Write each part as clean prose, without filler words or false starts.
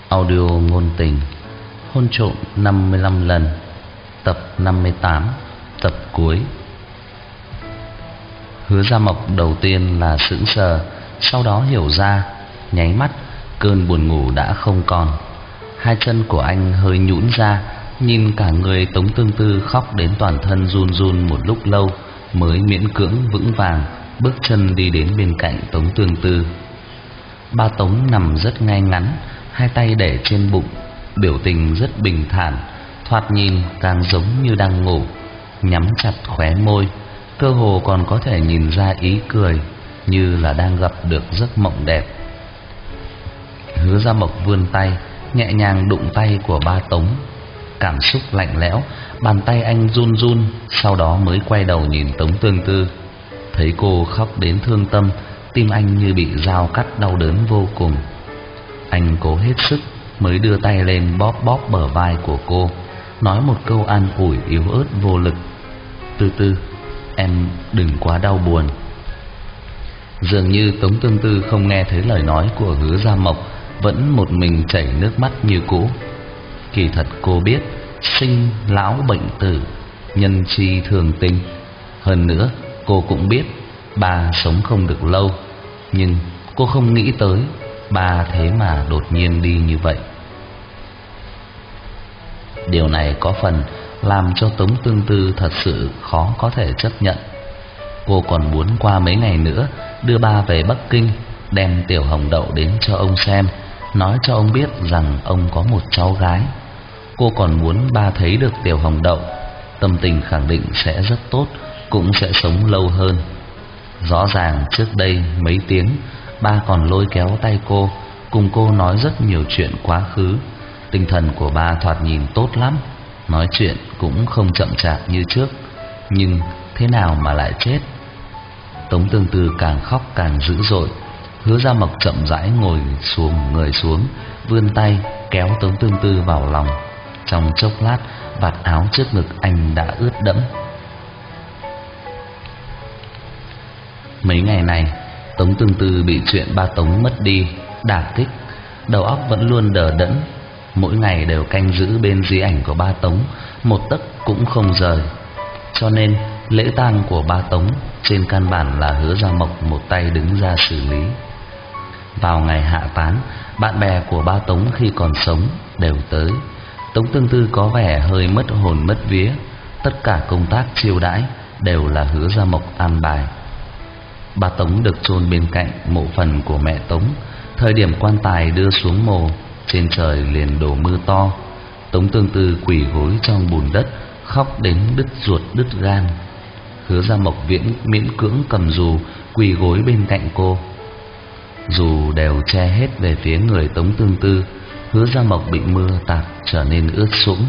Audio ngôn tình hôn trộm 55 lần, tập 58, tập cuối. Hứa Gia Mộc đầu tiên là sững sờ, sau đó hiểu ra, nháy mắt cơn buồn ngủ đã không còn. Hai chân của anh hơi nhũn ra, nhìn cả người Tống Tương Tư khóc đến toàn thân run run một lúc lâu mới miễn cưỡng vững vàng bước chân đi đến bên cạnh Tống Tương Tư. Ba Tống nằm rất ngay ngắn, hai tay để trên bụng, biểu tình rất bình thản, thoạt nhìn càng giống như đang ngủ, nhắm chặt khóe môi, cơ hồ còn có thể nhìn ra ý cười, như là đang gặp được giấc mộng đẹp. Hứa Gia Mộc vươn tay nhẹ nhàng đụng tay của ba Tống, cảm xúc lạnh lẽo, bàn tay anh run run, sau đó mới quay đầu nhìn Tống Tương Tư. Thấy cô khóc đến thương tâm, tim anh như bị dao cắt đau đớn vô cùng. Anh cố hết sức mới đưa tay lên bóp bóp bờ vai của cô, nói một câu an ủi yếu ớt vô lực: "Tư Tư, em đừng quá đau buồn." Dường như Tống Tương Tư không nghe thấy lời nói của Hứa Gia Mộc, vẫn một mình chảy nước mắt như cũ. Kỳ thật cô biết sinh lão bệnh tử, nhân chi thường tình. Hơn nữa cô cũng biết bà sống không được lâu, nhưng cô không nghĩ tới bà thế mà đột nhiên đi như vậy. Điều này có phần làm cho Tống Tương Tư thật sự khó có thể chấp nhận. Cô còn muốn qua mấy ngày nữa đưa ba về Bắc Kinh, đem Tiểu Hồng Đậu đến cho ông xem, nói cho ông biết rằng ông có một cháu gái. Cô còn muốn ba thấy được Tiểu Hồng Đậu, tâm tình khẳng định sẽ rất tốt, cũng sẽ sống lâu hơn. Rõ ràng trước đây mấy tiếng ba còn lôi kéo tay cô, cùng cô nói rất nhiều chuyện quá khứ. Tinh thần của ba thoạt nhìn tốt lắm, nói chuyện cũng không chậm chạp như trước, nhưng thế nào mà lại chết. Tống Tương Tư càng khóc càng dữ dội. Hứa Gia Mộc chậm rãi ngồi người xuống, vươn tay kéo Tống Tương Tư vào lòng. Trong chốc lát, vạt áo trước ngực anh đã ướt đẫm. Mấy ngày này Tống Tương Tư bị chuyện ba Tống mất đi đả kích, đầu óc vẫn luôn đờ đẫn, mỗi ngày đều canh giữ bên di ảnh của ba Tống, một tấc cũng không rời. Cho nên lễ tang của ba Tống trên căn bản là Hứa Gia Mộc một tay đứng ra xử lý. Vào ngày hạ táng, bạn bè của ba Tống khi còn sống đều tới. Tống Tương Tư có vẻ hơi mất hồn mất vía, tất cả công tác chiêu đãi đều là Hứa Gia Mộc an bài. Ba Tống được chôn bên cạnh mộ phần của mẹ Tống. Thời điểm quan tài đưa xuống mồ, trên trời liền đổ mưa to. Tống Tương Tư quỳ gối trong bùn đất, khóc đến đứt ruột đứt gan. Hứa Gia Mộc miễn cưỡng cầm dù quỳ gối bên cạnh cô. Dù đều che hết về phía người Tống Tương Tư, Hứa Gia Mộc bị mưa tạt trở nên ướt sũng.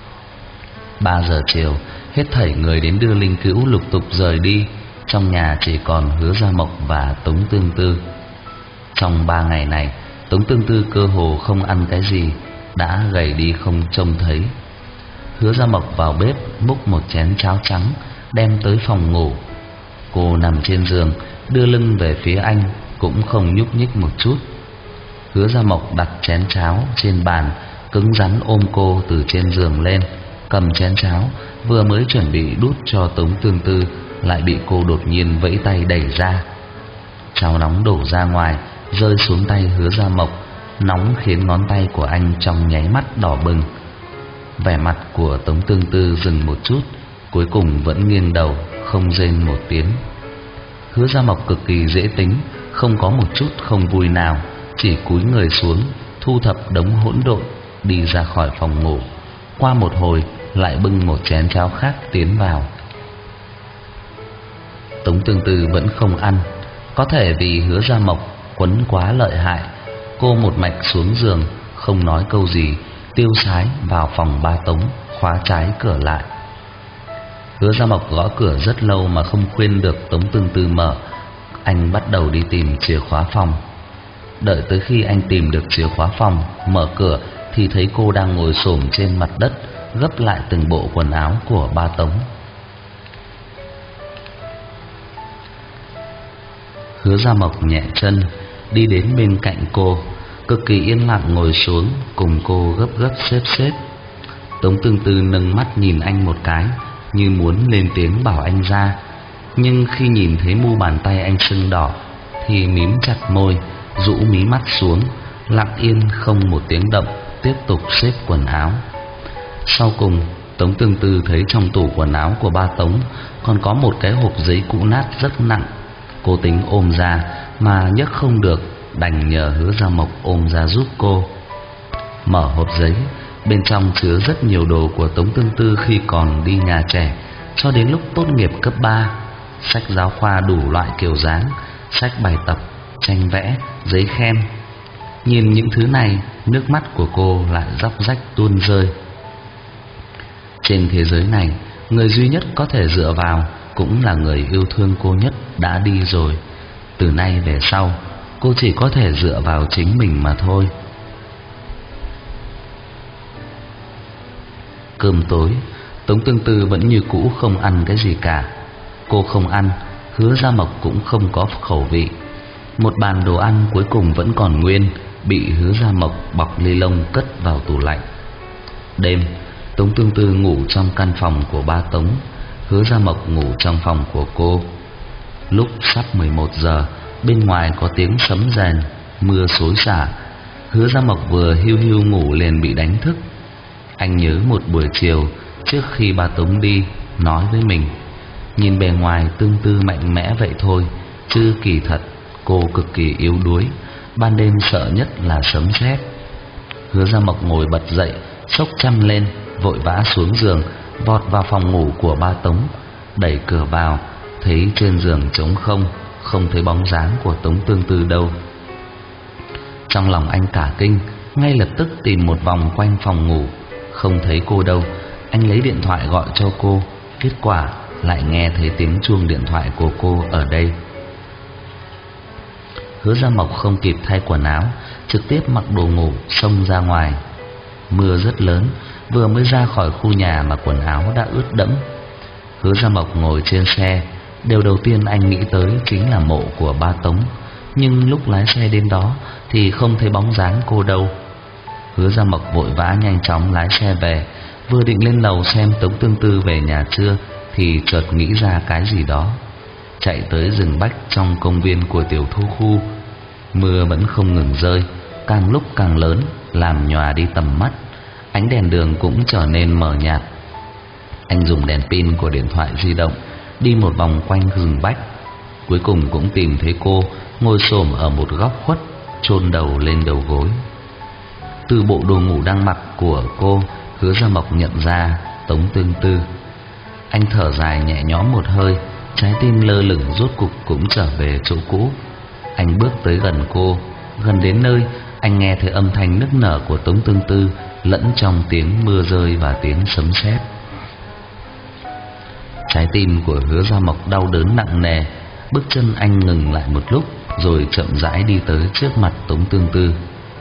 3 giờ chiều, hết thảy người đến đưa linh cữu lục tục rời đi. Trong nhà chỉ còn Hứa Gia Mộc và Tống Tương Tư. Trong 3 ngày này, Tống Tương Tư cơ hồ không ăn cái gì, đã gầy đi không trông thấy. Hứa Gia Mộc vào bếp múc một chén cháo trắng đem tới phòng ngủ. Cô nằm trên giường, đưa lưng về phía anh, cũng không nhúc nhích một chút. Hứa Gia Mộc đặt chén cháo trên bàn, cứng rắn ôm cô từ trên giường lên, cầm chén cháo vừa mới chuẩn bị đút cho Tống Tương Tư, lại bị cô đột nhiên vẫy tay đẩy ra. Cháo nóng đổ ra ngoài, rơi xuống tay Hứa Gia Mộc, nóng khiến ngón tay của anh trong nháy mắt đỏ bừng. Vẻ mặt của Tống Tương Tư dừng một chút, cuối cùng vẫn nghiêng đầu, không rên một tiếng. Hứa Gia Mộc cực kỳ dễ tính, không có một chút không vui nào, chỉ cúi người xuống, thu thập đống hỗn độn, đi ra khỏi phòng ngủ. Qua một hồi, lại bưng một chén cháo khác tiến vào. Tống Tương Tư vẫn không ăn, có thể vì Hứa Gia Mộc quấn quá lợi hại. Cô một mạch xuống giường, không nói câu gì, tiêu sái vào phòng ba Tống, khóa trái cửa lại. Hứa Gia Mộc gõ cửa rất lâu mà không khuyên được Tống Tương Tư mở. Anh bắt đầu đi tìm chìa khóa phòng. Đợi tới khi anh tìm được chìa khóa phòng, mở cửa thì thấy cô đang ngồi xổm trên mặt đất, gấp lại từng bộ quần áo của ba Tống. Hứa Gia Mộc nhẹ chân đi đến bên cạnh cô, cực kỳ yên lặng ngồi xuống cùng cô gấp gấp xếp xếp. Tống Tương Tư nâng mắt nhìn anh một cái, như muốn lên tiếng bảo anh ra, nhưng khi nhìn thấy mu bàn tay anh sưng đỏ thì mím chặt môi, rũ mí mắt xuống, lặng yên không một tiếng động tiếp tục xếp quần áo. Sau cùng Tống Tương Tư thấy trong tủ quần áo của ba Tống còn có một cái hộp giấy cũ nát rất nặng. Cô tính ôm ra mà nhấc không được, đành nhờ Hứa Gia Mộc ôm ra giúp cô. Mở hộp giấy, bên trong chứa rất nhiều đồ của Tống Tương Tư khi còn đi nhà trẻ cho đến lúc tốt nghiệp cấp 3. Sách giáo khoa đủ loại kiểu dáng, sách bài tập, tranh vẽ, giấy khen. Nhìn những thứ này, nước mắt của cô lại róc rách tuôn rơi. Trên thế giới này, người duy nhất có thể dựa vào cũng là người yêu thương cô nhất đã đi rồi. Từ nay về sau, cô chỉ có thể dựa vào chính mình mà thôi. Cơm tối, Tống Tương Tư vẫn như cũ không ăn cái gì cả. Cô không ăn, Hứa Gia Mộc cũng không có khẩu vị. Một bàn đồ ăn cuối cùng vẫn còn nguyên, bị Hứa Gia Mộc bọc ni lông cất vào tủ lạnh. Đêm, Tống Tương Tư ngủ trong căn phòng của ba Tống, Hứa Gia Mộc ngủ trong phòng của cô. Lúc sắp 11 giờ, bên ngoài có tiếng sấm rền, mưa xối xả. Hứa Gia Mộc vừa hiu hiu ngủ liền bị đánh thức. Anh nhớ một buổi chiều trước khi ba Tống đi, nói với mình, nhìn bề ngoài Tương Tư mạnh mẽ vậy thôi, chứ kỳ thật cô cực kỳ yếu đuối, ban đêm sợ nhất là sấm sét. Hứa Gia Mộc ngồi bật dậy, xốc chăn lên, vội vã xuống giường, vọt vào phòng ngủ của ba Tống, đẩy cửa vào, thấy trên giường trống không, không thấy bóng dáng của Tống Tương Tư đâu. Trong lòng anh cả kinh, ngay lập tức tìm một vòng quanh phòng ngủ, không thấy cô đâu. Anh lấy điện thoại gọi cho cô, kết quả lại nghe thấy tiếng chuông điện thoại của cô ở đây. Hứa Gia Mộc không kịp thay quần áo, trực tiếp mặc đồ ngủ xông ra ngoài. Mưa rất lớn, vừa mới ra khỏi khu nhà mà quần áo đã ướt đẫm. Hứa Gia Mộc ngồi trên xe, điều đầu tiên anh nghĩ tới chính là mộ của ba Tống, nhưng lúc lái xe đến đó thì không thấy bóng dáng cô đâu. Hứa Gia Mộc vội vã nhanh chóng lái xe về, vừa định lên lầu xem Tống Tương Tư về nhà chưa thì chợt nghĩ ra cái gì đó, chạy tới rừng bách trong công viên của tiểu thu khu. Mưa vẫn không ngừng rơi, càng lúc càng lớn, làm nhòa đi tầm mắt. Ánh đèn đường cũng trở nên mờ nhạt. Anh dùng đèn pin của điện thoại di động đi một vòng quanh rừng bách, cuối cùng cũng tìm thấy cô ngồi xổm ở một góc khuất, chôn đầu lên đầu gối. Từ bộ đồ ngủ đang mặc của cô, Hứa Gia Mộc nhận ra Tống Tương Tư. Anh thở dài nhẹ nhõm một hơi, trái tim lơ lửng rốt cục cũng trở về chỗ cũ. Anh bước tới gần cô, gần đến nơi anh nghe thấy âm thanh nức nở của Tống Tương Tư lẫn trong tiếng mưa rơi và tiếng sấm sét. Trái tim của Hứa Gia Mộc đau đớn nặng nề, bước chân anh ngừng lại một lúc rồi chậm rãi đi tới trước mặt Tống Tương Tư.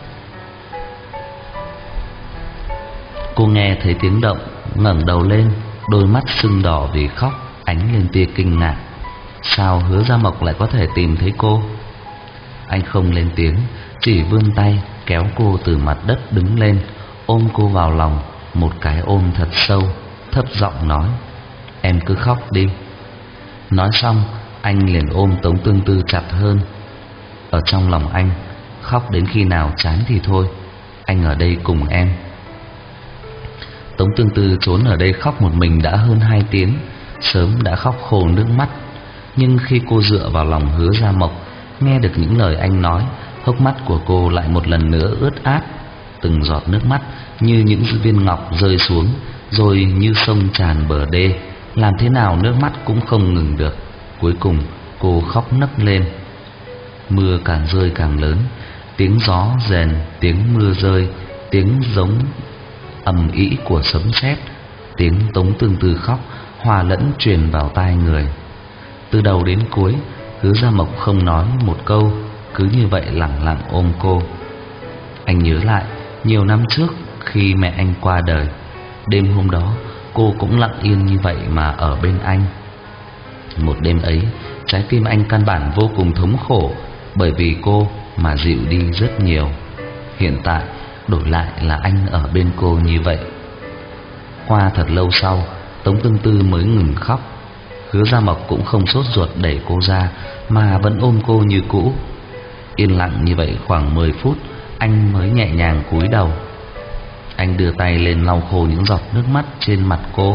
Cô nghe thấy tiếng động, ngẩng đầu lên, đôi mắt sưng đỏ vì khóc, ánh lên tia kinh ngạc. Sao Hứa Gia Mộc lại có thể tìm thấy cô? Anh không lên tiếng, chỉ vươn tay kéo cô từ mặt đất đứng lên, ôm cô vào lòng, một cái ôm thật sâu, thấp giọng nói, em cứ khóc đi. Nói xong, anh liền ôm Tống Tương Tư chặt hơn. Ở trong lòng anh, khóc đến khi nào chán thì thôi, anh ở đây cùng em. Tống Tương Tư trốn ở đây khóc một mình đã hơn 2 tiếng, sớm đã khóc khô nước mắt. Nhưng khi cô dựa vào lòng Hứa Gia Mộc, nghe được những lời anh nói, hốc mắt của cô lại một lần nữa ướt át. Từng giọt nước mắt như những viên ngọc rơi xuống, rồi như sông tràn bờ đê, làm thế nào nước mắt cũng không ngừng được. Cuối cùng cô khóc nấc lên. Mưa càng rơi càng lớn, tiếng gió rền, tiếng mưa rơi, tiếng giống ầm ĩ của sấm sét, tiếng Tống Tương Tư khóc hòa lẫn truyền vào tai người. Từ đầu đến cuối, Hứa Gia Mộc không nói một câu, cứ như vậy lặng lặng ôm cô. Anh nhớ lại nhiều năm trước khi mẹ anh qua đời, đêm hôm đó cô cũng lặng yên như vậy mà ở bên anh. Một đêm ấy, trái tim anh căn bản vô cùng thống khổ, bởi vì cô mà dịu đi rất nhiều. hiện tại đổi lại là anh ở bên cô như vậy. Qua thật lâu sau, Tống Tương Tư mới ngừng khóc. Hứa Gia Mộc cũng không sốt ruột đẩy cô ra, mà vẫn ôm cô như cũ. Yên lặng như vậy khoảng 10 phút, anh mới nhẹ nhàng cúi đầu. Anh đưa tay lên lau khô những giọt nước mắt trên mặt cô.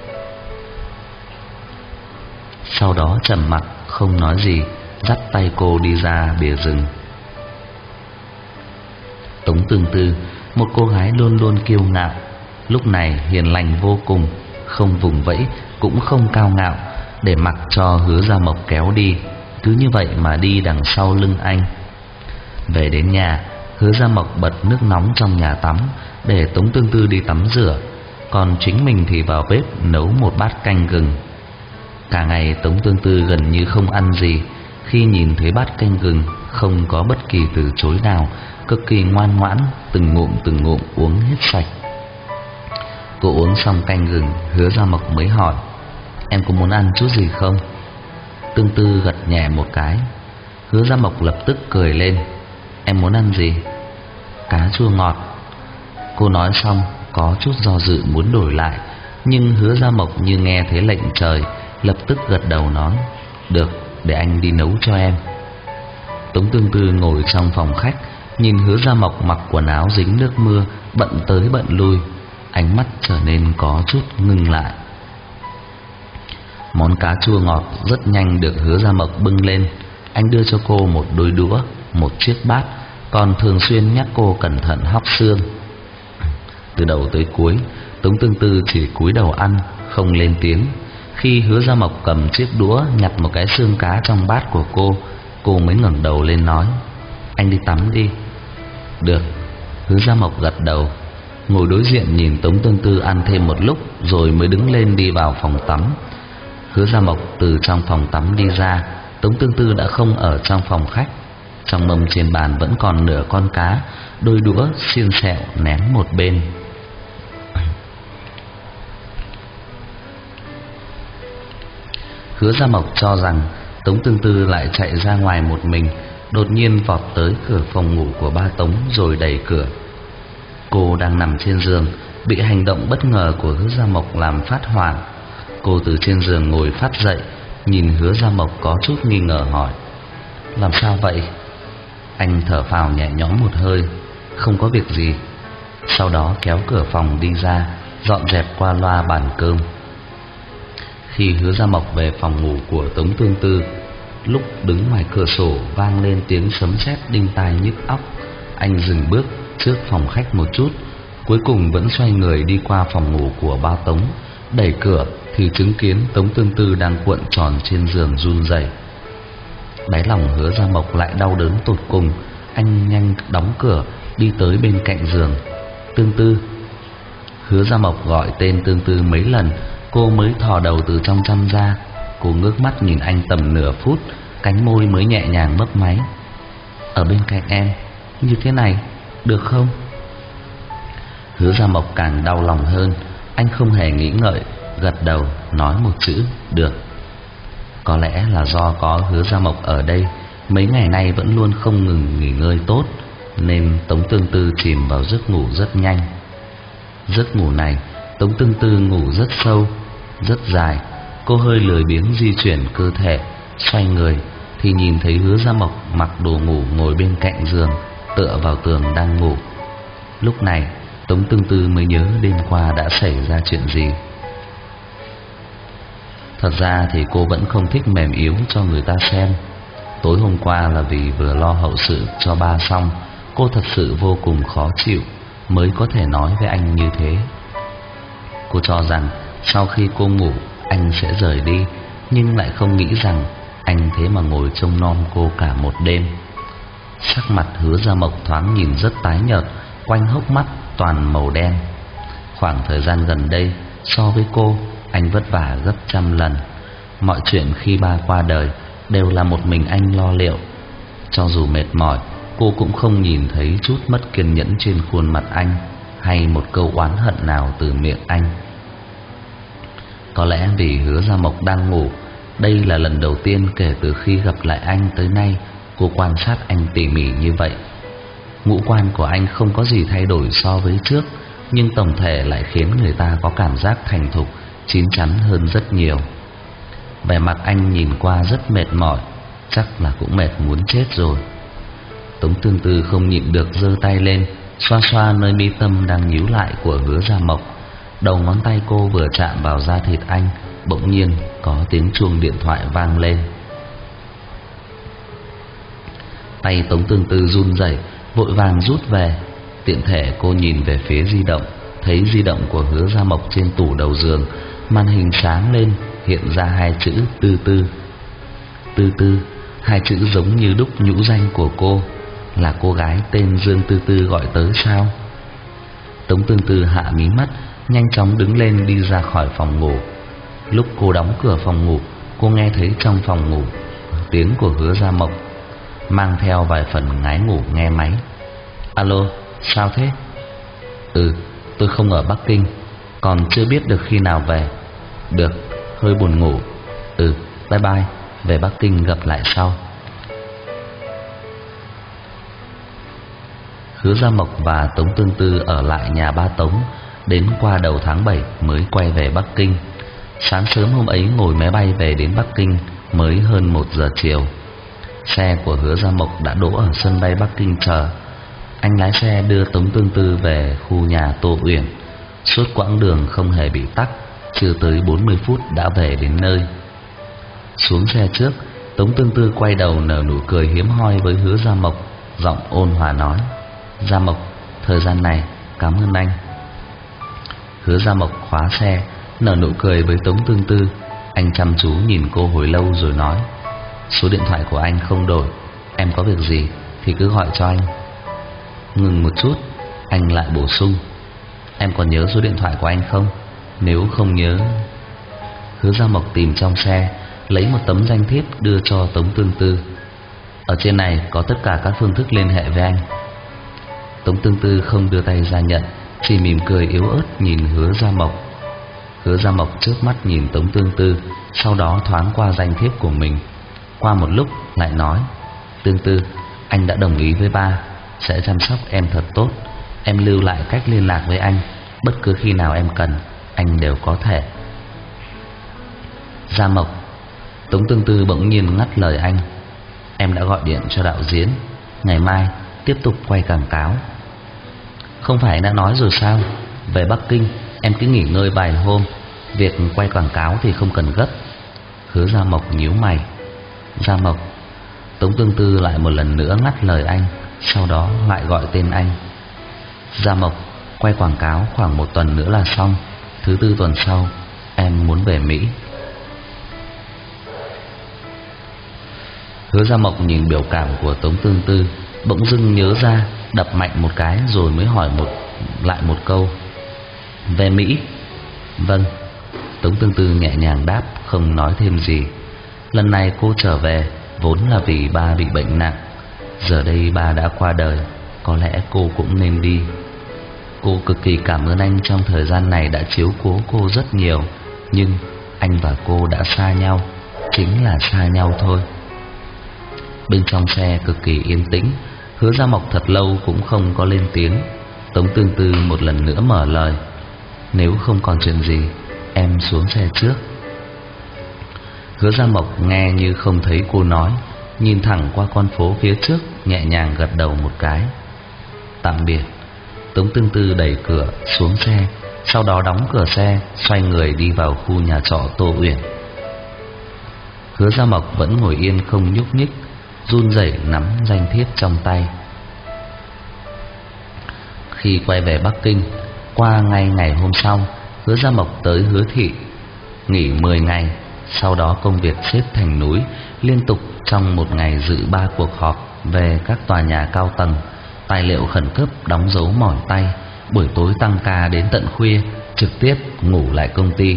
Sau đó trầm mặc không nói gì, dắt tay cô đi ra bìa rừng. Tống Tương Tư, một cô gái luôn luôn kiêu ngạo, lúc này hiền lành vô cùng, không vùng vẫy cũng không cao ngạo, để mặc cho Hứa Gia Mộc kéo đi, cứ như vậy mà đi đằng sau lưng anh. Về đến nhà, Hứa Gia Mộc bật nước nóng trong nhà tắm để Tống Tương Tư đi tắm rửa, còn chính mình thì vào bếp nấu một bát canh gừng. Cả ngày Tống Tương Tư gần như không ăn gì, khi nhìn thấy bát canh gừng không có bất kỳ từ chối nào, cực kỳ ngoan ngoãn, từng ngụm uống hết sạch. Cô uống xong canh gừng, Hứa Gia Mộc mới hỏi: "Em có muốn ăn chút gì không?" Tương Tư gật nhẹ một cái. Hứa Gia Mộc lập tức cười lên: "Em muốn ăn gì?" "Cá chua ngọt." Cô nói xong có chút do dự muốn đổi lại, nhưng Hứa Gia Mộc như nghe thấy lệnh trời, lập tức gật đầu nói: "Được, để anh đi nấu cho em." Tống Tương Tư ngồi trong phòng khách, nhìn Hứa Gia Mộc mặc quần áo dính nước mưa, bận tới bận lui, ánh mắt trở nên có chút ngưng lại. Món cá chua ngọt rất nhanh được Hứa Gia Mộc bưng lên. Anh đưa cho cô một đôi đũa, một chiếc bát, còn thường xuyên nhắc cô cẩn thận hóc xương. Từ đầu tới cuối, Tống Tương Tư chỉ cúi đầu ăn, không lên tiếng. Khi Hứa Gia Mộc cầm chiếc đũa nhặt một cái xương cá trong bát của cô mới ngẩng đầu lên nói: "Anh đi tắm đi." "Được." Hứa Gia Mộc gật đầu, ngồi đối diện nhìn Tống Tương Tư ăn thêm một lúc, rồi mới đứng lên đi vào phòng tắm. Hứa Gia Mộc từ trong phòng tắm đi ra, Tống Tương Tư đã không ở trong phòng khách. Trong mâm trên bàn vẫn còn nửa con cá, đôi đũa xiên xẹo ném một bên. Hứa Gia Mộc cho rằng Tống Tương Tư lại chạy ra ngoài một mình, đột nhiên vọt tới cửa phòng ngủ của ba Tống rồi đẩy cửa. Cô đang nằm trên giường, bị hành động bất ngờ của Hứa Gia Mộc làm phát hoảng. Cô từ trên giường ngồi phát dậy, nhìn Hứa Gia Mộc có chút nghi ngờ hỏi: "Làm sao vậy?" Anh thở phào nhẹ nhõm một hơi: "Không có việc gì." Sau đó kéo cửa phòng đi ra, dọn dẹp qua loa bàn cơm. Khi Hứa Gia Mộc về phòng ngủ của Tống Tương Tư, lúc đứng ngoài cửa sổ vang lên tiếng sấm sét đinh tai nhức óc. Anh dừng bước trước phòng khách một chút, cuối cùng vẫn xoay người đi qua phòng ngủ của ba Tống. Đẩy cửa thì chứng kiến Tống Tương Tư đang cuộn tròn trên giường run rẩy. Đáy lòng Hứa Gia Mộc lại đau đớn tột cùng. Anh nhanh đóng cửa, đi tới bên cạnh giường. "Tương Tư." Hứa Gia Mộc gọi tên Tương Tư mấy lần, cô mới thò đầu từ trong chăn ra. Cô ngước mắt nhìn anh tầm nửa phút, cánh môi mới nhẹ nhàng mấp máy: "Ở bên cạnh em, như thế này, được không?" Hứa Gia Mộc càng đau lòng hơn. Anh không hề nghĩ ngợi, gật đầu nói một chữ: "Được." Có lẽ là do có Hứa Gia Mộc ở đây, mấy ngày nay vẫn luôn không ngừng nghỉ ngơi tốt, nên Tống Tương Tư chìm vào giấc ngủ rất nhanh. Giấc ngủ này, Tống Tương Tư ngủ rất sâu, rất dài. Cô hơi lười biếng di chuyển cơ thể, xoay người thì nhìn thấy Hứa Gia Mộc mặc đồ ngủ ngồi bên cạnh giường, tựa vào tường đang ngủ. Lúc này Tống Tương Tư mới nhớ đêm qua đã xảy ra chuyện gì. Thật ra thì cô vẫn không thích mềm yếu cho người ta xem. Tối hôm qua là vì vừa lo hậu sự cho ba xong, cô thật sự vô cùng khó chịu, mới có thể nói với anh như thế. Cô cho rằng sau khi cô ngủ anh sẽ rời đi, nhưng lại không nghĩ rằng anh thế mà ngồi trông nom cô cả một đêm. Sắc mặt Hứa Gia Mộc thoáng nhìn rất tái nhợt, quanh hốc mắt toàn màu đen. Khoảng thời gian gần đây so với cô, anh vất vả gấp trăm lần. Mọi chuyện khi ba qua đời đều là một mình anh lo liệu. Cho dù mệt mỏi, cô cũng không nhìn thấy chút mất kiên nhẫn trên khuôn mặt anh, hay một câu oán hận nào từ miệng anh. Có lẽ vì Hứa Gia Mộc đang ngủ, đây là lần đầu tiên kể từ khi gặp lại anh tới nay cô quan sát anh tỉ mỉ như vậy. Ngũ quan của anh không có gì thay đổi so với trước, nhưng tổng thể lại khiến người ta có cảm giác thành thục, chín chắn hơn rất nhiều. Vẻ mặt anh nhìn qua rất mệt mỏi, chắc là cũng mệt muốn chết rồi. Tống Tương Tư không nhịn được giơ tay lên, xoa xoa nơi mi tâm đang nhíu lại của Hứa Gia Mộc. Đầu ngón tay cô vừa chạm vào da thịt anh, bỗng nhiên có tiếng chuông điện thoại vang lên. Tay Tống Tương Tư run rẩy, vội vàng rút về. Tiện thể cô nhìn về phía di động, thấy di động của Hứa Gia Mộc trên tủ đầu giường, màn hình sáng lên, hiện ra hai chữ Tư Tư. Tư Tư, hai chữ giống như đúc nhũ danh của cô. Là cô gái tên Dương Tư Tư gọi tới sao? Tống Tương Tư hạ mí mắt, nhanh chóng đứng lên đi ra khỏi phòng ngủ. Lúc cô đóng cửa phòng ngủ, cô nghe thấy trong phòng ngủ tiếng của Hứa Gia Mộc, mang theo vài phần ngái ngủ nghe máy. Alo, sao thế? Tôi không ở Bắc Kinh, còn chưa biết được khi nào về. Được, hơi buồn ngủ. Bye bye, về Bắc Kinh gặp lại sau. Hứa Gia Mộc và Tống Tương Tư ở lại nhà ba Tống đến qua đầu tháng 7 mới quay về Bắc Kinh. Sáng sớm hôm ấy ngồi máy bay về đến Bắc Kinh mới hơn 1 giờ chiều. Xe của Hứa Gia Mộc đã đỗ ở sân bay Bắc Kinh chờ. Anh lái xe đưa Tống Tương Tư về khu nhà Tô Uyển. Suốt quãng đường không hề bị tắc, chưa tới 40 phút đã về đến nơi. Xuống xe trước, Tống Tương Tư quay đầu nở nụ cười hiếm hoi với Hứa Gia Mộc, giọng ôn hòa nói: Gia Mộc, thời gian này cảm ơn anh. Hứa Gia Mộc khóa xe, nở nụ cười với Tống Tương Tư. Anh chăm chú nhìn cô hồi lâu rồi nói: Số điện thoại của anh không đổi, em có việc gì thì cứ gọi cho anh. Ngừng một chút, anh lại bổ sung: Em còn nhớ số điện thoại của anh không? Nếu không nhớ... Hứa Gia Mộc tìm trong xe, lấy một tấm danh thiếp đưa cho Tống Tương Tư. Ở trên này có tất cả các phương thức liên hệ với anh. Tống Tương Tư không đưa tay ra nhận, chỉ mỉm cười yếu ớt nhìn Hứa Gia Mộc. Hứa Gia Mộc trước mắt nhìn Tống Tương Tư, sau đó thoáng qua danh thiếp của mình. Qua một lúc lại nói: Tương Tư, anh đã đồng ý với ba sẽ chăm sóc em thật tốt. Em lưu lại cách liên lạc với anh, bất cứ khi nào em cần, anh đều có thể. Gia Mộc. Tống Tương Tư bỗng nhiên ngắt lời anh: Em đã gọi điện cho đạo diễn, ngày mai tiếp tục quay quảng cáo. Không phải anh đã nói rồi sao? Về Bắc Kinh em cứ nghỉ ngơi vài hôm, việc quay quảng cáo thì không cần gấp. Hứa Gia Mộc nhíu mày. Gia Mộc. Tống Tương Tư lại một lần nữa ngắt lời anh, sau đó lại gọi tên anh. Gia Mộc, quay quảng cáo khoảng 1 tuần nữa là xong. Thứ Tư tuần sau em muốn về Mỹ. Hứa Gia Mộc nhìn biểu cảm của Tống Tương Tư, bỗng dưng nhớ ra, đập mạnh một cái rồi mới hỏi lại một câu: Về Mỹ? Vâng. Tống Tương Tư nhẹ nhàng đáp, không nói thêm gì. Lần này cô trở về vốn là vì ba bị bệnh nặng. Giờ đây ba đã qua đời, có lẽ cô cũng nên đi. Cô cực kỳ cảm ơn anh trong thời gian này đã chiếu cố cô rất nhiều. Nhưng anh và cô đã xa nhau, chính là xa nhau thôi. Bên trong xe cực kỳ yên tĩnh. Hứa Gia Mộc thật lâu cũng không có lên tiếng. Tống Tương Tư một lần nữa mở lời: Nếu không còn chuyện gì, em xuống xe trước. Hứa Gia Mộc nghe như không thấy cô nói, nhìn thẳng qua con phố phía trước, nhẹ nhàng gật đầu một cái. Tạm biệt. Tống Tương Tư đẩy cửa xuống xe, sau đó đóng cửa xe, xoay người đi vào khu nhà trọ Tô Uyển. Hứa Gia Mộc vẫn ngồi yên không nhúc nhích, run rẩy nắm danh thiếp trong tay. Khi quay về Bắc Kinh, qua ngay ngày hôm sau, Hứa Gia Mộc tới Hứa thị nghỉ 10 ngày. Sau đó công việc xếp thành núi, liên tục trong một ngày dự 3 cuộc họp về các tòa nhà cao tầng, tài liệu khẩn cấp đóng dấu mỏi tay, buổi tối tăng ca đến tận khuya, trực tiếp ngủ lại công ty.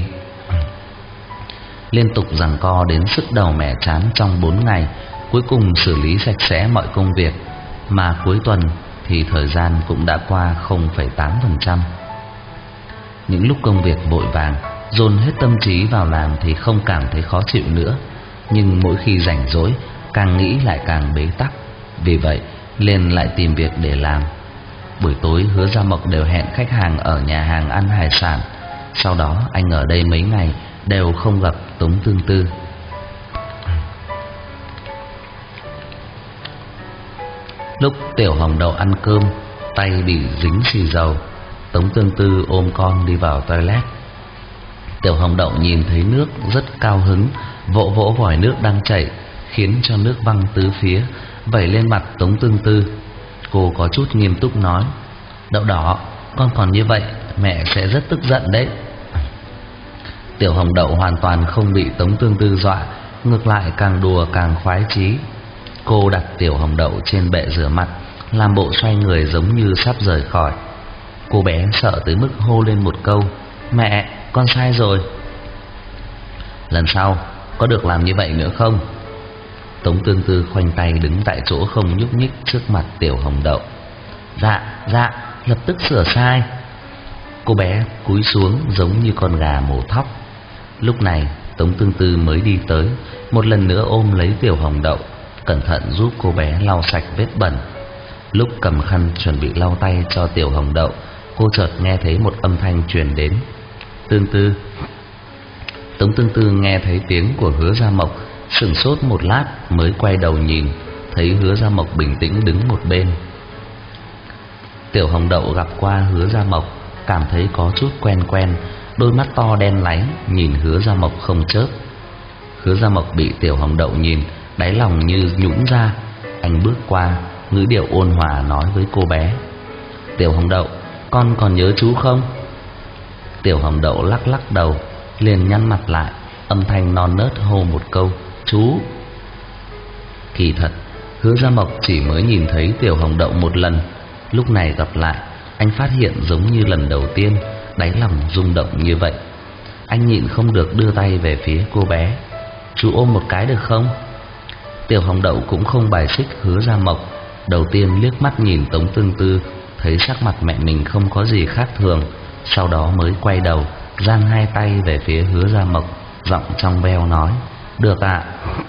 Liên tục giằng co đến sức đầu mẻ chán trong 4 ngày, cuối cùng xử lý sạch sẽ mọi công việc, mà cuối tuần thì thời gian cũng đã qua 0,8%. Những lúc công việc vội vàng, dồn hết tâm trí vào làm thì không cảm thấy khó chịu nữa, nhưng mỗi khi rảnh rỗi càng nghĩ lại càng bế tắc. Vì vậy liền lại tìm việc để làm. Buổi tối Hứa Gia Mộc đều hẹn khách hàng ở nhà hàng ăn hải sản. Sau đó anh ở đây mấy ngày đều không gặp Tống Tương Tư. Lúc Tiểu Hồng Đậu ăn cơm, tay bị dính xì dầu, Tống Tương Tư ôm con đi vào toilet. Tiểu Hồng Đậu nhìn thấy nước rất cao hứng, vỗ vỗ vòi nước đang chảy, khiến cho nước văng tứ phía, vẩy lên mặt Tống Tương Tư. Cô có chút nghiêm túc nói: "Đậu đỏ, con còn như vậy mẹ sẽ rất tức giận đấy." Tiểu Hồng Đậu hoàn toàn không bị Tống Tương Tư dọa, ngược lại càng đùa càng khoái chí. Cô đặt Tiểu Hồng Đậu trên bệ rửa mặt, làm bộ xoay người giống như sắp rời khỏi. Cô bé sợ tới mức hô lên một câu: "Mẹ, con sai rồi." "Lần sau có được làm như vậy nữa không?" Tống Tương Tư khoanh tay đứng tại chỗ không nhúc nhích trước mặt Tiểu Hồng Đậu. Dạ, lập tức sửa sai." Cô bé cúi xuống giống như con gà mổ thóc. Lúc này Tống Tương Tư mới đi tới, một lần nữa ôm lấy Tiểu Hồng Đậu, cẩn thận giúp cô bé lau sạch vết bẩn. Lúc cầm khăn chuẩn bị lau tay cho Tiểu Hồng Đậu, cô chợt nghe thấy một âm thanh truyền đến: "Tương Tư." Tống Tương Tư nghe thấy tiếng của Hứa Gia Mộc, sửng sốt một lát mới quay đầu nhìn, thấy Hứa Gia Mộc bình tĩnh đứng một bên. Tiểu Hồng Đậu gặp qua Hứa Gia Mộc, cảm thấy có chút quen quen, đôi mắt to đen láy nhìn Hứa Gia Mộc không chớp. Hứa Gia Mộc bị Tiểu Hồng Đậu nhìn, đáy lòng như nhũn ra. Anh bước qua, ngữ điệu ôn hòa nói với cô bé: "Tiểu Hồng Đậu, con còn nhớ chú không?" Tiểu Hồng Đậu lắc lắc đầu, liền nhăn mặt lại, âm thanh non nớt hô một câu: "Chú." Kỳ thật Hứa Gia Mộc chỉ mới nhìn thấy Tiểu Hồng Đậu một lần, lúc này gặp lại, anh phát hiện giống như lần đầu tiên, đáy lòng rung động như vậy. Anh nhịn không được đưa tay về phía cô bé: "Chú ôm một cái được không?" Tiểu Hồng Đậu cũng không bài xích Hứa Gia Mộc, đầu tiên liếc mắt nhìn Tống Tương Tư, thấy sắc mặt mẹ mình không có gì khác thường, sau đó mới quay đầu, giang hai tay về phía Hứa Gia Mộc, giọng trong veo nói: "Được ạ."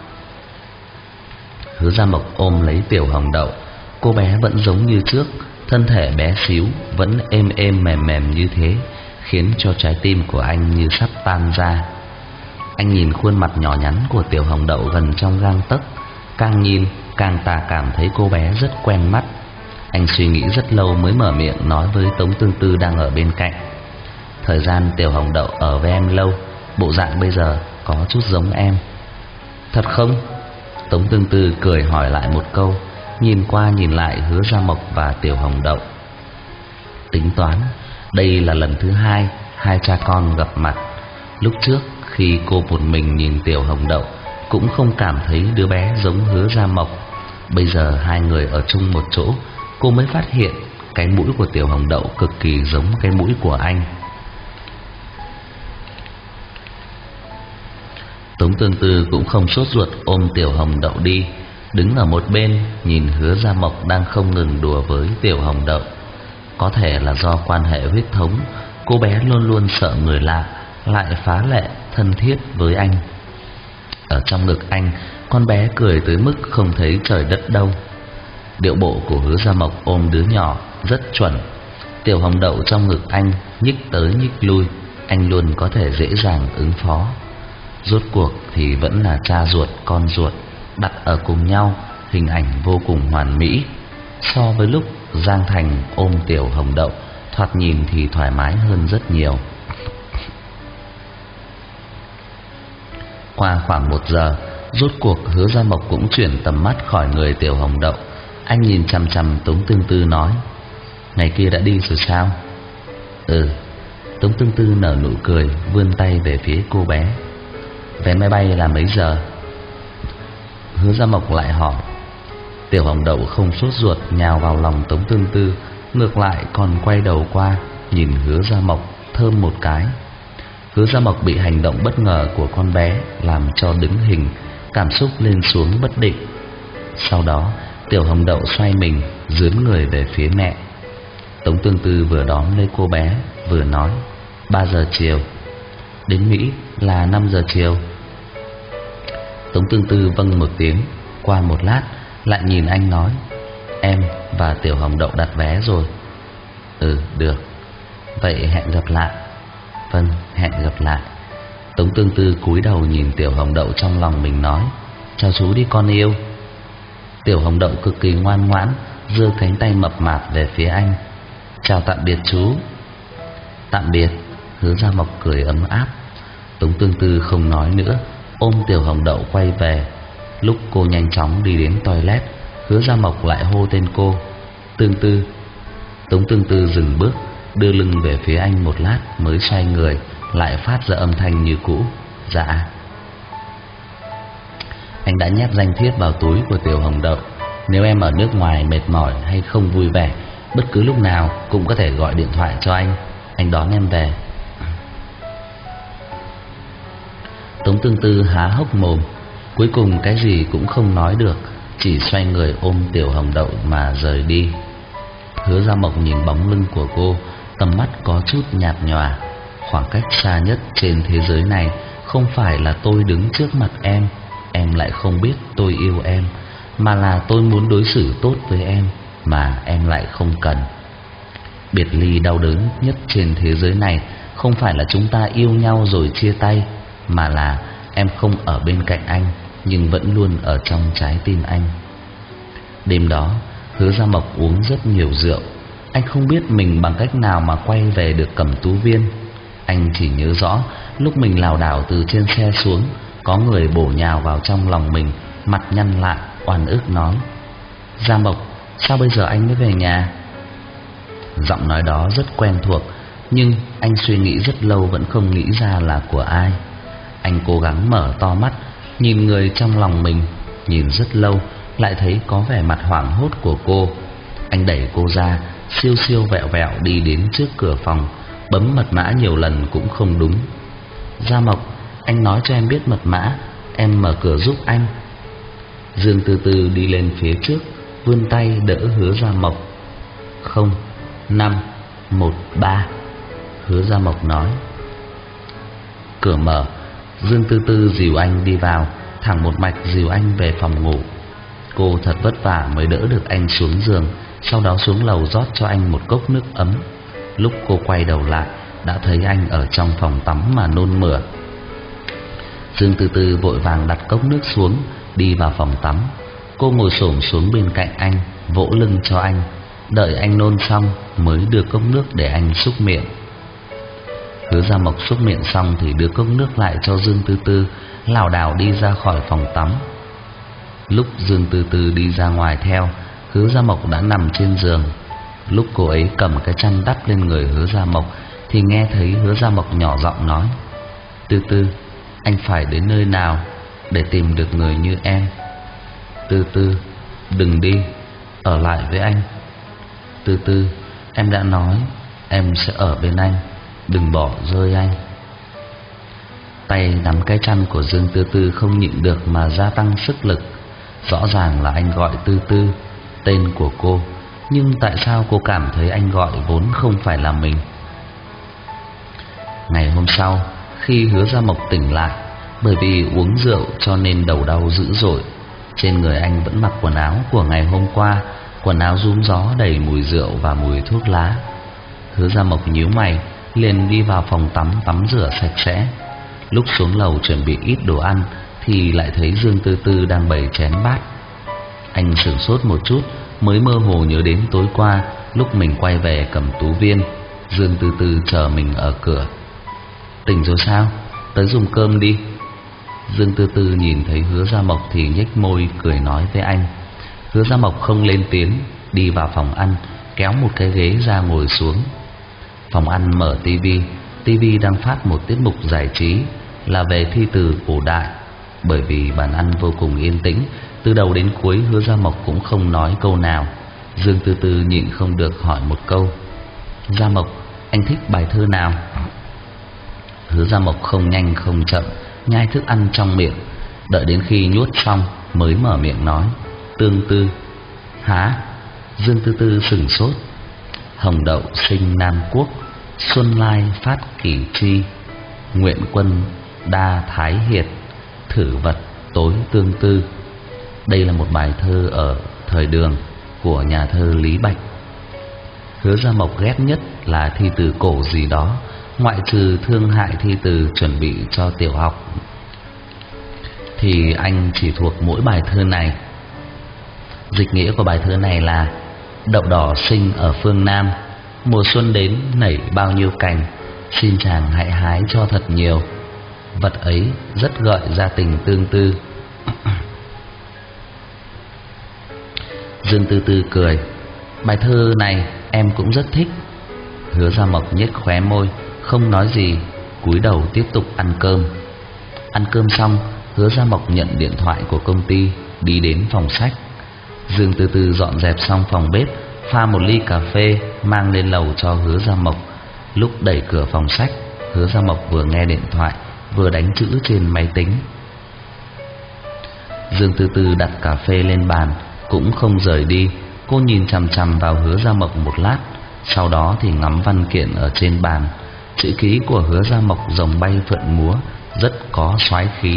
Hứa Gia Mộc ôm lấy Tiểu Hồng Đậu, cô bé vẫn giống như trước, thân thể bé xíu vẫn êm êm mềm mềm như thế, khiến cho trái tim của anh như sắp tan ra. Anh nhìn khuôn mặt nhỏ nhắn của Tiểu Hồng Đậu gần trong gang tấc, càng nhìn càng cảm thấy cô bé rất quen mắt. Anh suy nghĩ rất lâu mới mở miệng nói với Tống Tương Tư đang ở bên cạnh: "Thời gian Tiểu Hồng Đậu ở với em lâu, bộ dạng bây giờ có chút giống em." "Thật không?" Tống Tương Tư cười hỏi lại một câu, nhìn qua nhìn lại Hứa Gia Mộc và Tiểu Hồng Đậu. Tính toán đây là lần thứ hai hai cha con gặp mặt. Lúc trước khi cô một mình nhìn Tiểu Hồng Đậu cũng không cảm thấy đứa bé giống Hứa Gia Mộc. Bây giờ hai người ở chung một chỗ, cô mới phát hiện cái mũi của Tiểu Hồng Đậu cực kỳ giống cái mũi của anh. Tống Tương Tư cũng không sốt ruột ôm Tiểu Hồng Đậu đi, đứng ở một bên nhìn Hứa Gia Mộc đang không ngừng đùa với Tiểu Hồng Đậu. Có thể là do quan hệ huyết thống, cô bé luôn luôn sợ người lạ, lại phá lệ thân thiết với anh. Ở trong ngực anh, con bé cười tới mức không thấy trời đất đâu. Điệu bộ của Hứa Gia Mộc ôm đứa nhỏ rất chuẩn. Tiểu Hồng Đậu trong ngực anh nhích tới nhích lui, anh luôn có thể dễ dàng ứng phó. Rốt cuộc thì vẫn là cha ruột con ruột đặt ở cùng nhau, hình ảnh vô cùng hoàn mỹ. So với lúc Giang Thành ôm Tiểu Hồng Đậu, thoạt nhìn thì thoải mái hơn rất nhiều. Qua khoảng 1 giờ, rốt cuộc Hứa Gia Mộc cũng chuyển tầm mắt khỏi người Tiểu Hồng Đậu. Anh nhìn chằm chằm Tống Tương Tư nói: "Ngày kia đã đi rồi sao?" "Ừ." Tống Tương Tư nở nụ cười, vươn tay về phía cô bé: "Vé máy bay là mấy giờ?" Hứa Gia Mộc lại hỏi. Tiểu Hồng Đậu không sốt ruột nhào vào lòng Tống Tương Tư, ngược lại còn quay đầu qua nhìn Hứa Gia Mộc thơm một cái. Hứa Gia Mộc bị hành động bất ngờ của con bé làm cho đứng hình, cảm xúc lên xuống bất định. Sau đó Tiểu Hồng Đậu xoay mình dướn người về phía mẹ. Tống Tương Tư vừa đón lấy cô bé vừa nói: 3 giờ chiều. Đến Mỹ là 5 giờ chiều. Tống Tương Tư vâng một tiếng, qua một lát lại nhìn anh nói: Em và Tiểu Hồng Đậu đặt vé rồi. Ừ, được. Vậy hẹn gặp lại. Vâng, hẹn gặp lại. Tống Tương Tư cúi đầu nhìn Tiểu Hồng Đậu, trong lòng mình nói: chào chú đi con yêu. Tiểu Hồng Đậu cực kỳ ngoan ngoãn, giơ cánh tay mập mạp về phía anh. Chào tạm biệt chú. Tạm biệt. Hứa Gia Mộc cười ấm áp. Tống Tương Tư không nói nữa, ôm Tiểu Hồng Đậu quay về. Lúc cô nhanh chóng đi đến toilet, Hứa Gia Mộc lại hô tên cô: Tương Tư. Tống Tương Tư dừng bước, đưa lưng về phía anh một lát mới xoay người, lại phát ra âm thanh như cũ: dạ. Anh đã nhét danh thiếp vào túi của Tiểu Hồng Đậu. Nếu em ở nước ngoài mệt mỏi hay không vui vẻ, bất cứ lúc nào cũng có thể gọi điện thoại cho anh đón em về. Tống Tương Tư há hốc mồm, cuối cùng cái gì cũng không nói được, chỉ xoay người ôm Tiểu Hồng Đậu mà rời đi. Hứa Gia Mộc nhìn bóng lưng của cô, tầm mắt có chút nhạt nhòa. Khoảng cách xa nhất trên thế giới này không phải là tôi đứng trước mặt em lại không biết tôi yêu em, mà là tôi muốn đối xử tốt với em mà em lại không cần. Biệt ly đau đớn nhất trên thế giới này không phải là chúng ta yêu nhau rồi chia tay, mà là em không ở bên cạnh anh nhưng vẫn luôn ở trong trái tim anh. Đêm đó Hứa Gia Mộc uống rất nhiều rượu. Anh không biết mình bằng cách nào mà quay về được Cẩm Tú Viên. Anh chỉ nhớ rõ lúc mình lảo đảo từ trên xe xuống, có người bổ nhào vào trong lòng mình, mặt nhăn lại oan ức nói: Gia Mộc, sao bây giờ anh mới về nhà? Giọng nói đó rất quen thuộc, nhưng anh suy nghĩ rất lâu vẫn không nghĩ ra là của ai. Anh cố gắng mở to mắt, nhìn người trong lòng mình, nhìn rất lâu, lại thấy có vẻ mặt hoảng hốt của cô. Anh đẩy cô ra, siêu siêu vẹo vẹo đi đến trước cửa phòng, bấm mật mã nhiều lần cũng không đúng. Gia Mộc, anh nói cho em biết mật mã, em mở cửa giúp anh. Dương từ từ đi lên phía trước, vươn tay đỡ Hứa Gia Mộc. 0513. Hứa Gia Mộc nói. Cửa mở, Dương Tư Tư dìu anh đi vào, thẳng một mạch dìu anh về phòng ngủ. Cô thật vất vả mới đỡ được anh xuống giường, sau đó xuống lầu rót cho anh một cốc nước ấm. Lúc cô quay đầu lại, đã thấy anh ở trong phòng tắm mà nôn mửa. Dương Tư Tư vội vàng đặt cốc nước xuống, đi vào phòng tắm. Cô ngồi xổm xuống bên cạnh anh, vỗ lưng cho anh, đợi anh nôn xong mới đưa cốc nước để anh súc miệng. Hứa Gia Mộc súc miệng xong thì đưa cốc nước lại cho Dương Tư Tư, lảo đảo đi ra khỏi phòng tắm. Lúc Dương Tư Tư đi ra ngoài theo, Hứa Gia Mộc đã nằm trên giường. Lúc cô ấy cầm cái chăn đắp lên người Hứa Gia Mộc thì nghe thấy Hứa Gia Mộc nhỏ giọng nói: Tư Tư, anh phải đến nơi nào để tìm được người như em? Tư Tư, đừng đi, ở lại với anh. Tư Tư, em đã nói em sẽ ở bên anh, đừng bỏ rơi anh. Tay nắm cái chăn của Dương Tư Tư không nhịn được mà gia tăng sức lực. Rõ ràng là anh gọi Tư Tư, tên của cô, nhưng tại sao cô cảm thấy anh gọi vốn không phải là mình? Ngày hôm sau, khi Hứa Gia Mộc tỉnh lại, bởi vì uống rượu cho nên đầu đau dữ dội. Trên người anh vẫn mặc quần áo của ngày hôm qua, quần áo rúm gió đầy mùi rượu và mùi thuốc lá. Hứa Gia Mộc nhíu mày, liền đi vào phòng tắm tắm rửa sạch sẽ. Lúc xuống lầu chuẩn bị ít đồ ăn thì lại thấy Dương Tư Tư đang bày chén bát. Anh sửng sốt một chút, mới mơ hồ nhớ đến tối qua lúc mình quay về Cẩm Tú Viên, Dương Tư Tư chờ mình ở cửa. Tỉnh rồi sao? Tới dùng cơm đi. Dương Tư Tư nhìn thấy Hứa Gia Mộc thì nhếch môi cười nói với anh. Hứa Gia Mộc không lên tiếng, đi vào phòng ăn, kéo một cái ghế ra ngồi xuống. Phòng ăn mở tivi đang phát một tiết mục giải trí là về thi từ cổ đại. Bởi vì bàn ăn vô cùng yên tĩnh, từ đầu đến cuối Hứa Gia Mộc cũng không nói câu nào. Dương Tư Tư nhịn không được hỏi một câu: Gia Mộc, anh thích bài thơ nào? Hứa Gia Mộc không nhanh không chậm nhai thức ăn trong miệng, đợi đến khi nuốt xong mới mở miệng nói: Tương Tư. Hả? Dương Tư Tư sửng sốt. Hồng đậu sinh Nam Quốc, xuân lai phát kỷ chi, nguyện quân đa thái hiệt, thử vật tối tương tư. Đây là một bài thơ ở thời Đường. của nhà thơ Lý Bạch. Hứa Gia Mộc ghét nhất là thi từ cổ gì đó, ngoại trừ thương hại thi từ chuẩn bị cho tiểu học thì anh chỉ thuộc mỗi bài thơ này. Dịch nghĩa của bài thơ này là: đậu đỏ sinh ở phương Nam, mùa xuân đến nảy bao nhiêu cành, xin chàng hãy hái cho thật nhiều, vật ấy rất gợi ra tình tương tư. Dương Tư Tư cười: bài thơ này em cũng rất thích. Hứa Gia Mộc nhếch khóe môi, không nói gì, cúi đầu tiếp tục ăn cơm. Ăn cơm xong, Hứa Gia Mộc nhận điện thoại của công ty, đi đến phòng sách. Dương Tư Tư dọn dẹp xong phòng bếp, pha một ly cà phê mang lên lầu cho Hứa Gia Mộc. Lúc đẩy cửa phòng sách, Hứa Gia Mộc vừa nghe điện thoại vừa đánh chữ trên máy tính. Dương Tư Tư đặt cà phê lên bàn, cũng không rời đi. Cô nhìn chằm chằm vào Hứa Gia Mộc một lát, sau đó thì ngắm văn kiện ở trên bàn. Chữ ký của Hứa Gia Mộc rồng bay phượng múa, rất có soái khí.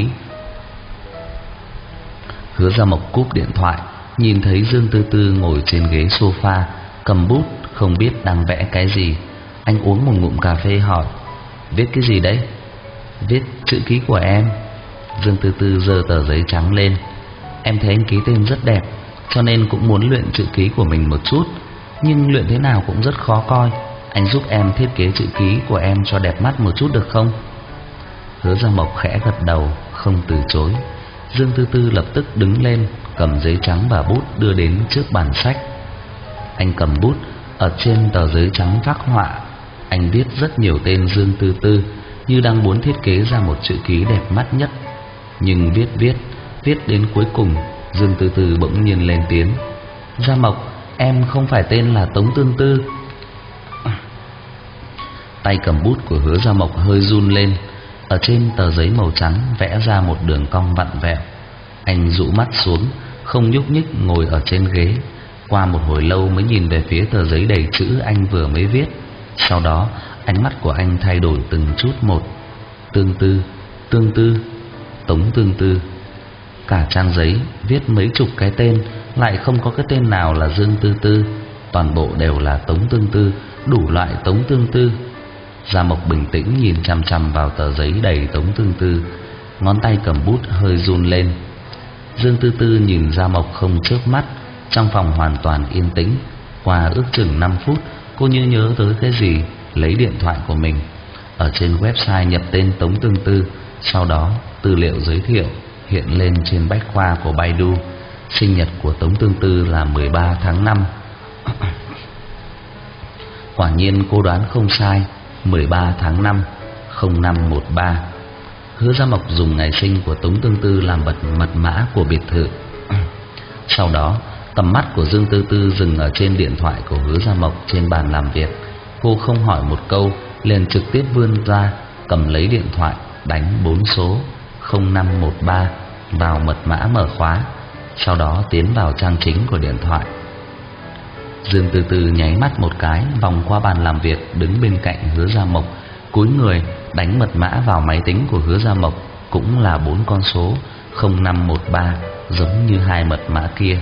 Hứa Gia Mộc cúp điện thoại, nhìn thấy Dương Tư Tư ngồi trên ghế sofa, cầm bút không biết đang vẽ cái gì. Anh uống một ngụm cà phê hỏi: viết cái gì đấy? Viết chữ ký của em. Dương Tư Tư giơ tờ giấy trắng lên: em thấy anh ký tên rất đẹp, cho nên cũng muốn luyện chữ ký của mình một chút, nhưng luyện thế nào cũng rất khó coi. Anh giúp em thiết kế chữ ký của em cho đẹp mắt một chút được không? Hứa Gia Mộc khẽ gật đầu, không từ chối. Dương Tư Tư lập tức đứng lên, cầm giấy trắng và bút đưa đến trước bàn sách. Anh cầm bút, ở trên tờ giấy trắng phác họa. Anh viết rất nhiều tên Dương Tư Tư, như đang muốn thiết kế ra một chữ ký đẹp mắt nhất. Nhưng viết đến cuối cùng, Dương Tư Tư bỗng nhiên lên tiếng: Gia Mộc, em không phải tên là Tống Tương Tư. Tay cầm bút của Hứa Gia Mộc hơi run lên. Ở trên tờ giấy màu trắng vẽ ra một đường cong vặn vẹo. Anh dụ mắt xuống, không nhúc nhích ngồi ở trên ghế. Qua một hồi lâu mới nhìn về phía tờ giấy đầy chữ anh vừa mới viết. Sau đó ánh mắt của anh thay đổi từng chút một. Tương Tư, Tương Tư, Tống Tương Tư. Cả trang giấy viết mấy chục cái tên, lại không có cái tên nào là Dương Tư Tư. Toàn bộ đều là Tống Tương Tư, đủ loại Tống Tương Tư. Gia Mộc bình tĩnh nhìn chằm chằm vào tờ giấy đầy Tống Tương Tư, ngón tay cầm bút hơi run lên. Dương Tư Tư nhìn Gia Mộc không chớp mắt. Trong phòng hoàn toàn yên tĩnh. Qua ước chừng 5 phút, cô như nhớ tới cái gì, lấy điện thoại của mình, ở trên website nhập tên Tống Tương Tư. Sau đó tư liệu giới thiệu hiện lên trên bách khoa của Baidu. Sinh nhật của Tống Tương Tư là 13 tháng 5. Quả nhiên cô đoán không sai, 13 tháng 5, 0513. Hứa Gia Mộc dùng ngày sinh của Tống Tương Tư làm mật mã của biệt thự. Sau đó tầm mắt của Dương Tư Tư dừng ở trên điện thoại của Hứa Gia Mộc trên bàn làm việc. Cô không hỏi một câu, liền trực tiếp vươn ra, cầm lấy điện thoại, đánh 4 số 0513 vào mật mã mở khóa, sau đó tiến vào trang chính của điện thoại. Dương Tư Tư nháy mắt một cái, vòng qua bàn làm việc, đứng bên cạnh Hứa Gia Mộc, cúi người đánh mật mã vào máy tính của Hứa Gia Mộc, cũng là 4 con số 0513, giống như hai mật mã kia.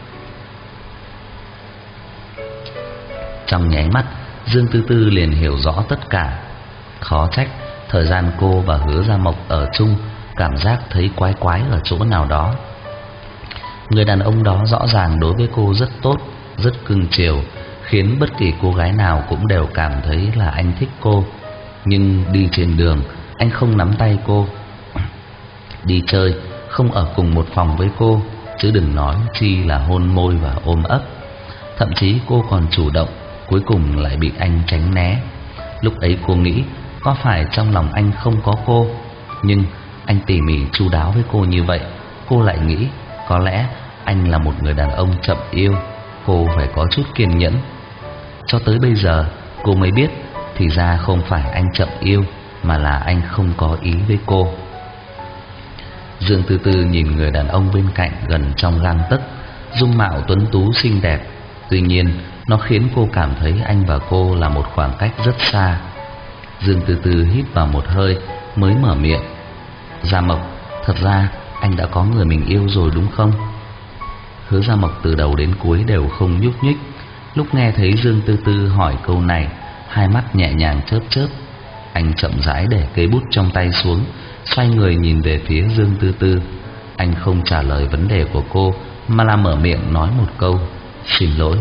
Trong nháy mắt, Dương Tư Tư liền hiểu rõ tất cả. Khó trách thời gian cô và Hứa Gia Mộc ở chung, cảm giác thấy quái quái ở chỗ nào đó. Người đàn ông đó rõ ràng đối với cô rất tốt, rất cưng chiều, khiến bất kỳ cô gái nào cũng đều cảm thấy là anh thích cô. Nhưng đi trên đường, anh không nắm tay cô. Đi chơi, không ở cùng một phòng với cô, chứ đừng nói chi là hôn môi và ôm ấp. Thậm chí cô còn chủ động, cuối cùng lại bị anh tránh né. Lúc ấy cô nghĩ có phải trong lòng anh không có cô, nhưng anh tỉ mỉ chu đáo với cô như vậy, cô lại nghĩ có lẽ anh là một người đàn ông chậm yêu, cô phải có chút kiên nhẫn. Cho tới bây giờ cô mới biết, thì ra không phải anh chậm yêu, mà là anh không có ý với cô. Dương Tư Tư nhìn người đàn ông bên cạnh gần trong gang tấc, dung mạo tuấn tú xinh đẹp. Tuy nhiên nó khiến cô cảm thấy anh và cô là một khoảng cách rất xa. Dương Tư Tư hít vào một hơi mới mở miệng: Gia Mộc, thật ra anh đã có người mình yêu rồi đúng không? Hứa Gia Mộc từ đầu đến cuối đều không nhúc nhích. Lúc nghe thấy Dương Tư Tư hỏi câu này, hai mắt nhẹ nhàng chớp chớp. Anh chậm rãi để cây bút trong tay xuống, xoay người nhìn về phía Dương Tư Tư. Anh không trả lời vấn đề của cô, mà là mở miệng nói một câu: "Xin lỗi."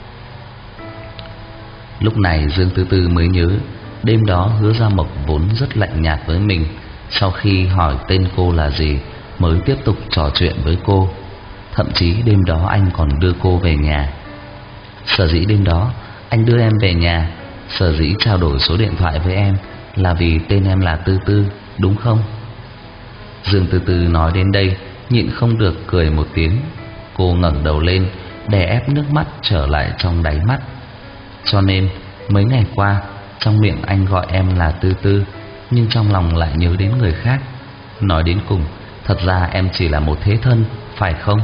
Lúc này Dương Tư Tư mới nhớ, đêm đó Hứa Gia Mộc vốn rất lạnh nhạt với mình. Sau khi hỏi tên cô là gì, mới tiếp tục trò chuyện với cô. Thậm chí đêm đó anh còn đưa cô về nhà. Sở dĩ đêm đó anh đưa em về nhà, sở dĩ trao đổi số điện thoại với em, là vì tên em là Tư Tư, đúng không? Dương Tư Tư nói đến đây, nhịn không được cười một tiếng. Cô ngẩng đầu lên, đè ép nước mắt trở lại trong đáy mắt. Cho nên mấy ngày qua, trong miệng anh gọi em là Tư Tư, nhưng trong lòng lại nhớ đến người khác. Nói đến cùng, thật ra em chỉ là một thế thân, phải không?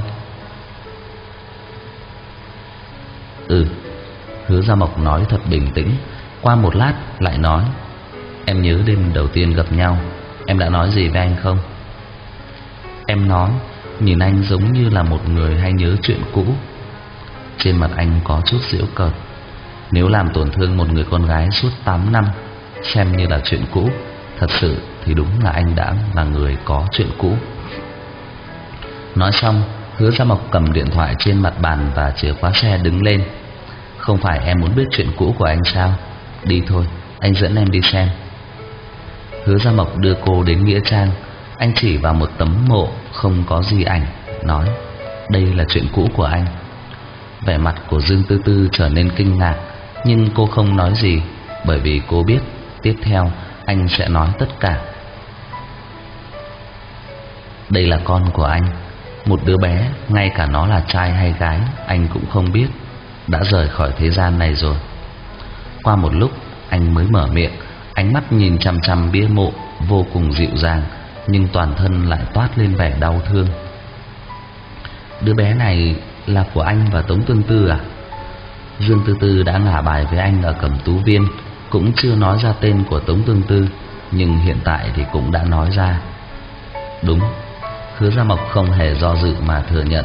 Hứa Gia Mộc nói thật bình tĩnh. Qua một lát lại nói: "Em nhớ đêm đầu tiên gặp nhau, em đã nói gì với anh không?" Em nói, nhìn anh giống như là một người hay nhớ chuyện cũ. Trên mặt anh có chút giễu cợt. Nếu làm tổn thương một người con gái suốt 8 năm xem như là chuyện cũ, thật sự thì đúng là anh đã là người có chuyện cũ. Nói xong, Hứa Gia Mộc cầm điện thoại trên mặt bàn và chìa khóa xe đứng lên. "Không phải em muốn biết chuyện cũ của anh sao? Đi thôi, anh dẫn em đi xem." Hứa Gia Mộc đưa cô đến nghĩa trang. Anh chỉ vào một tấm mộ không có gì ảnh, nói: "Đây là chuyện cũ của anh." Vẻ mặt của Dương Tư Tư trở nên kinh ngạc, nhưng cô không nói gì, bởi vì cô biết tiếp theo anh sẽ nói tất cả. "Đây là con của anh, một đứa bé, ngay cả nó là trai hay gái anh cũng không biết, đã rời khỏi thế gian này rồi." Qua một lúc anh mới mở miệng, ánh mắt nhìn chằm chằm bia mộ vô cùng dịu dàng, nhưng toàn thân lại toát lên vẻ đau thương. "Đứa bé này là của anh và Tống Tương Tư à?" Dương Tư Tư đã ngả bài với anh ở Cẩm Tú Viên, cũng chưa nói ra tên của Tống Tương Tư, nhưng hiện tại thì cũng đã nói ra. "Đúng." Hứa Gia Mộc không hề do dự mà thừa nhận.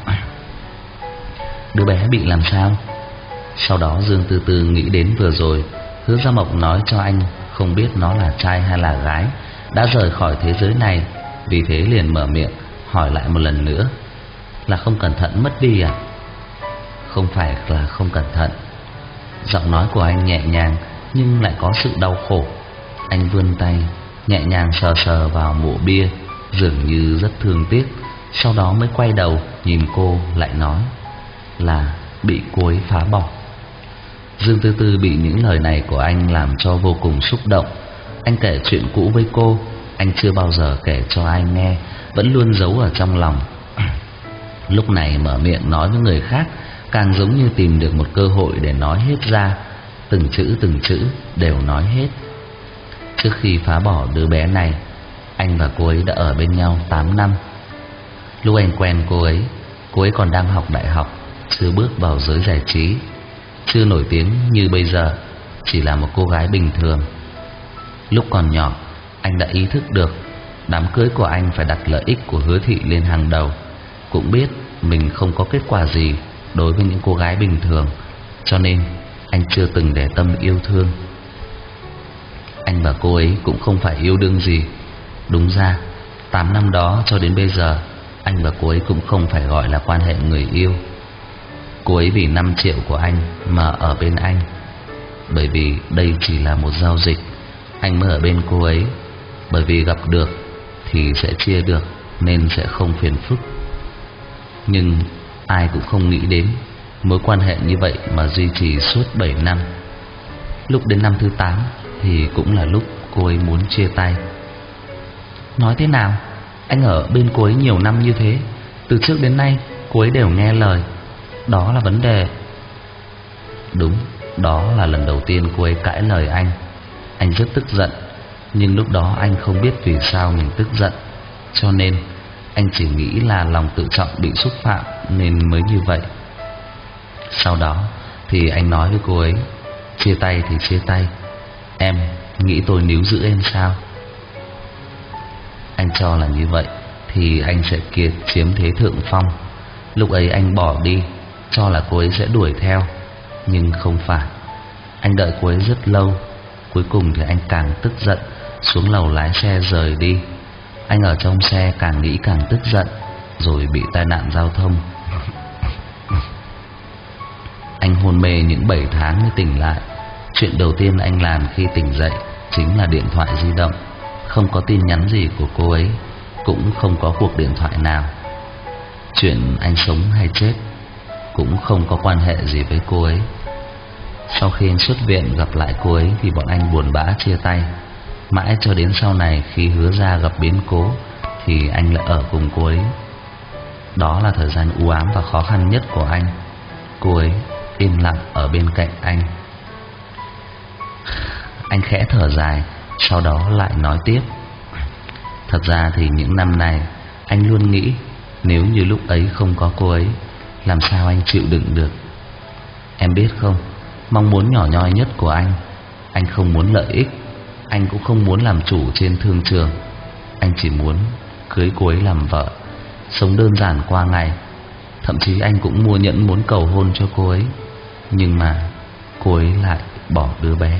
"Đứa bé bị làm sao?" Sau đó Dương Tư Tư nghĩ đến vừa rồi Hứa Gia Mộc nói cho anh không biết nó là trai hay là gái, đã rời khỏi thế giới này, vì thế liền mở miệng hỏi lại một lần nữa: "Là không cẩn thận mất đi à?" "Không phải là không cẩn thận." Giọng nói của anh nhẹ nhàng nhưng lại có sự đau khổ. Anh vươn tay nhẹ nhàng sờ sờ vào mộ bia, dường như rất thương tiếc. Sau đó mới quay đầu nhìn cô lại nói: "Là bị cô ấy phá bỏ." Dương Tư Tư bị những lời này của anh làm cho vô cùng xúc động. Anh kể chuyện cũ với cô, anh chưa bao giờ kể cho ai nghe, vẫn luôn giấu ở trong lòng. Lúc này mở miệng nói với người khác, càng giống như tìm được một cơ hội để nói hết ra, từng chữ đều nói hết. Trước khi phá bỏ đứa bé này, anh và cô ấy đã ở bên nhau 8 năm. Lúc anh quen cô ấy còn đang học đại học, chưa bước vào giới giải trí, chưa nổi tiếng như bây giờ, chỉ là một cô gái bình thường. Lúc còn nhỏ, anh đã ý thức được đám cưới của anh phải đặt lợi ích của Hứa thị lên hàng đầu, cũng biết mình không có kết quả gì đối với những cô gái bình thường, cho nên anh chưa từng để tâm yêu thương. Anh và cô ấy cũng không phải yêu đương gì. Đúng ra 8 năm đó cho đến bây giờ, anh và cô ấy cũng không phải gọi là quan hệ người yêu. Cô ấy vì 5 triệu của anh mà ở bên anh, bởi vì đây chỉ là một giao dịch. Anh mới ở bên cô ấy, bởi vì gặp được thì sẽ chia được, nên sẽ không phiền phức. Nhưng ai cũng không nghĩ đến mối quan hệ như vậy mà duy trì suốt 7 năm. Lúc đến năm thứ 8 thì cũng là lúc cô ấy muốn chia tay. Nói thế nào, anh ở bên cô ấy nhiều năm như thế, từ trước đến nay cô ấy đều nghe lời, đó là vấn đề. Đúng, đó là lần đầu tiên cô ấy cãi lời anh. Anh rất tức giận, nhưng lúc đó anh không biết vì sao mình tức giận, cho nên anh chỉ nghĩ là lòng tự trọng bị xúc phạm nên mới như vậy. Sau đó thì anh nói với cô ấy, chia tay thì chia tay, em nghĩ tôi níu giữ em sao? Anh cho là như vậy thì anh sẽ chiếm thế thượng phong. Lúc ấy anh bỏ đi, cho là cô ấy sẽ đuổi theo, nhưng không phải. Anh đợi cô ấy rất lâu. Cuối cùng thì anh càng tức giận, xuống lầu lái xe rời đi. Anh ở trong xe càng nghĩ càng tức giận, rồi bị tai nạn giao thông. Anh hôn mê những 7 tháng mới tỉnh lại. Chuyện đầu tiên anh làm khi tỉnh dậy chính là điện thoại di động. Không có tin nhắn gì của cô ấy, cũng không có cuộc điện thoại nào. Chuyện anh sống hay chết cũng không có quan hệ gì với cô ấy. Sau khi anh xuất viện gặp lại cô ấy thì bọn anh buồn bã chia tay. Mãi cho đến sau này khi Hứa Gia gặp biến cố thì anh lại ở cùng cô ấy. Đó là thời gian u ám và khó khăn nhất của anh. Cô ấy im lặng ở bên cạnh anh. Anh khẽ thở dài, sau đó lại nói tiếp. Thật ra thì những năm này anh luôn nghĩ, nếu như lúc ấy không có cô ấy, làm sao anh chịu đựng được. Em biết không, mong muốn nhỏ nhoi nhất của anh không muốn lợi ích, anh cũng không muốn làm chủ trên thương trường. Anh chỉ muốn cưới cô ấy làm vợ, sống đơn giản qua ngày. Thậm chí anh cũng mua nhẫn muốn cầu hôn cho cô ấy. Nhưng mà cô ấy lại bỏ đứa bé.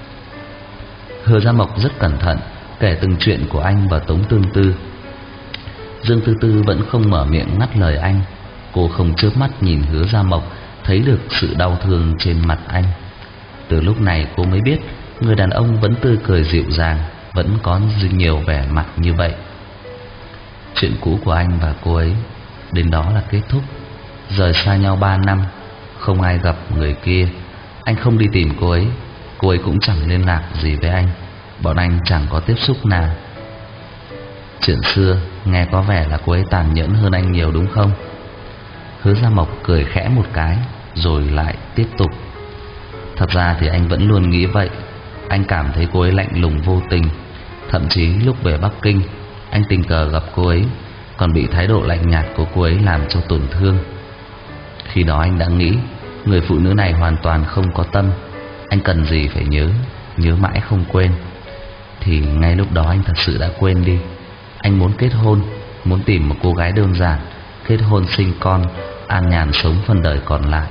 Hứa Gia Mộc rất cẩn thận kể từng chuyện của anh và Tống Tương Tư. Dương Tư Tư vẫn không mở miệng ngắt lời anh. Cô không chớp mắt nhìn Hứa Gia Mộc, thấy được sự đau thương trên mặt anh. Từ lúc này cô mới biết người đàn ông vẫn tươi cười dịu dàng, vẫn có nhiều vẻ mặt như vậy. Chuyện cũ của anh và cô ấy đến đó là kết thúc. Rời xa nhau 3 năm, không ai gặp người kia. Anh không đi tìm cô ấy cũng chẳng liên lạc gì với anh. Bọn anh chẳng có tiếp xúc nào. Chuyện xưa nghe có vẻ là cô ấy tàn nhẫn hơn anh nhiều đúng không? Hứa Gia Mộc cười khẽ một cái rồi lại tiếp tục. Thật ra thì anh vẫn luôn nghĩ vậy. Anh cảm thấy cô ấy lạnh lùng vô tình. Thậm chí lúc về Bắc Kinh, anh tình cờ gặp cô ấy, còn bị thái độ lạnh nhạt của cô ấy làm cho tổn thương. Khi đó anh đã nghĩ người phụ nữ này hoàn toàn không có tâm. Anh cần gì phải nhớ mãi không quên. Thì ngay lúc đó anh thật sự đã quên đi. Anh muốn kết hôn, muốn tìm một cô gái đơn giản, kết hôn sinh con, an nhàn sống phần đời còn lại.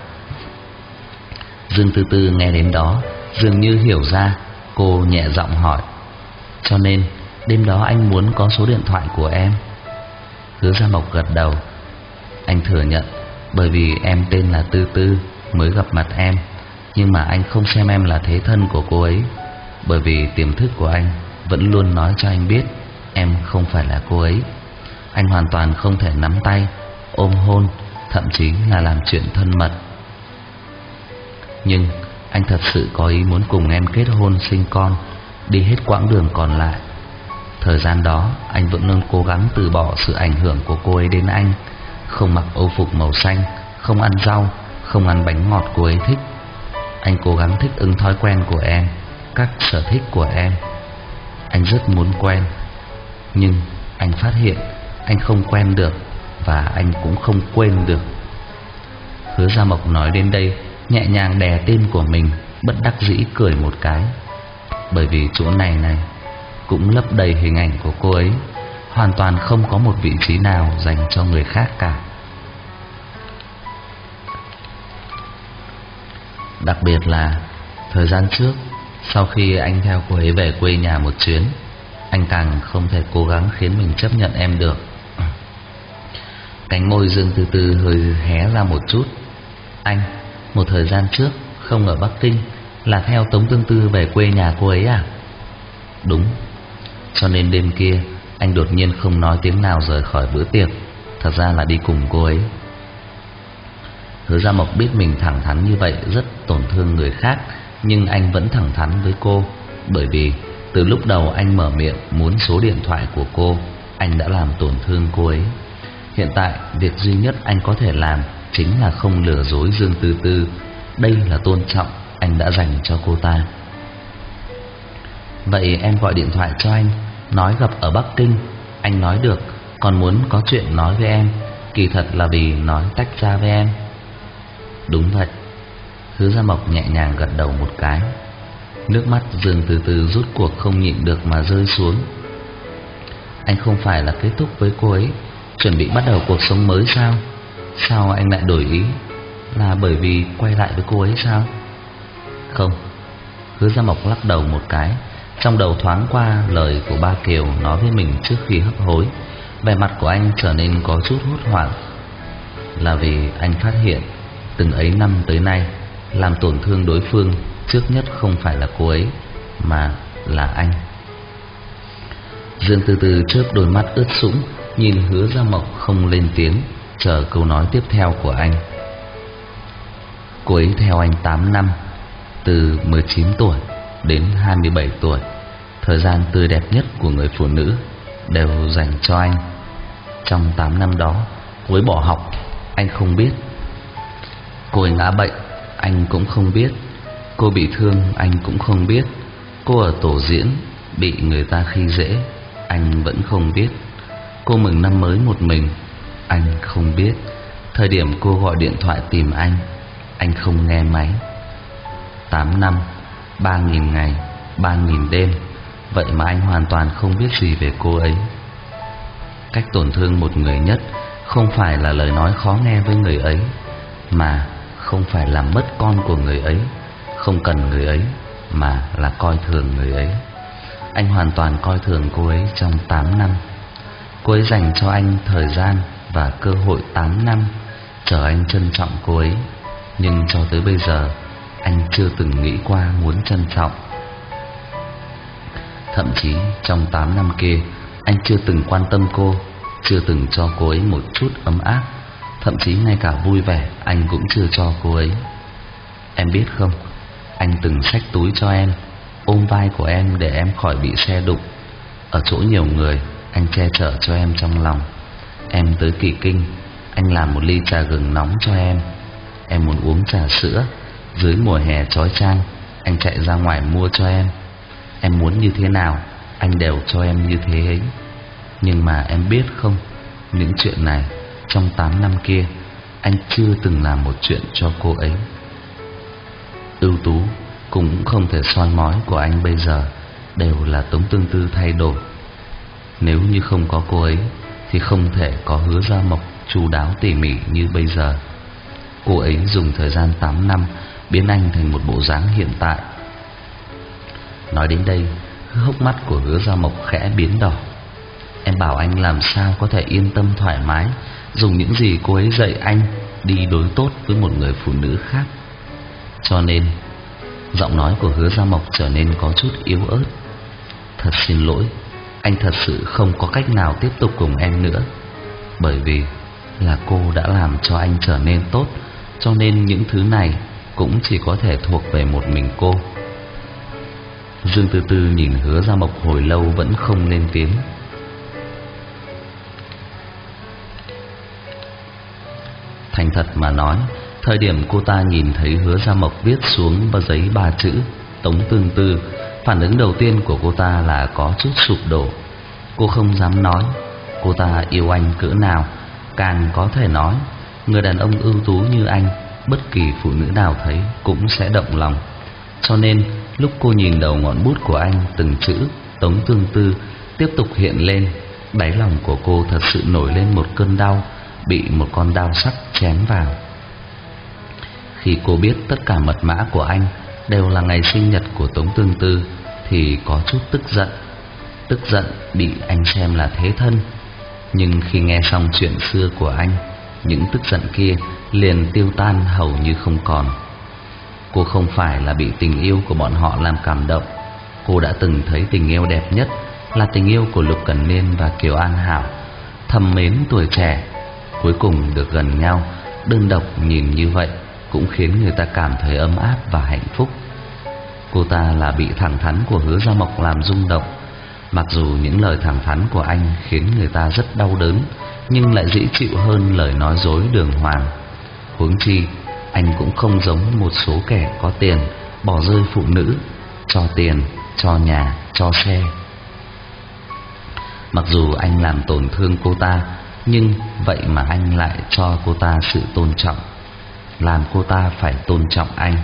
Dương Tư Tư nghe đến đó dường như hiểu ra. Cô nhẹ giọng hỏi, cho nên đêm đó anh muốn có số điện thoại của em? Hứa Gia Mộc gật đầu. Anh thừa nhận, bởi vì em tên là Tư Tư mới gặp mặt em. Nhưng mà anh không xem em là thế thân của cô ấy, bởi vì tiềm thức của anh vẫn luôn nói cho anh biết em không phải là cô ấy. Anh hoàn toàn không thể nắm tay, ôm hôn, thậm chí là làm chuyện thân mật. Nhưng anh thật sự có ý muốn cùng em kết hôn sinh con, đi hết quãng đường còn lại. Thời gian đó anh vẫn luôn cố gắng từ bỏ sự ảnh hưởng của cô ấy đến anh. Không mặc âu phục màu xanh, không ăn rau, không ăn bánh ngọt cô ấy thích. Anh cố gắng thích ứng thói quen của em, các sở thích của em. Anh rất muốn quen, nhưng anh phát hiện anh không quen được, và anh cũng không quên được. Hứa Gia Mộc nói đến đây nhẹ nhàng đè tên của mình, bất đắc dĩ cười một cái. Bởi vì chỗ này cũng lấp đầy hình ảnh của cô ấy, hoàn toàn không có một vị trí nào dành cho người khác cả. Đặc biệt là thời gian trước, sau khi anh theo cô ấy về quê nhà một chuyến, anh càng không thể cố gắng khiến mình chấp nhận em được. Cánh môi Dương Tư Tư hơi hé ra một chút. Anh, một thời gian trước không ở Bắc Kinh là theo Tống Tương Tư về quê nhà cô ấy à? Đúng. Cho nên đêm kia anh đột nhiên không nói tiếng nào rời khỏi bữa tiệc, thật ra là đi cùng cô ấy. Hứa Gia Mộc biết mình thẳng thắn như vậy rất tổn thương người khác, nhưng anh vẫn thẳng thắn với cô. Bởi vì từ lúc đầu anh mở miệng muốn số điện thoại của cô, anh đã làm tổn thương cô ấy. Hiện tại việc duy nhất anh có thể làm chính là không lừa dối Dương Tư Tư. Đây là tôn trọng anh đã dành cho cô ta. Vậy em gọi điện thoại cho anh, nói gặp ở Bắc Kinh. Anh nói được, còn muốn có chuyện nói với em, kỳ thật là vì nói tách ra với em. Đúng vậy. Hứa Gia Mộc nhẹ nhàng gật đầu một cái. Nước mắt Dương Tư Tư rút cuộc không nhịn được mà rơi xuống. Anh không phải là kết thúc với cô ấy, chuẩn bị bắt đầu cuộc sống mới sao? Sao anh lại đổi ý? Là bởi vì quay lại với cô ấy sao? Không. Hứa Gia Mộc lắc đầu một cái. Trong đầu thoáng qua lời của ba Kiều nói với mình trước khi hấp hối. Vẻ mặt của anh trở nên có chút hốt hoảng. Là vì anh phát hiện từng ấy năm tới nay, làm tổn thương đối phương trước nhất không phải là cô ấy, mà là anh. Dương từ từ chớp đôi mắt ướt sũng, nhìn Hứa Gia Mộc không lên tiếng, chờ câu nói tiếp theo của anh. Cô ấy theo anh 8 năm, từ 19 tuổi đến 27 tuổi. Thời gian tươi đẹp nhất của người phụ nữ đều dành cho anh. Trong 8 năm đó, cô ấy bỏ học, anh không biết. Cô ấy ngã bệnh, anh cũng không biết. Cô bị thương, anh cũng không biết. Cô ở tổ diễn bị người ta khi dễ, anh vẫn không biết. Cô mừng năm mới một mình, anh không biết. Thời điểm cô gọi điện thoại tìm anh không nghe máy. 8 năm, 3.000 ngày, 3.000 đêm. Vậy mà anh hoàn toàn không biết gì về cô ấy. Cách tổn thương một người nhất không phải là lời nói khó nghe với người ấy, mà không phải làm mất con của người ấy, không cần người ấy, mà là coi thường người ấy. Anh hoàn toàn coi thường cô ấy trong 8 năm. Cô ấy dành cho anh thời gian và cơ hội 8 năm, chờ anh trân trọng cô ấy. Nhưng cho tới bây giờ, anh chưa từng nghĩ qua muốn trân trọng. Thậm chí trong 8 năm kia, anh chưa từng quan tâm cô, chưa từng cho cô ấy một chút ấm áp. Thậm chí ngay cả vui vẻ anh cũng chưa cho cô ấy. Em biết không, anh từng xách túi cho em, ôm vai của em để em khỏi bị xe đụng. Ở chỗ nhiều người, anh che chở cho em trong lòng. Em tới Kỳ Kinh, anh làm một ly trà gừng nóng cho em. Em muốn uống trà sữa, dưới mùa hè chói chang, anh chạy ra ngoài mua cho em. Em muốn như thế nào, anh đều cho em như thế ấy. Nhưng mà em biết không, những chuyện này trong 8 năm kia, anh chưa từng làm một chuyện cho cô ấy. Ưu tú cũng không thể soi mói của anh bây giờ đều là Tống Tương Tư thay đổi. Nếu như không có cô ấy thì không thể có Hứa Gia Mộc chu đáo tỉ mỉ như bây giờ. Cô ấy dùng thời gian 8 năm biến anh thành một bộ dáng hiện tại. Nói đến đây, hốc mắt của Hứa Gia Mộc khẽ biến đỏ. Em bảo anh làm sao có thể yên tâm thoải mái dùng những gì cô ấy dạy anh đi đối tốt với một người phụ nữ khác. Cho nên giọng nói của Hứa Gia Mộc trở nên có chút yếu ớt. Thật xin lỗi, anh thật sự không có cách nào tiếp tục cùng em nữa. Bởi vì là cô đã làm cho anh trở nên tốt, cho nên những thứ này cũng chỉ có thể thuộc về một mình cô. Dương Từ Từ nhìn Hứa Gia Mộc hồi lâu vẫn không lên tiếng. Thành thật mà nói, thời điểm cô ta nhìn thấy Hứa Gia Mộc viết xuống vào giấy 3 chữ Tống Tương Tư, phản ứng đầu tiên của cô ta là có chút sụp đổ. Cô không dám nói cô ta yêu anh cỡ nào, càng có thể nói người đàn ông ưu tú như anh, bất kỳ phụ nữ nào thấy cũng sẽ động lòng. Cho nên lúc cô nhìn đầu ngọn bút của anh, từng chữ Tống Tương Tư tiếp tục hiện lên, đáy lòng của cô thật sự nổi lên một cơn đau, bị một con dao sắc chém vào. Khi cô biết tất cả mật mã của anh đều là ngày sinh nhật của Tống Tương Tư thì có chút tức giận bị anh xem là thế thân. Nhưng khi nghe xong chuyện xưa của anh, những tức giận kia liền tiêu tan hầu như không còn. Cô không phải là bị tình yêu của bọn họ làm cảm động. Cô đã từng thấy tình yêu đẹp nhất là tình yêu của Lục Cẩn Niên và Kiều An Hảo, thầm mến tuổi trẻ, cuối cùng được gần nhau. Đơn độc nhìn như vậy cũng khiến người ta cảm thấy ấm áp và hạnh phúc. Cô ta là bị thẳng thắn của Hứa Gia Mộc làm rung động. Mặc dù những lời thẳng thắn của anh khiến người ta rất đau đớn, nhưng lại dễ chịu hơn lời nói dối đường hoàng. Huống chi anh cũng không giống một số kẻ có tiền bỏ rơi phụ nữ, cho tiền, cho nhà, cho xe. Mặc dù anh làm tổn thương cô ta, nhưng vậy mà anh lại cho cô ta sự tôn trọng, làm cô ta phải tôn trọng anh.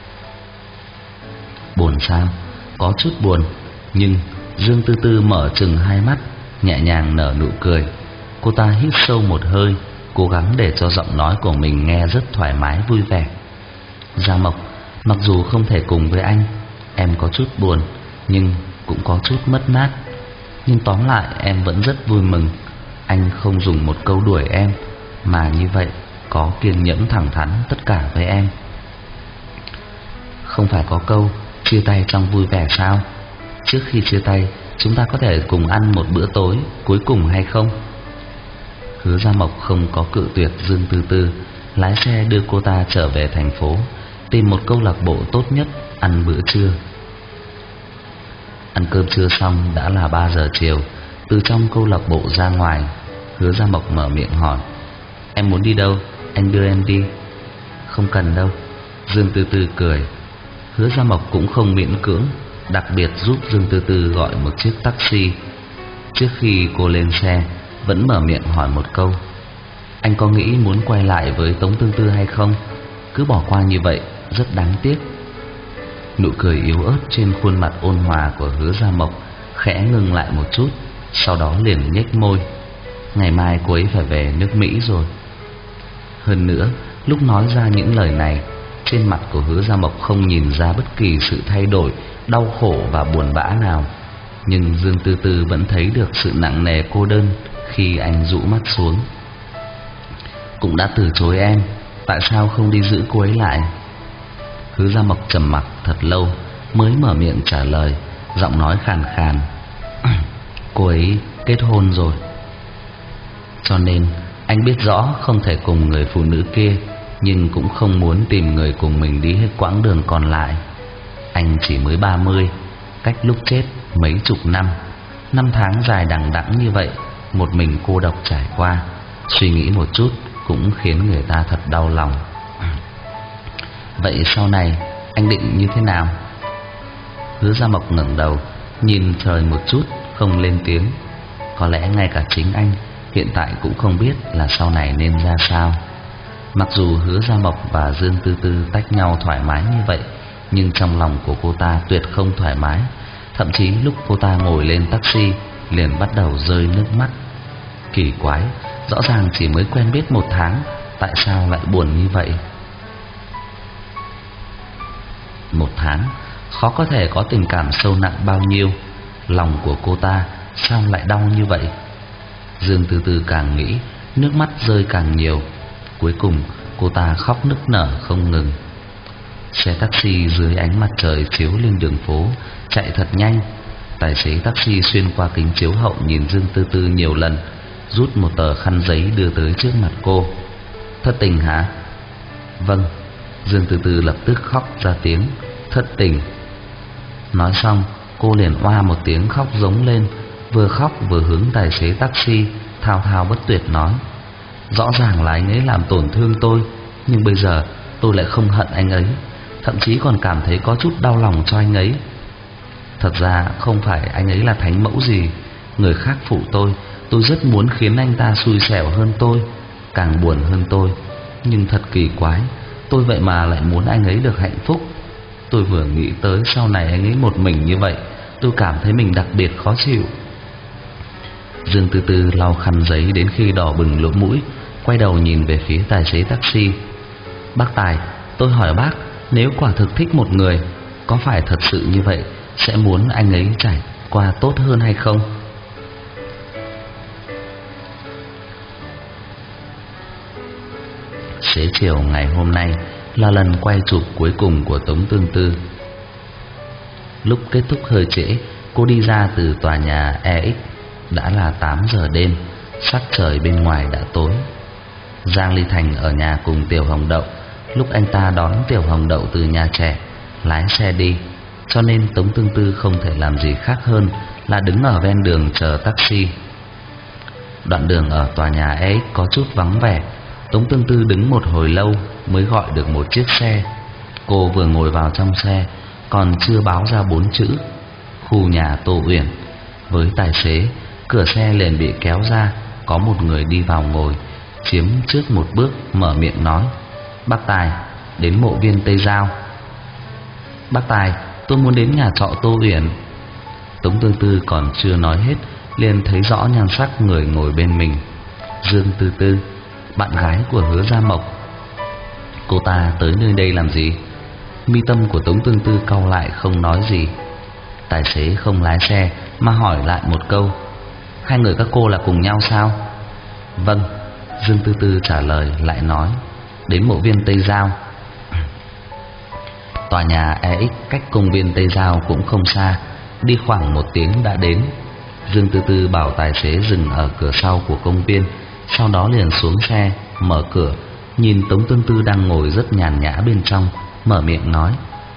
Buồn sao? Có chút buồn. Nhưng Dương Tư Tư mở trừng hai mắt, nhẹ nhàng nở nụ cười. Cô ta hít sâu một hơi, cố gắng để cho giọng nói của mình nghe rất thoải mái vui vẻ. Gia Mộc, mặc dù không thể cùng với anh, em có chút buồn, nhưng cũng có chút mất mát. Nhưng tóm lại em vẫn rất vui mừng anh không dùng một câu đuổi em, mà như vậy có kiên nhẫn thẳng thắn tất cả với em. Không phải có câu chia tay trong vui vẻ sao? Trước khi chia tay, chúng ta có thể cùng ăn một bữa tối cuối cùng hay không? Hứa Gia Mộc không có cự tuyệt Dương Tư Tư, lái xe đưa cô ta trở về thành phố, tìm một câu lạc bộ tốt nhất ăn bữa trưa. Ăn cơm trưa xong đã là 3 giờ chiều. Từ trong câu lạc bộ ra ngoài, Hứa Gia Mộc mở miệng hỏi: Em muốn đi đâu? Anh đưa em đi. Không cần đâu, Dương Tư Tư cười. Hứa Gia Mộc cũng không miễn cưỡng, đặc biệt giúp Dương Tư Tư gọi một chiếc taxi. Trước khi cô lên xe, vẫn mở miệng hỏi một câu: Anh có nghĩ muốn quay lại với Tống Tương Tư hay không? Cứ bỏ qua như vậy rất đáng tiếc. Nụ cười yếu ớt trên khuôn mặt ôn hòa của Hứa Gia Mộc khẽ ngừng lại một chút, sau đó liền nhếch môi: Ngày mai cô ấy phải về nước Mỹ rồi. Hơn nữa, lúc nói ra những lời này, trên mặt của Hứa Gia Mộc không nhìn ra bất kỳ sự thay đổi, đau khổ và buồn bã nào. Nhưng Dương Tư Tư vẫn thấy được sự nặng nề cô đơn khi anh rũ mắt xuống. Cũng đã từ chối em, tại sao không đi giữ cô ấy lại? Hứa Gia Mộc trầm mặc thật lâu mới mở miệng trả lời, giọng nói khàn khàn: Cô ấy kết hôn rồi. Cho nên anh biết rõ không thể cùng người phụ nữ kia, nhưng cũng không muốn tìm người cùng mình đi hết quãng đường còn lại. Anh chỉ mới 30, cách lúc chết mấy chục năm. Năm tháng dài đằng đẵng như vậy, một mình cô độc trải qua, suy nghĩ một chút cũng khiến người ta thật đau lòng. Vậy sau này anh định như thế nào? Hứa Gia Mộc ngẩng đầu nhìn trời một chút, không lên tiếng. Có lẽ ngay cả chính anh hiện tại cũng không biết là sau này nên ra sao. Mặc dù Hứa Gia Mộc và Dương Tư Tư tách nhau thoải mái như vậy, nhưng trong lòng của cô ta tuyệt không thoải mái. Thậm chí lúc cô ta ngồi lên taxi liền bắt đầu rơi nước mắt. Kỳ quái, rõ ràng chỉ mới quen biết 1 tháng, tại sao lại buồn như vậy? 1 tháng, khó có thể có tình cảm sâu nặng bao nhiêu. Lòng của cô ta sao lại đau như vậy? Dương Tư Tư càng nghĩ, nước mắt rơi càng nhiều. Cuối cùng cô ta khóc nức nở không ngừng. Xe taxi dưới ánh mặt trời chiếu lên đường phố chạy thật nhanh. Tài xế taxi xuyên qua kính chiếu hậu nhìn Dương Tư Tư nhiều lần, rút một tờ khăn giấy đưa tới trước mặt cô. Thất tình hả? Vâng. Dương Tư Tư lập tức khóc ra tiếng. Thất tình. Nói xong cô liền oa một tiếng khóc giống lên, vừa khóc vừa hướng tài xế taxi thao thao bất tuyệt nói: Rõ ràng là anh ấy làm tổn thương tôi, nhưng bây giờ tôi lại không hận anh ấy, thậm chí còn cảm thấy có chút đau lòng cho anh ấy. Thật ra không phải anh ấy là thánh mẫu gì, người khác phụ tôi rất muốn khiến anh ta xui xẻo hơn tôi, càng buồn hơn tôi. Nhưng thật kỳ quái, tôi vậy mà lại muốn anh ấy được hạnh phúc. Tôi vừa nghĩ tới sau này anh ấy một mình như vậy, tôi cảm thấy mình đặc biệt khó chịu. Dương Tư Tư lau khăn giấy đến khi đỏ bừng lỗ mũi, quay đầu nhìn về phía tài xế taxi. Bác Tài, tôi hỏi bác, nếu quả thực thích một người, có phải thật sự như vậy sẽ muốn anh ấy trải qua tốt hơn hay không? Xế chiều ngày hôm nay là lần quay chụp cuối cùng của Tống Tương Tư. Lúc kết thúc hơi trễ, cô đi ra từ tòa nhà EX. Đã là 8 giờ đêm, sắc trời bên ngoài đã tối. Giang Ly Thành ở nhà cùng Tiểu Hồng Đậu. Lúc anh ta đón Tiểu Hồng Đậu từ nhà trẻ, lái xe đi, cho nên Tống Tương Tư không thể làm gì khác hơn là đứng ở ven đường chờ taxi. Đoạn đường ở tòa nhà EX có chút vắng vẻ. Tống Tương Tư đứng một hồi lâu mới gọi được một chiếc xe. Cô vừa ngồi vào trong xe còn chưa báo ra 4 chữ: khu nhà Tô Uyển. Với tài xế, cửa xe liền bị kéo ra, có một người đi vào ngồi, chiếm trước một bước mở miệng nói: Bác Tài, đến mộ viên Tây Giao. Bác Tài, tôi muốn đến nhà trọ Tô Uyển. Tống Tương Tư còn chưa nói hết liền thấy rõ nhan sắc người ngồi bên mình. Dương Tư Tư, bạn gái của Hứa Gia Mộc. Cô ta tới nơi đây làm gì? Mi tâm của Tống Tương Tư cau lại không nói gì. Tài xế không lái xe mà hỏi lại một câu: hai người các cô là cùng nhau sao? Vâng, Dương Tư Tư trả lời, lại nói: đến mộ viên Tây Giao. Tòa nhà EX cách công viên Tây Giao cũng không xa, đi khoảng 1 tiếng đã đến. Dương Tư Tư bảo tài xế dừng ở cửa sau của công viên, sau đó liền xuống xe, mở cửa, nhìn Tống Tương Tư đang ngồi rất nhàn nhã bên trong, mở miệng nói: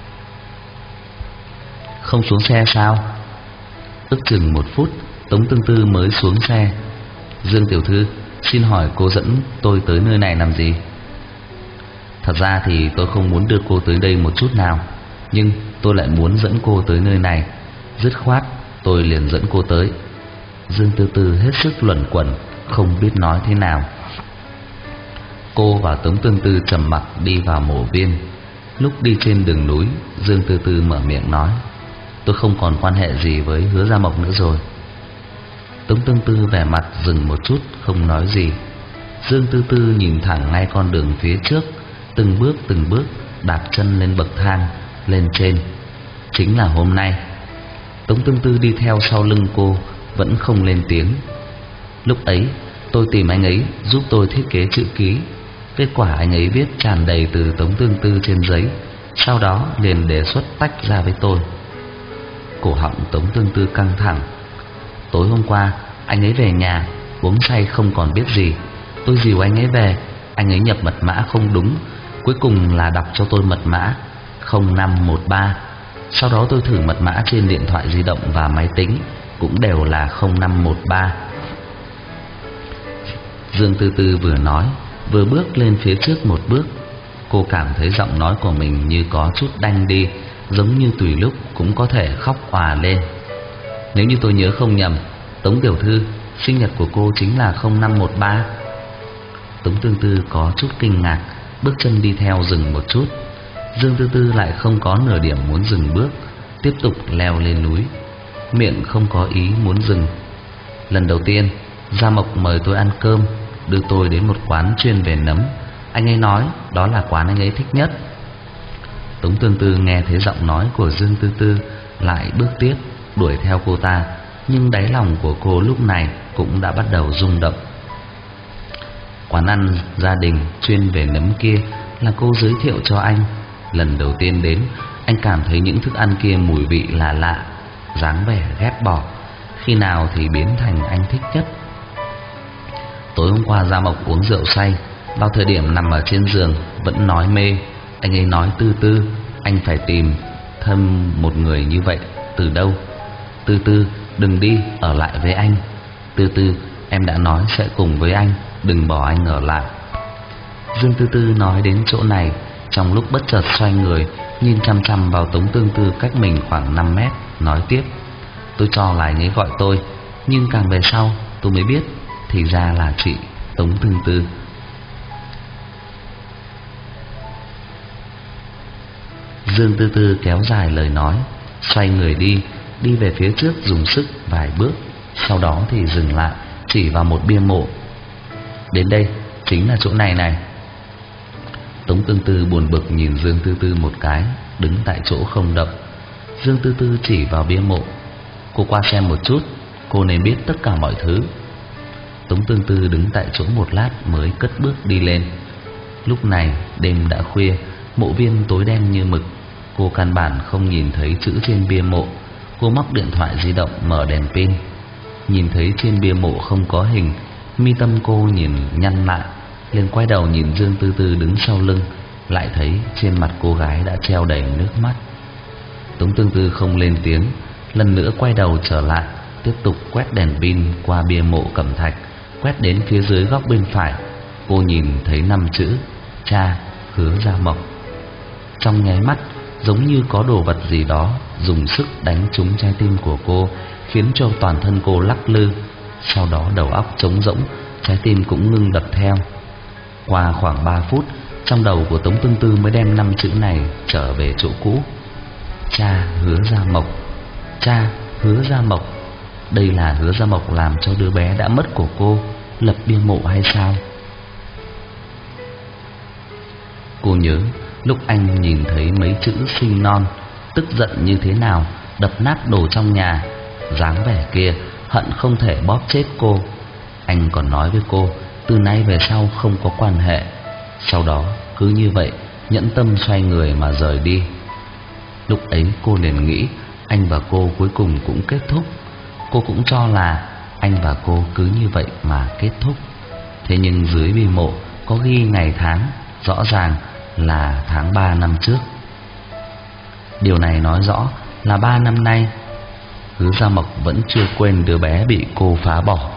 không xuống xe sao? Ước chừng 1 phút, Tống Tương Tư mới xuống xe. Dương tiểu thư, xin hỏi cô dẫn tôi tới nơi này làm gì? Thật ra thì tôi không muốn đưa cô tới đây một chút nào, nhưng tôi lại muốn dẫn cô tới nơi này. Dứt khoát tôi liền dẫn cô tới. Dương Tư Tư hết sức luẩn quẩn, không biết nói thế nào. Cô và Tống Tương Tư trầm mặc đi vào mộ viên. Lúc đi trên đường núi, Dương Tư Tư mở miệng nói: tôi không còn quan hệ gì với Hứa Gia Mộc nữa rồi. Tống Tương Tư vẻ mặt dừng một chút, không nói gì. Dương Tư Tư nhìn thẳng ngay con đường phía trước, từng bước đạp chân lên bậc thang lên trên. Chính là hôm nay. Tống Tương Tư đi theo sau lưng cô, vẫn không lên tiếng. Lúc ấy tôi tìm anh ấy giúp tôi thiết kế chữ ký, kết quả anh ấy viết tràn đầy từ Tống Tương Tư trên giấy, sau đó liền đề xuất tách ra với tôi. Cổ họng Tống Tương Tư căng thẳng. Tối hôm qua anh ấy về nhà uống say không còn biết gì. Tôi dìu anh ấy về, anh ấy nhập mật mã không đúng, cuối cùng là đọc cho tôi mật mã 0513. Sau đó tôi thử mật mã trên điện thoại di động và máy tính, cũng đều là 0513. Dương Tư Tư vừa nói vừa bước lên phía trước một bước. Cô cảm thấy giọng nói của mình như có chút đanh đi, giống như tùy lúc cũng có thể khóc òa lên. Nếu như tôi nhớ không nhầm, Tống tiểu thư, sinh nhật của cô chính là 0513. Tống Tương Tư có chút kinh ngạc, bước chân đi theo dừng một chút. Dương Tư Tư lại không có nửa điểm muốn dừng bước, tiếp tục leo lên núi, miệng không có ý muốn dừng. Lần đầu tiên Gia Mộc mời tôi ăn cơm, đưa tôi đến một quán chuyên về nấm. Anh ấy nói đó là quán anh ấy thích nhất. Tống Tương Tư nghe thấy giọng nói của Dương Tư Tư, lại bước tiếp đuổi theo cô ta, nhưng đáy lòng của cô lúc này cũng đã bắt đầu rung động. Quán ăn gia đình chuyên về nấm kia là cô giới thiệu cho anh. Lần đầu tiên đến, anh cảm thấy những thức ăn kia mùi vị là lạ, dáng vẻ ghét bỏ, khi nào thì biến thành anh thích nhất. Tối hôm qua Gia Mộc uống rượu say, vào thời điểm nằm ở trên giường vẫn nói mê. Anh ấy nói: Tư Tư, anh phải tìm thêm một người như vậy. Từ đâu? Tư Tư, đừng đi, ở lại với anh. Tư Tư, em đã nói sẽ cùng với anh, đừng bỏ anh ở lại. Dương Tư Tư nói đến chỗ này, trong lúc bất chợt xoay người, nhìn chăm chăm vào Tống Tương Tư cách mình khoảng 5 mét, nói tiếp: tôi cho là anh ấy gọi tôi, nhưng càng về sau tôi mới biết thì ra là chị Tống Tương Tư. Dương Tư Tư kéo dài lời nói, xoay người đi về phía trước dùng sức vài bước, sau đó thì dừng lại, chỉ vào một bia mộ. Đến đây, chính là chỗ này này. Tống Tương Tư buồn bực nhìn Dương Tư Tư một cái, đứng tại chỗ không động. Dương Tư Tư chỉ vào bia mộ: cô qua xem một chút, cô nên biết tất cả mọi thứ. Tống Tương Tư đứng tại chỗ một lát mới cất bước đi lên. Lúc này đêm đã khuya, mộ viên tối đen như mực, cô căn bản không nhìn thấy chữ trên bia mộ. Cô móc điện thoại di động mở đèn pin, nhìn thấy trên bia mộ không có hình, mi tâm cô nhìn nhăn lại, liền quay đầu nhìn Dương Tư Tư đứng sau lưng, lại thấy trên mặt cô gái đã treo đầy nước mắt. Tống Tương Tư không lên tiếng, lần nữa quay đầu trở lại, tiếp tục quét đèn pin qua bia mộ cẩm thạch, quét đến phía dưới góc bên phải. Cô nhìn thấy 5 chữ: cha Hứa Gia Mộc. Trong nháy mắt, giống như có đồ vật gì đó dùng sức đánh trúng trái tim của cô, khiến cho toàn thân cô lắc lư. Sau đó đầu óc trống rỗng, trái tim cũng ngưng đập theo. Qua khoảng 3 phút, trong đầu của Tống Tương Tư mới đem 5 chữ này trở về chỗ cũ: cha Hứa Gia Mộc, cha Hứa Gia Mộc. Đây là Hứa Gia Mộc làm cho đứa bé đã mất của cô lập bia mộ hay sao? Cô nhớ lúc anh nhìn thấy mấy chữ sinh non, tức giận như thế nào, đập nát đồ trong nhà, dáng vẻ kia hận không thể bóp chết cô. Anh còn nói với cô từ nay về sau không có quan hệ. Sau đó cứ như vậy nhẫn tâm xoay người mà rời đi. Lúc ấy cô liền nghĩ anh và cô cuối cùng cũng kết thúc. Cô cũng cho là anh và cô cứ như vậy mà kết thúc. Thế nhưng dưới bia mộ có ghi ngày tháng, rõ ràng là tháng 3 năm trước. Điều này nói rõ là 3 năm nay Hứa Gia Mộc vẫn chưa quên đứa bé bị cô phá bỏ.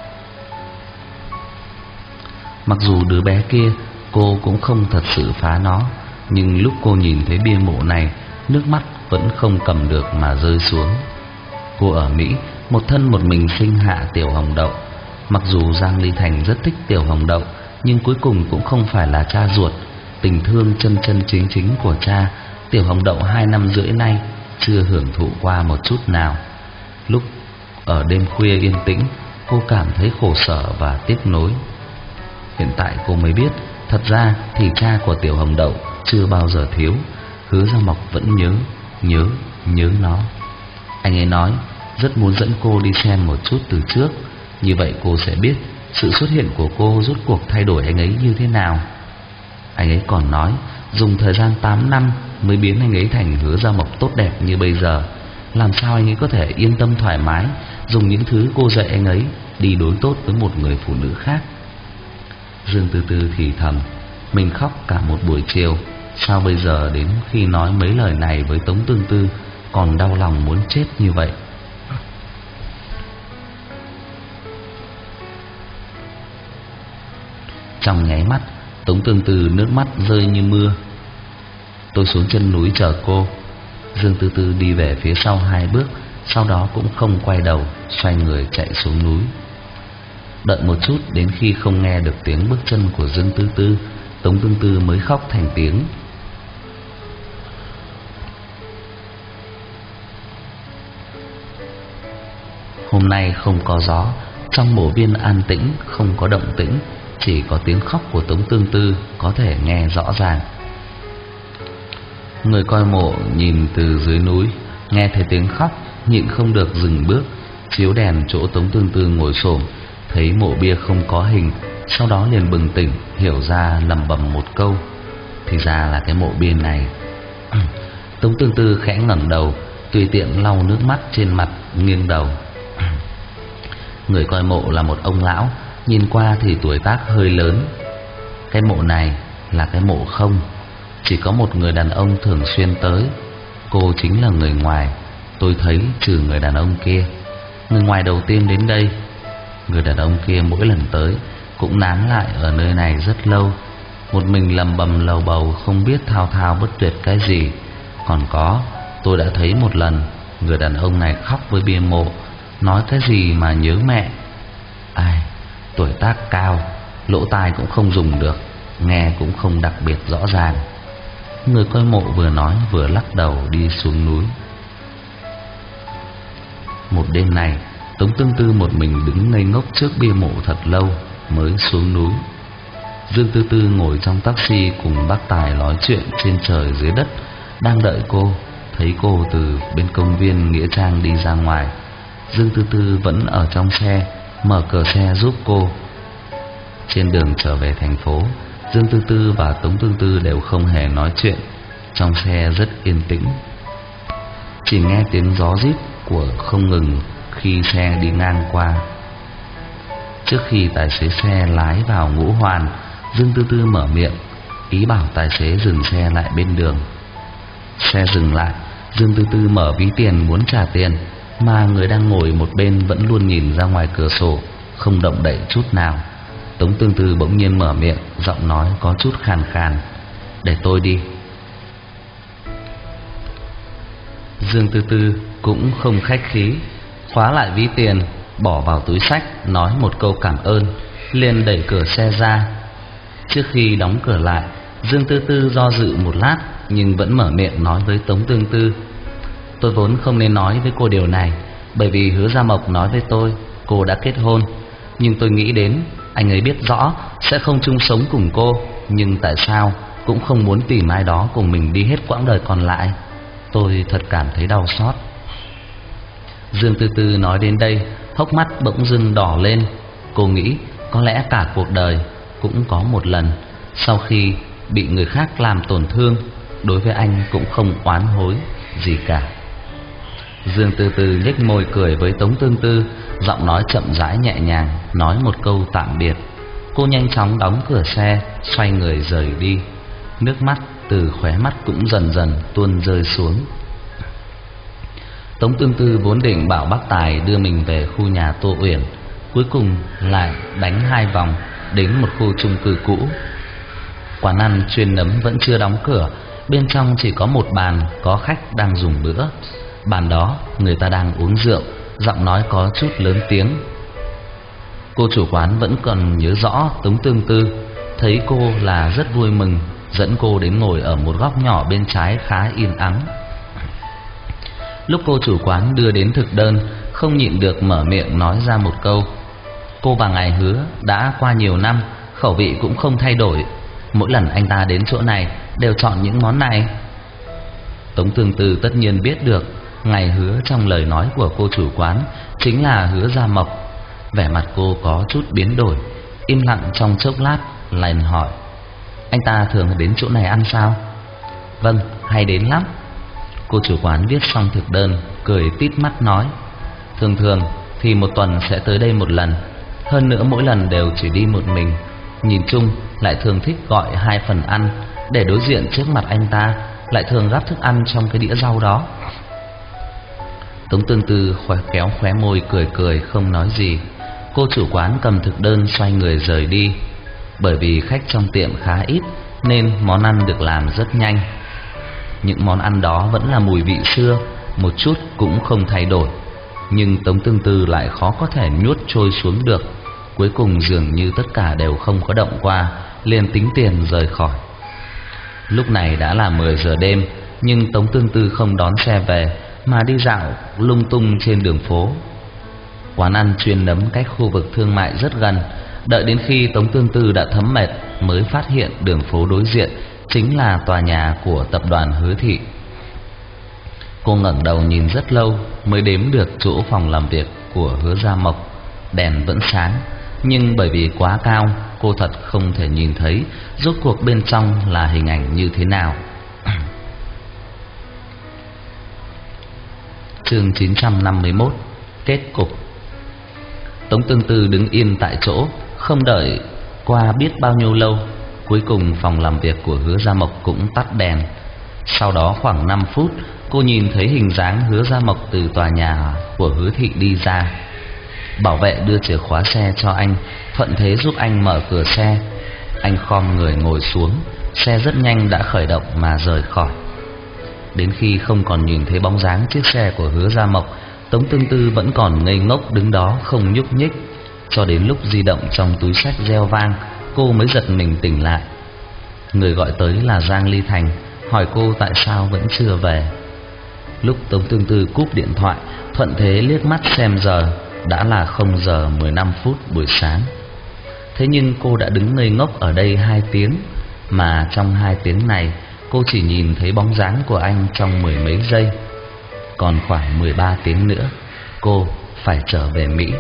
Mặc dù đứa bé kia cô cũng không thật sự phá nó, nhưng lúc cô nhìn thấy bia mộ này, nước mắt vẫn không cầm được mà rơi xuống. Cô ở Mỹ một thân một mình sinh hạ Tiểu Hồng Đậu. Mặc dù Giang Ly Thành rất thích Tiểu Hồng Đậu, nhưng cuối cùng cũng không phải là cha ruột. Tình thương chân chân chính chính của cha, Tiểu Hồng Đậu 2 năm rưỡi nay chưa hưởng thụ qua một chút nào. Lúc ở đêm khuya yên tĩnh, cô cảm thấy khổ sở và tiếc nối. Hiện tại cô mới biết, thật ra thì cha của Tiểu Hồng Đậu chưa bao giờ thiếu. Hứa Gia Mộc vẫn nhớ nó. Anh ấy nói rất muốn dẫn cô đi xem một chút từ trước, như vậy cô sẽ biết sự xuất hiện của cô rốt cuộc thay đổi anh ấy như thế nào. Anh ấy còn nói dùng thời gian 8 năm mới biến anh ấy thành Hứa Gia Mộc tốt đẹp như bây giờ. Làm sao anh ấy có thể yên tâm thoải mái dùng những thứ cô dạy anh ấy đi đối tốt với một người phụ nữ khác? Dương Tư Tư thì thầm, mình khóc cả một buổi chiều, sao bây giờ đến khi nói mấy lời này với Tống Tương Tư còn đau lòng muốn chết như vậy? Trong nháy mắt, Tống Tương Tư nước mắt rơi như mưa. Tôi xuống chân núi chờ cô. Dương Tư Tư đi về phía sau 2 bước, sau đó cũng không quay đầu, xoay người chạy xuống núi. Đợi một chút, đến khi không nghe được tiếng bước chân của Dương Tư Tư, Tống Tương Tư mới khóc thành tiếng. Hôm nay không có gió, trong mộ viên an tĩnh, không có động tĩnh, chỉ có tiếng khóc của Tống Tương Tư có thể nghe rõ ràng. Người coi mộ nhìn từ dưới núi, nghe thấy tiếng khóc, nhịn không được dừng bước, chiếu đèn chỗ Tống Tương Tư ngồi xổm, thấy mộ bia không có hình, sau đó liền bừng tỉnh, hiểu ra lẩm bẩm một câu, thì ra là cái mộ bia này. Tống Tương Tư khẽ ngẩng đầu, tùy tiện lau nước mắt trên mặt, nghiêng đầu. Người coi mộ là một ông lão, nhìn qua thì tuổi tác hơi lớn. Cái mộ này là cái mộ không, chỉ có một người đàn ông thường xuyên tới. Cô chính là người ngoài, tôi thấy trừ người đàn ông kia. Người ngoài đầu tiên đến đây. Người đàn ông kia mỗi lần tới cũng nán lại ở nơi này rất lâu, một mình lầm bầm lầu bầu không biết thao thao bất tuyệt cái gì. Còn có, tôi đã thấy một lần người đàn ông này khóc với bia mộ, nói cái gì mà nhớ mẹ. Ai, tuổi tác cao, lỗ tai cũng không dùng được, nghe cũng không đặc biệt rõ ràng. Người coi mộ vừa nói vừa lắc đầu đi xuống núi. Một đêm này, Tống Tương Tư một mình đứng ngây ngốc trước bia mộ thật lâu mới xuống núi. Dương Tư Tư ngồi trong taxi cùng bác Tài nói chuyện trên trời dưới đất, đang đợi cô. Thấy cô từ bên công viên Nghĩa Trang đi ra ngoài, Dương Tư Tư vẫn ở trong xe, mở cửa xe giúp cô. Trên đường trở về thành phố, Dương Tư Tư và Tống Tương Tư đều không hề nói chuyện. Trong xe rất yên tĩnh, chỉ nghe tiếng gió rít của không ngừng khi xe đi ngang qua. Trước khi tài xế xe lái vào Ngũ Hoàn, Dương Tư Tư mở miệng, ý bảo tài xế dừng xe lại bên đường. Xe dừng lại, Dương Tư Tư mở ví tiền muốn trả tiền, mà người đang ngồi một bên vẫn luôn nhìn ra ngoài cửa sổ, không động đậy chút nào. Tống Tương Tư bỗng nhiên mở miệng, giọng nói có chút khàn khàn, để tôi đi. Dương Tư Tư cũng không khách khí, khóa lại ví tiền, bỏ vào túi xách, nói một câu cảm ơn, liền đẩy cửa xe ra. Trước khi đóng cửa lại, Dương Tư Tư do dự một lát, nhưng vẫn mở miệng nói với Tống Tương Tư, tôi vốn không nên nói với cô điều này, bởi vì Hứa Gia Mộc nói với tôi cô đã kết hôn. Nhưng tôi nghĩ đến anh ấy biết rõ sẽ không chung sống cùng cô, nhưng tại sao cũng không muốn tìm ai đó cùng mình đi hết quãng đời còn lại. Tôi thật cảm thấy đau xót. Dương Tư Tư nói đến đây, hốc mắt bỗng dưng đỏ lên. Cô nghĩ có lẽ cả cuộc đời cũng có một lần, sau khi bị người khác làm tổn thương, đối với anh cũng không oán hối gì cả. Dương Tư Tư nhếch môi cười với Tống Tương Tư, giọng nói chậm rãi nhẹ nhàng, nói một câu tạm biệt. Cô nhanh chóng đóng cửa xe, xoay người rời đi. Nước mắt từ khóe mắt cũng dần dần tuôn rơi xuống. Tống Tương Tư vốn định bảo bác Tài đưa mình về khu nhà Tô Uyển, cuối cùng lại đánh 2 vòng đến một khu chung cư cũ. Quán ăn chuyên nấm vẫn chưa đóng cửa, bên trong chỉ có một bàn có khách đang dùng bữa. Bàn đó người ta đang uống rượu, giọng nói có chút lớn tiếng. Cô chủ quán vẫn còn nhớ rõ Tống Tương Tư, thấy cô là rất vui mừng, dẫn cô đến ngồi ở một góc nhỏ bên trái khá yên ắng. Lúc cô chủ quán đưa đến thực đơn, không nhịn được mở miệng nói ra một câu: cô và ngài Hứa đã qua nhiều năm, khẩu vị cũng không thay đổi, mỗi lần anh ta đến chỗ này đều chọn những món này. Tống Tương Tư tất nhiên biết được ngài Hứa trong lời nói của cô chủ quán chính là Hứa Gia Mộc. Vẻ mặt cô có chút biến đổi, im lặng trong chốc lát lại hỏi: anh ta thường đến chỗ này ăn sao? Vâng, hay đến lắm. Cô chủ quán viết xong thực đơn, cười tít mắt nói: thường thường thì một tuần sẽ tới đây một lần, hơn nữa mỗi lần đều chỉ đi một mình. Nhìn chung lại thường thích gọi 2 phần ăn, để đối diện trước mặt anh ta lại thường gắp thức ăn trong cái đĩa rau đó. Tống Tương Tư kéo khóe môi cười cười không nói gì. Cô chủ quán cầm thực đơn xoay người rời đi. Bởi vì khách trong tiệm khá ít nên món ăn được làm rất nhanh. Những món ăn đó vẫn là mùi vị xưa, một chút cũng không thay đổi. Nhưng Tống Tương Tư lại khó có thể nuốt trôi xuống được. Cuối cùng dường như tất cả đều không có động qua, liền tính tiền rời khỏi. Lúc này đã là 10 giờ đêm, nhưng Tống Tương Tư không đón xe về mà đi dạo lung tung trên đường phố. Quán ăn chuyên nấm cách khu vực thương mại rất gần. Đợi đến khi Tống Tương Tư đã thấm mệt mới phát hiện đường phố đối diện chính là tòa nhà của tập đoàn Hứa Thị. Cô ngẩng đầu nhìn rất lâu mới đếm được chỗ phòng làm việc của Hứa Gia Mộc. Đèn vẫn sáng, nhưng bởi vì quá cao, cô thật không thể nhìn thấy rốt cuộc bên trong là hình ảnh như thế nào. Chương 951: kết cục. Tống Tương Tư đứng yên tại chỗ, không đợi qua biết bao nhiêu lâu, cuối cùng phòng làm việc của Hứa Gia Mộc cũng tắt đèn. Sau đó khoảng 5 phút, cô nhìn thấy hình dáng Hứa Gia Mộc từ tòa nhà của Hứa Thị đi ra. Bảo vệ đưa chìa khóa xe cho anh, thuận thế giúp anh mở cửa xe. Anh khom người ngồi xuống, xe rất nhanh đã khởi động mà rời khỏi. Đến khi không còn nhìn thấy bóng dáng chiếc xe của Hứa Gia Mộc, Tống Tương Tư vẫn còn ngây ngốc đứng đó không nhúc nhích, cho đến lúc di động trong túi xách reo vang, cô mới giật mình tỉnh lại. Người gọi tới là Giang Ly Thành, hỏi cô tại sao vẫn chưa về. Lúc Tống Tương Tư cúp điện thoại, thuận thế liếc mắt xem giờ, đã là 0 giờ 15 phút buổi sáng. Thế nhưng cô đã đứng ngây ngốc ở đây 2 tiếng, mà trong 2 tiếng này cô chỉ nhìn thấy bóng dáng của anh trong 10 mấy giây. Còn khoảng 13 tiếng nữa cô phải trở về Mỹ.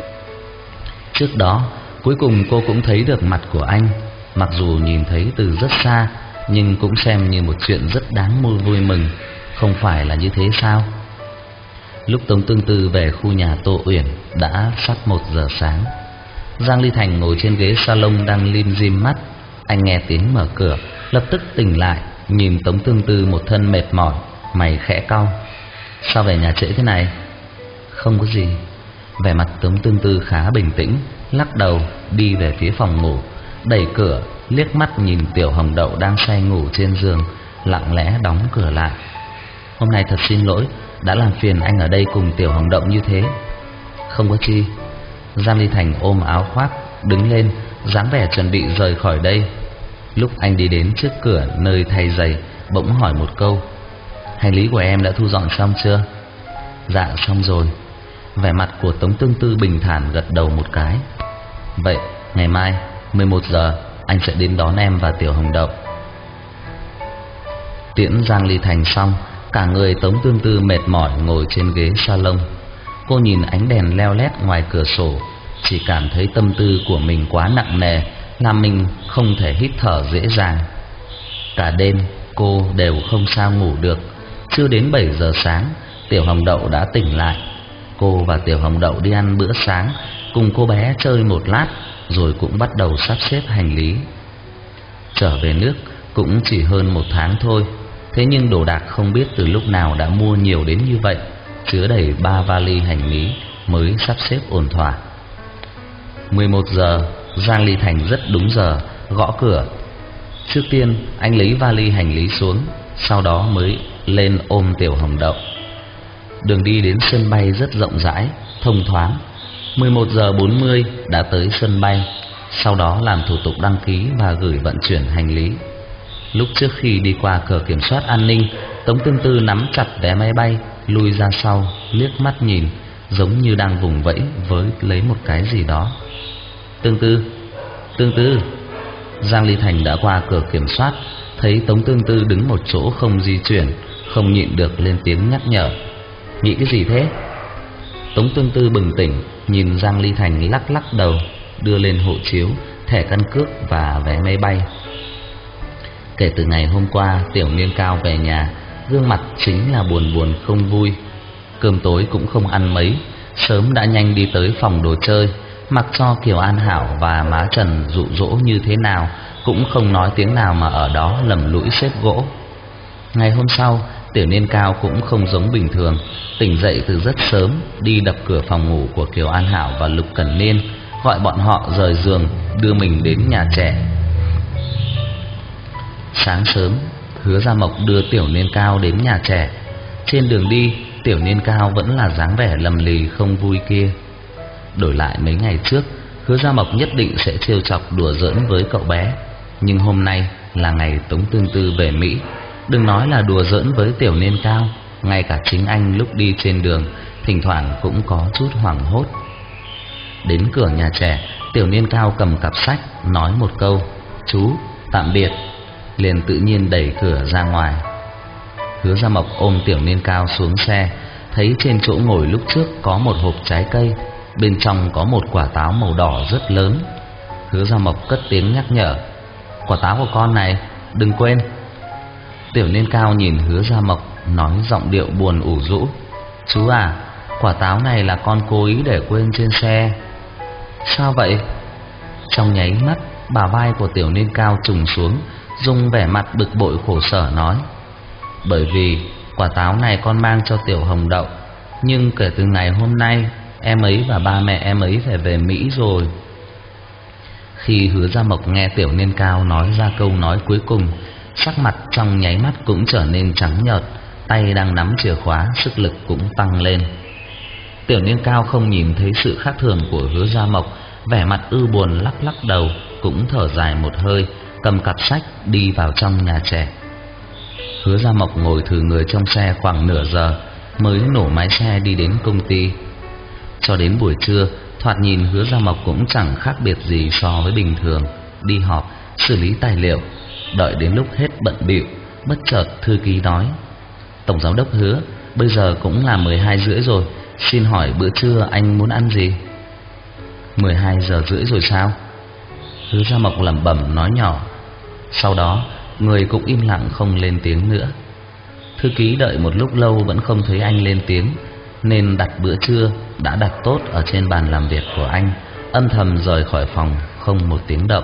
Trước đó cuối cùng cô cũng thấy được mặt của anh, mặc dù nhìn thấy từ rất xa, nhưng cũng xem như một chuyện rất đáng vui mừng, không phải là như thế sao? Lúc Tống Tương Tư về khu nhà Tô Uyển đã sắp 1 giờ sáng. Giang Ly Thành ngồi trên ghế salon đang lim dim mắt. Anh nghe tiếng mở cửa, lập tức tỉnh lại, nhìn Tống Tương Tư một thân mệt mỏi, mày khẽ cau. Sao về nhà trễ thế này? Không có gì. Vẻ mặt Tống Tương Tư khá bình tĩnh, lắc đầu đi về phía phòng ngủ, đẩy cửa, liếc mắt nhìn Tiểu Hồng Đậu đang say ngủ trên giường, lặng lẽ đóng cửa lại. Hôm nay thật xin lỗi, đã làm phiền anh ở đây cùng Tiểu Hồng Đậu như thế. Không có chi. Giang Ly Thành ôm áo khoác, đứng lên, dáng vẻ chuẩn bị rời khỏi đây. Lúc anh đi đến trước cửa nơi thay giày, bỗng hỏi một câu: hành lý của em đã thu dọn xong chưa? Dạ xong rồi. Vẻ mặt của Tống Tương Tư bình thản gật đầu một cái. Vậy ngày mai 11 giờ anh sẽ đến đón em và Tiểu Hồng Đậu. Tiễn Giang Ly Thành xong, cả người Tống Tương Tư mệt mỏi ngồi trên ghế salon. Cô nhìn ánh đèn leo lét ngoài cửa sổ, chỉ cảm thấy tâm tư của mình quá nặng nề, làm mình không thể hít thở dễ dàng. Cả đêm cô đều không sao ngủ được. Chưa đến 7 giờ sáng, Tiểu Hồng Đậu đã tỉnh lại. Cô và Tiểu Hồng Đậu đi ăn bữa sáng, cùng cô bé chơi một lát, rồi cũng bắt đầu sắp xếp hành lý. Trở về nước cũng chỉ hơn 1 tháng thôi, thế nhưng đồ đạc không biết từ lúc nào đã mua nhiều đến như vậy, chứa đầy 3 vali hành lý mới sắp xếp ổn thỏa. 11 giờ, Giang Ly Thành rất đúng giờ gõ cửa. Trước tiên anh lấy vali hành lý xuống, sau đó mới lên ôm Tiểu Hồng Đậu. Đường đi đến sân bay rất rộng rãi, thông thoáng. 11 giờ 40 đã tới sân bay, sau đó làm thủ tục đăng ký và gửi vận chuyển hành lý. Lúc trước khi đi qua cửa kiểm soát an ninh, Tống Tương Tư nắm chặt vé máy bay, lùi ra sau, liếc mắt nhìn, giống như đang vùng vẫy với lấy một cái gì đó. Tương Tư, Tương Tư. Giang Ly Thành đã qua cửa kiểm soát, thấy Tống Tương Tư đứng một chỗ không di chuyển, không nhịn được lên tiếng nhắc nhở. Nghĩ cái gì thế? Tống Tương Tư bừng tỉnh, nhìn Giang Ly Thành lắc lắc đầu, đưa lên hộ chiếu, thẻ căn cước và vé máy bay. Kể từ ngày hôm qua Tiểu Niên Cao về nhà, gương mặt chính là buồn buồn không vui. Cơm tối cũng không ăn mấy, sớm đã nhanh đi tới phòng đồ chơi. Mặc cho Kiều An Hảo và má Trần dụ dỗ như thế nào, cũng không nói tiếng nào mà ở đó lầm lũi xếp gỗ. Ngày hôm sau, Tiểu Niên Cao cũng không giống bình thường, tỉnh dậy từ rất sớm, đi đập cửa phòng ngủ của Kiều An Hảo và Lục Cẩn Niên, gọi bọn họ rời giường, đưa mình đến nhà trẻ. Sáng sớm, Hứa Gia Mộc đưa Tiểu Niên Cao đến nhà trẻ. Trên đường đi, Tiểu Niên Cao vẫn là dáng vẻ lầm lì không vui kia. Đổi lại mấy ngày trước, Hứa Gia Mộc nhất định sẽ trêu chọc đùa giỡn với cậu bé. Nhưng hôm nay là ngày Tống Tương Tư về Mỹ, đừng nói là đùa giỡn với Tiểu Niên Cao, ngay cả chính anh lúc đi trên đường thỉnh thoảng cũng có chút hoảng hốt. Đến cửa nhà trẻ, Tiểu Niên Cao cầm cặp sách, nói một câu "Chú, tạm biệt", liền tự nhiên đẩy cửa ra ngoài. Hứa Gia Mộc ôm Tiểu Niên Cao xuống xe, thấy trên chỗ ngồi lúc trước có một hộp trái cây, bên trong có một quả táo màu đỏ rất lớn. Hứa Gia Mộc cất tiếng nhắc nhở: "Quả táo của con này, đừng quên." Tiểu Niên Cao nhìn Hứa Gia Mộc, nói giọng điệu buồn ủ rũ: "Chú à, quả táo này là con cố ý để quên trên xe." "Sao vậy?" Trong nháy mắt, bả vai của Tiểu Niên Cao trùng xuống, dùng vẻ mặt bực bội khổ sở nói: "Bởi vì quả táo này con mang cho Tiểu Hồng Đậu, nhưng kể từ ngày hôm nay em ấy và ba mẹ em ấy phải về Mỹ rồi." Khi Hứa Gia Mộc nghe Tiểu Niên Cao nói ra câu nói cuối cùng, sắc mặt trong nháy mắt cũng trở nên trắng nhợt, tay đang nắm chìa khóa, sức lực cũng tăng lên. Tiểu Niên Cao không nhìn thấy sự khác thường của Hứa Gia Mộc, vẻ mặt ư buồn lắc lắc đầu, cũng thở dài một hơi, cầm cặp sách đi vào trong nhà trẻ. Hứa Gia Mộc ngồi thử người trong xe khoảng nửa giờ mới nổ máy xe đi đến công ty. Cho đến buổi trưa, thoạt nhìn Hứa Gia Mộc cũng chẳng khác biệt gì so với bình thường, đi họp, xử lý tài liệu. Đợi đến lúc hết bận bịu, bất chợt thư ký nói: "Tổng giám đốc Hứa, bây giờ cũng là 12 rưỡi rồi, xin hỏi bữa trưa anh muốn ăn gì?" 12 giờ rưỡi rồi sao? Hứa Gia Mộc lẩm bẩm nói nhỏ. Sau đó người cũng im lặng không lên tiếng nữa. Thư ký đợi một lúc lâu vẫn không thấy anh lên tiếng, nên đặt bữa trưa đã đặt tốt ở trên bàn làm việc của anh, âm thầm rời khỏi phòng không một tiếng động.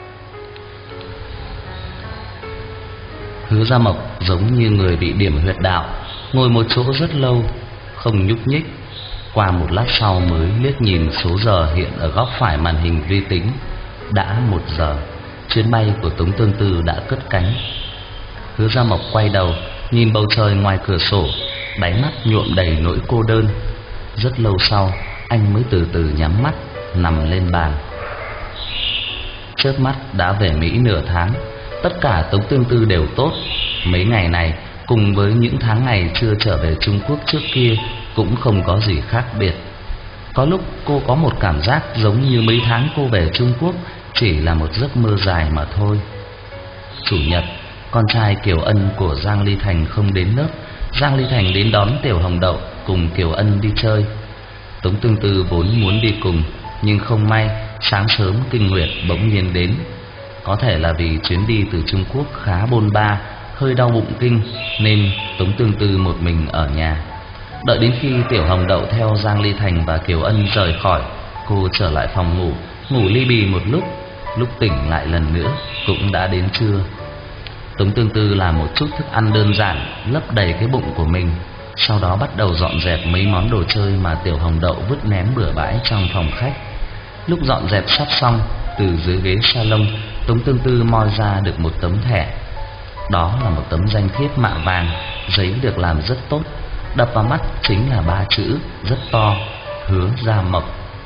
Hứa Gia Mộc giống như người bị điểm huyệt đạo, ngồi một chỗ rất lâu, không nhúc nhích. Qua một lát sau mới liếc nhìn số giờ hiện ở góc phải màn hình vi tính. Đã 1 giờ, chuyến bay của Tống Tương Tư đã cất cánh. Hứa Gia Mộc quay đầu, nhìn bầu trời ngoài cửa sổ, đáy mắt nhuộm đầy nỗi cô đơn. Rất lâu sau, anh mới từ từ nhắm mắt, nằm lên bàn. Chớp mắt đã về Mỹ nửa tháng, tất cả Tống Tương Tư đều tốt. Mấy ngày này cùng với những tháng ngày chưa trở về Trung Quốc trước kia cũng không có gì khác biệt. Có lúc cô có một cảm giác giống như mấy tháng cô về Trung Quốc chỉ là một giấc mơ dài mà thôi. Chủ nhật, Con trai Kiều Ân của Giang Ly Thành không đến lớp. Giang Ly Thành đến đón Tiểu Hồng Đậu cùng Kiều Ân đi chơi. Tống Tương Tư vốn muốn đi cùng, nhưng không may sáng sớm kinh nguyệt bỗng nhiên đến. Có thể là vì chuyến đi từ Trung Quốc khá bôn ba, hơi đau bụng kinh, nên Tống Tương Tư một mình ở nhà. Đợi đến khi Tiểu Hồng Đậu theo Giang Ly Thành và Kiều Ân rời khỏi, cô trở lại phòng ngủ li bì một lúc tỉnh lại lần nữa cũng đã đến trưa. Tống Tương Tư làm một chút thức ăn đơn giản lấp đầy cái bụng của mình, sau đó bắt đầu dọn dẹp mấy món đồ chơi mà Tiểu Hồng Đậu vứt ném bừa bãi trong phòng khách. Lúc dọn dẹp sắp xong, từ dưới ghế salon, Tống Tương Tư moi ra được một tấm thẻ. Đó là một tấm danh thiếp mạ vàng, giấy được làm rất tốt. Đập vào mắt chính là 3 chữ rất to: Hứa Gia Mộc.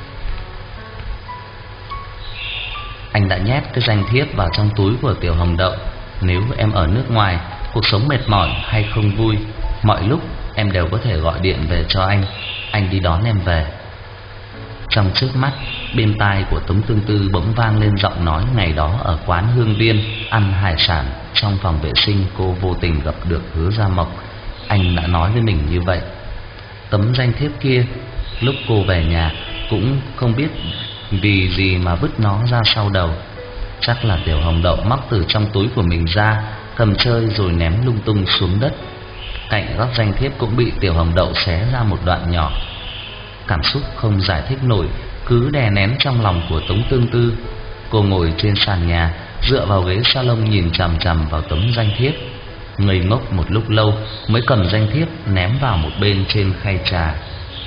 Anh đã nhét cái danh thiếp vào trong túi của Tiểu Hồng Đậu. Nếu em ở nước ngoài, cuộc sống mệt mỏi hay không vui, mọi lúc em đều có thể gọi điện về cho anh đi đón em về. Trong trước mắt, bên tai của Tống Tương Tư bỗng vang lên giọng nói ngày đó ở quán Hương Điên ăn hải sản. Trong phòng vệ sinh cô vô tình gặp được Hứa Gia Mộc. Anh đã nói với mình như vậy. Tấm danh thiếp kia, lúc cô về nhà cũng không biết vì gì mà vứt nó ra sau đầu. Chắc là Tiểu Hồng Đậu móc từ trong túi của mình ra, cầm chơi rồi ném lung tung xuống đất. Cạnh góc danh thiếp cũng bị Tiểu Hồng Đậu xé ra một đoạn nhỏ. Cảm xúc không giải thích nổi cứ đè nén trong lòng của Tống Tương Tư. Cô ngồi trên sàn nhà, dựa vào ghế salon nhìn chằm chằm vào tấm danh thiếp, ngây ngốc một lúc lâu mới cầm danh thiếp ném vào một bên trên khay trà.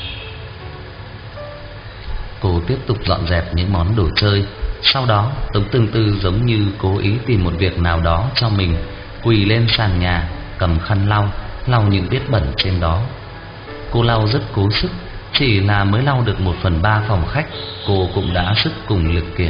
Cô tiếp tục dọn dẹp những món đồ chơi. Sau đó Tống Tương Tư giống như cố ý tìm một việc nào đó cho mình, quỳ lên sàn nhà, cầm khăn lau những vết bẩn trên đó. Cô lau rất cố sức, chỉ là mới lau được 1/3 phòng khách, cô cũng đã sức cùng lực kiệt.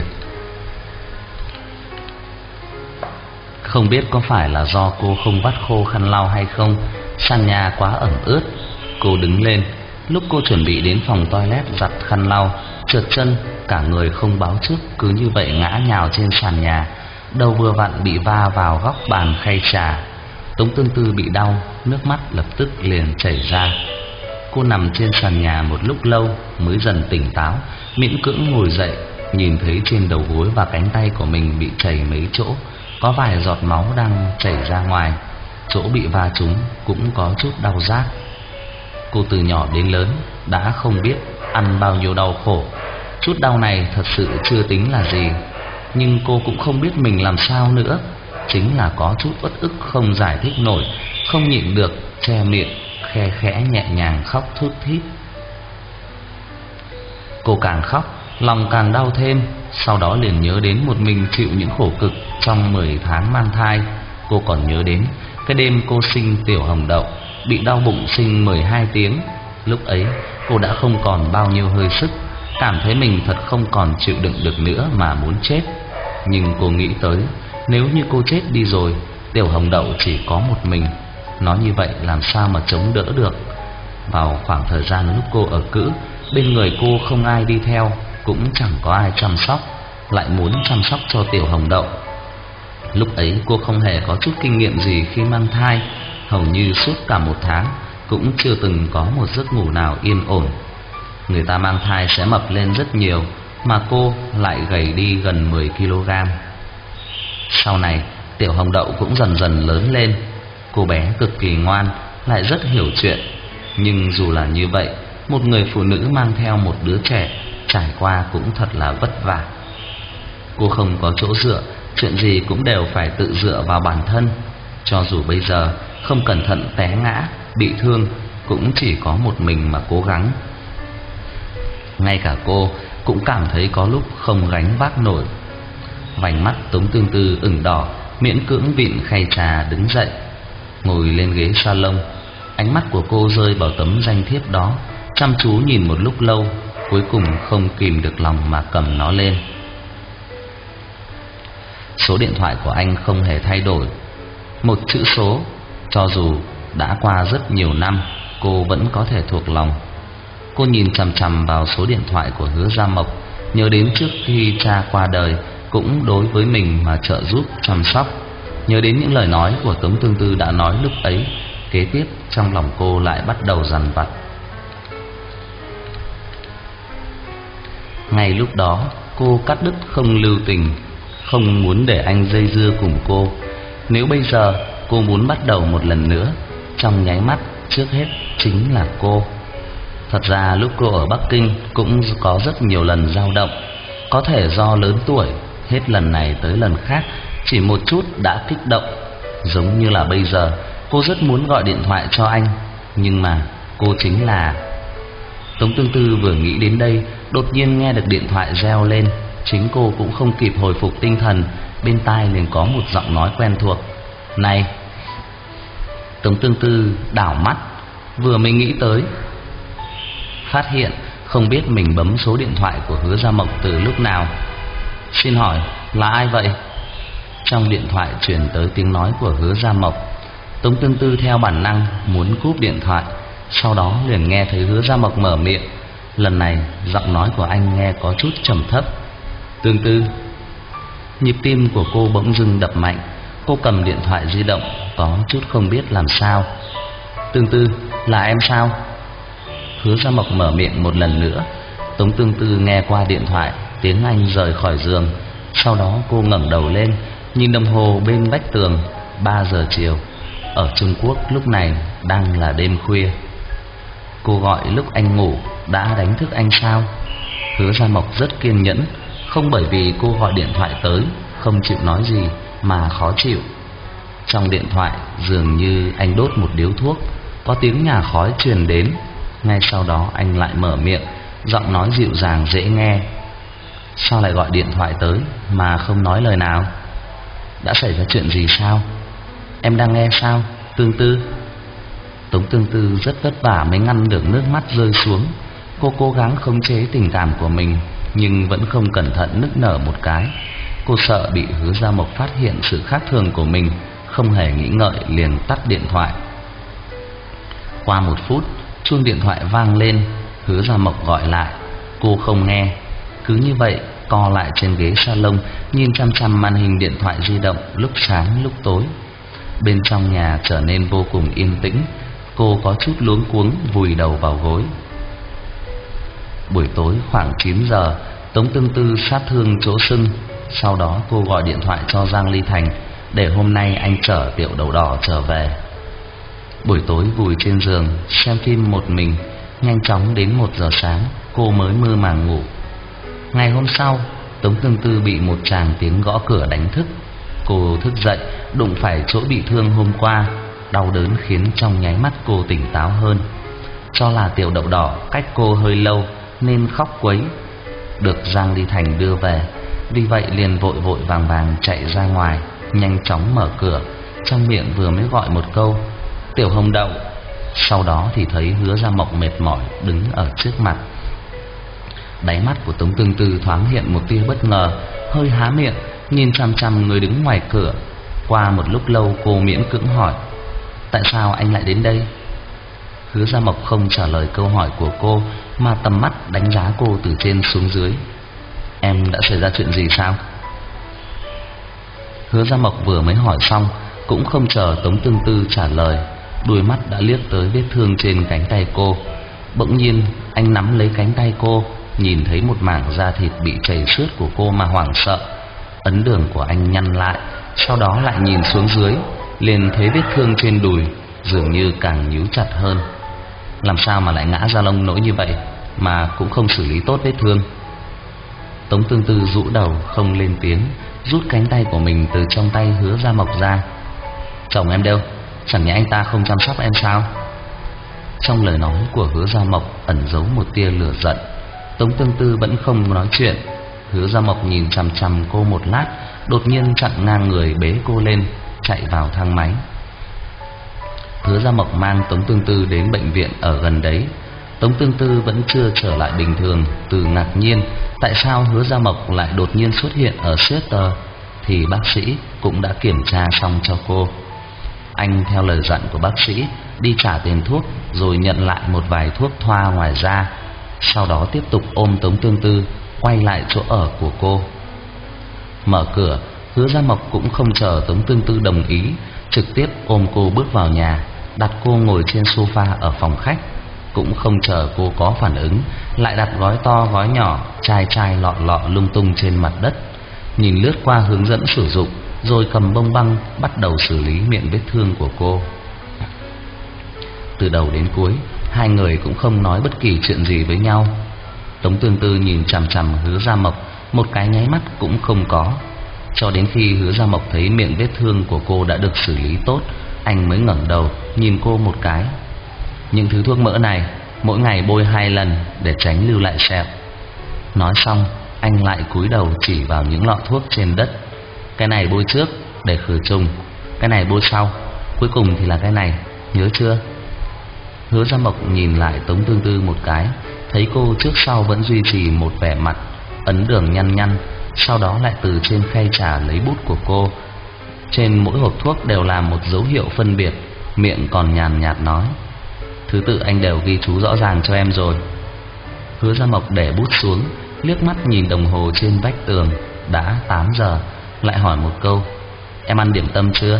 Không biết có phải là do cô không vắt khô khăn lau hay không, sàn nhà quá ẩm ướt. Cô đứng lên, lúc cô chuẩn bị đến phòng toilet giặt khăn lau, trượt chân, cả người không báo trước, cứ như vậy ngã nhào trên sàn nhà, đầu vừa vặn bị va vào góc bàn khay trà. Tống Tương Tư bị đau, nước mắt lập tức liền chảy ra. Cô nằm trên sàn nhà một lúc lâu mới dần tỉnh táo, miễn cưỡng ngồi dậy, nhìn thấy trên đầu gối và cánh tay của mình bị chảy mấy chỗ, có vài giọt máu đang chảy ra ngoài. Chỗ bị va trúng cũng có chút đau rát. Cô từ nhỏ đến lớn đã không biết ăn bao nhiêu đau khổ. Chút đau này thật sự chưa tính là gì, nhưng cô cũng không biết mình làm sao nữa. Chính là có chút uất ức không giải thích nổi, không nhịn được che miệng, khe khẽ nhẹ nhàng khóc thút thít. Cô càng khóc, lòng càng đau thêm. Sau đó liền nhớ đến một mình chịu những khổ cực trong 10 tháng mang thai. Cô còn nhớ đến cái đêm cô sinh Tiểu Hồng Đậu, bị đau bụng sinh 12 tiếng. Lúc ấy cô đã không còn bao nhiêu hơi sức, cảm thấy mình thật không còn chịu đựng được nữa mà muốn chết. Nhưng cô nghĩ tới, nếu như cô chết đi rồi, Tiểu Hồng Đậu chỉ có một mình, nói như vậy làm sao mà chống đỡ được. Vào khoảng thời gian lúc cô ở cữ, bên người cô không ai đi theo, cũng chẳng có ai chăm sóc, lại muốn chăm sóc cho Tiểu Hồng Đậu. Lúc ấy cô không hề có chút kinh nghiệm gì khi mang thai, hầu như suốt cả 1 tháng cũng chưa từng có một giấc ngủ nào yên ổn. Người ta mang thai sẽ mập lên rất nhiều, mà cô lại gầy đi gần 10 kg. Sau này Tiểu Hồng Đậu cũng dần dần lớn lên. Cô bé cực kỳ ngoan, lại rất hiểu chuyện. Nhưng dù là như vậy, một người phụ nữ mang theo một đứa trẻ trải qua cũng thật là vất vả. Cô không có chỗ dựa, chuyện gì cũng đều phải tự dựa vào bản thân. Cho dù bây giờ không cẩn thận té ngã, bị thương, cũng chỉ có một mình mà cố gắng. Ngay cả cô cũng cảm thấy có lúc không gánh vác nổi. Vành mắt Tống Tương Tư ửng đỏ, miễn cưỡng vịn khay trà đứng dậy, ngồi lên ghế salon. Ánh mắt của cô rơi vào tấm danh thiếp đó, chăm chú nhìn một lúc lâu, cuối cùng không kìm được lòng mà cầm nó lên. Số điện thoại của anh không hề thay đổi, một chữ số. Cho dù đã qua rất nhiều năm, cô vẫn có thể thuộc lòng. Cô nhìn chằm chằm vào số điện thoại của Hứa Gia Mộc, nhớ đến trước khi cha qua đời cũng đối với mình mà trợ giúp chăm sóc. Nhớ đến những lời nói của Tống Tương Tư đã nói lúc ấy, kế tiếp trong lòng cô lại bắt đầu dằn vặt. Ngay lúc đó cô cắt đứt không lưu tình, không muốn để anh dây dưa cùng cô. Nếu bây giờ cô muốn bắt đầu một lần nữa, trong nháy mắt trước hết chính là cô. Thật ra lúc cô ở Bắc Kinh cũng có rất nhiều lần dao động. Có thể do lớn tuổi, hết lần này tới lần khác chỉ một chút đã kích động. Giống như là bây giờ, cô rất muốn gọi điện thoại cho anh, nhưng mà cô chính là... Tống Tương Tư vừa nghĩ đến đây, đột nhiên nghe được điện thoại reo lên. Chính cô cũng không kịp hồi phục tinh thần, bên tai liền có một giọng nói quen thuộc. Này! Tống Tương Tư đảo mắt, vừa mới nghĩ tới, phát hiện không biết mình bấm số điện thoại của Hứa Gia Mộc từ lúc nào. Xin hỏi là ai vậy? Trong điện thoại truyền tới tiếng nói của Hứa Gia Mộc. Tống Tương Tư theo bản năng muốn cúp điện thoại, sau đó liền nghe thấy Hứa Gia Mộc mở miệng. Lần này giọng nói của anh nghe có chút trầm thấp. Tương Tư. Nhịp tim của cô bỗng dưng đập mạnh. Cô cầm điện thoại di động, có chút không biết làm sao. Tương Tư, là em sao? Hứa Gia Mộc mở miệng một lần nữa. Tống Tương Tư nghe qua điện thoại tiếng Anh rời khỏi giường. Sau đó cô ngẩng đầu lên, nhìn đồng hồ bên vách tường. 3 giờ chiều. Ở Trung Quốc lúc này đang là đêm khuya. Cô gọi lúc anh ngủ, đã đánh thức anh sao? Hứa Gia Mộc rất kiên nhẫn, không bởi vì cô gọi điện thoại tới không chịu nói gì mà khó chịu. Trong điện thoại dường như anh đốt một điếu thuốc, có tiếng nhả khói truyền đến. Ngay sau đó anh lại mở miệng, giọng nói dịu dàng dễ nghe. Sao lại gọi điện thoại tới mà không nói lời nào? Đã xảy ra chuyện gì sao? Em đang nghe sao, Tương Tư? Tống Tương Tư rất vất vả mới ngăn được nước mắt rơi xuống. Cô cố gắng khống chế tình cảm của mình, nhưng vẫn không cẩn thận nức nở một cái. Cô sợ bị Hứa Gia Mộc phát hiện sự khác thường của mình, không hề nghĩ ngợi liền tắt điện thoại. Qua 1 phút, chuông điện thoại vang lên. Hứa Gia Mộc gọi lại, cô không nghe. Cứ như vậy co lại trên ghế salon, nhìn chăm chăm màn hình điện thoại di động, lúc sáng lúc tối. Bên trong nhà trở nên vô cùng yên tĩnh. Cô có chút luống cuống vùi đầu vào gối. Buổi tối khoảng 9 giờ, Tống Tương Tư sát thương chỗ sưng. Sau đó cô gọi điện thoại cho Giang Ly Thành để hôm nay anh chở Tiểu Đậu Đỏ trở về. Buổi tối vùi trên giường xem phim một mình, nhanh chóng đến 1 giờ sáng cô mới mơ màng ngủ. Ngày hôm sau, Tống Tương Tư bị một tràng tiếng gõ cửa đánh thức. Cô thức dậy, đụng phải chỗ bị thương hôm qua. Đau đớn khiến trong nháy mắt cô tỉnh táo hơn. Cho là Tiểu Đậu Đỏ cách cô hơi lâu nên khóc quấy, được Giang Ly Thành đưa về. Vì vậy liền vội vội vàng vàng chạy ra ngoài, nhanh chóng mở cửa, trong miệng vừa mới gọi một câu Tiểu Hồng Đậu. Sau đó thì thấy Hứa Gia Mộc mệt mỏi đứng ở trước mặt. Đáy mắt của Tống Tương Tư thoáng hiện một tia bất ngờ, hơi há miệng nhìn chằm chằm người đứng ngoài cửa. Qua một lúc lâu cô miễn cưỡng hỏi, tại sao anh lại đến đây? Hứa Gia Mộc không trả lời câu hỏi của cô, mà tầm mắt đánh giá cô từ trên xuống dưới. Em đã xảy ra chuyện gì sao? Hứa Gia Mộc vừa mới hỏi xong, cũng không chờ Tống Tương Tư trả lời, đuôi mắt đã liếc tới vết thương trên cánh tay cô. Bỗng nhiên anh nắm lấy cánh tay cô, nhìn thấy một mảng da thịt bị chảy xước của cô mà hoảng sợ. Ấn đường của anh nhăn lại, sau đó lại nhìn xuống dưới, liền thấy vết thương trên đùi dường như càng nhíu chặt hơn. Làm sao mà lại ngã ra lông nỗi như vậy mà cũng không xử lý tốt vết thương? Tống Tương Tư rũ đầu không lên tiếng, rút cánh tay của mình từ trong tay Hứa Gia Mộc ra. Chồng em đâu? Chẳng nhẽ anh ta không chăm sóc em sao? Trong lời nói của Hứa Gia Mộc ẩn giấu một tia lửa giận. Tống Tương Tư vẫn không nói chuyện. Hứa Gia Mộc nhìn chằm chằm cô một lát, đột nhiên chặn ngang người bế cô lên, chạy vào thang máy. Hứa Gia Mộc mang Tống Tương Tư đến bệnh viện ở gần đấy. Tống Tương Tư vẫn chưa trở lại bình thường. Từ ngạc nhiên tại sao Hứa Gia Mộc lại đột nhiên xuất hiện ở Seattle, thì bác sĩ cũng đã kiểm tra xong cho cô. Anh theo lời dặn của bác sĩ đi trả tiền thuốc, rồi nhận lại một vài thuốc thoa ngoài ra. Sau đó tiếp tục ôm Tống Tương Tư quay lại chỗ ở của cô. Mở cửa, Hứa Gia Mộc cũng không chờ Tống Tương Tư đồng ý, trực tiếp ôm cô bước vào nhà, đặt cô ngồi trên sofa ở phòng khách. Cũng không chờ cô có phản ứng, lại đặt gói to gói nhỏ, chai chai lọ lọ lung tung trên mặt đất. Nhìn lướt qua hướng dẫn sử dụng, rồi cầm bông băng bắt đầu xử lý miệng vết thương của cô. Từ đầu đến cuối, hai người cũng không nói bất kỳ chuyện gì với nhau. Tống Tương Tư nhìn chằm chằm Hứa Gia Mộc, một cái nháy mắt cũng không có. Cho đến khi Hứa Gia Mộc thấy miệng vết thương của cô đã được xử lý tốt, anh mới ngẩng đầu nhìn cô một cái. Những thứ thuốc mỡ này mỗi ngày bôi 2 lần để tránh lưu lại sẹo. Nói xong, anh lại cúi đầu chỉ vào những lọ thuốc trên đất. Cái này bôi trước để khử trùng, cái này bôi sau, cuối cùng thì là cái này, nhớ chưa? Hứa Gia Mộc nhìn lại Tống Tương Tư một cái, thấy cô trước sau vẫn duy trì một vẻ mặt ấn đường nhăn nhăn. Sau đó lại từ trên khay trà lấy bút của cô, trên mỗi hộp thuốc đều làm một dấu hiệu phân biệt, miệng còn nhàn nhạt nói: thứ tự anh đều ghi chú rõ ràng cho em rồi. Hứa Gia Mộc để bút xuống, liếc mắt nhìn đồng hồ trên vách tường, đã 8 giờ, lại hỏi một câu: em ăn điểm tâm chưa?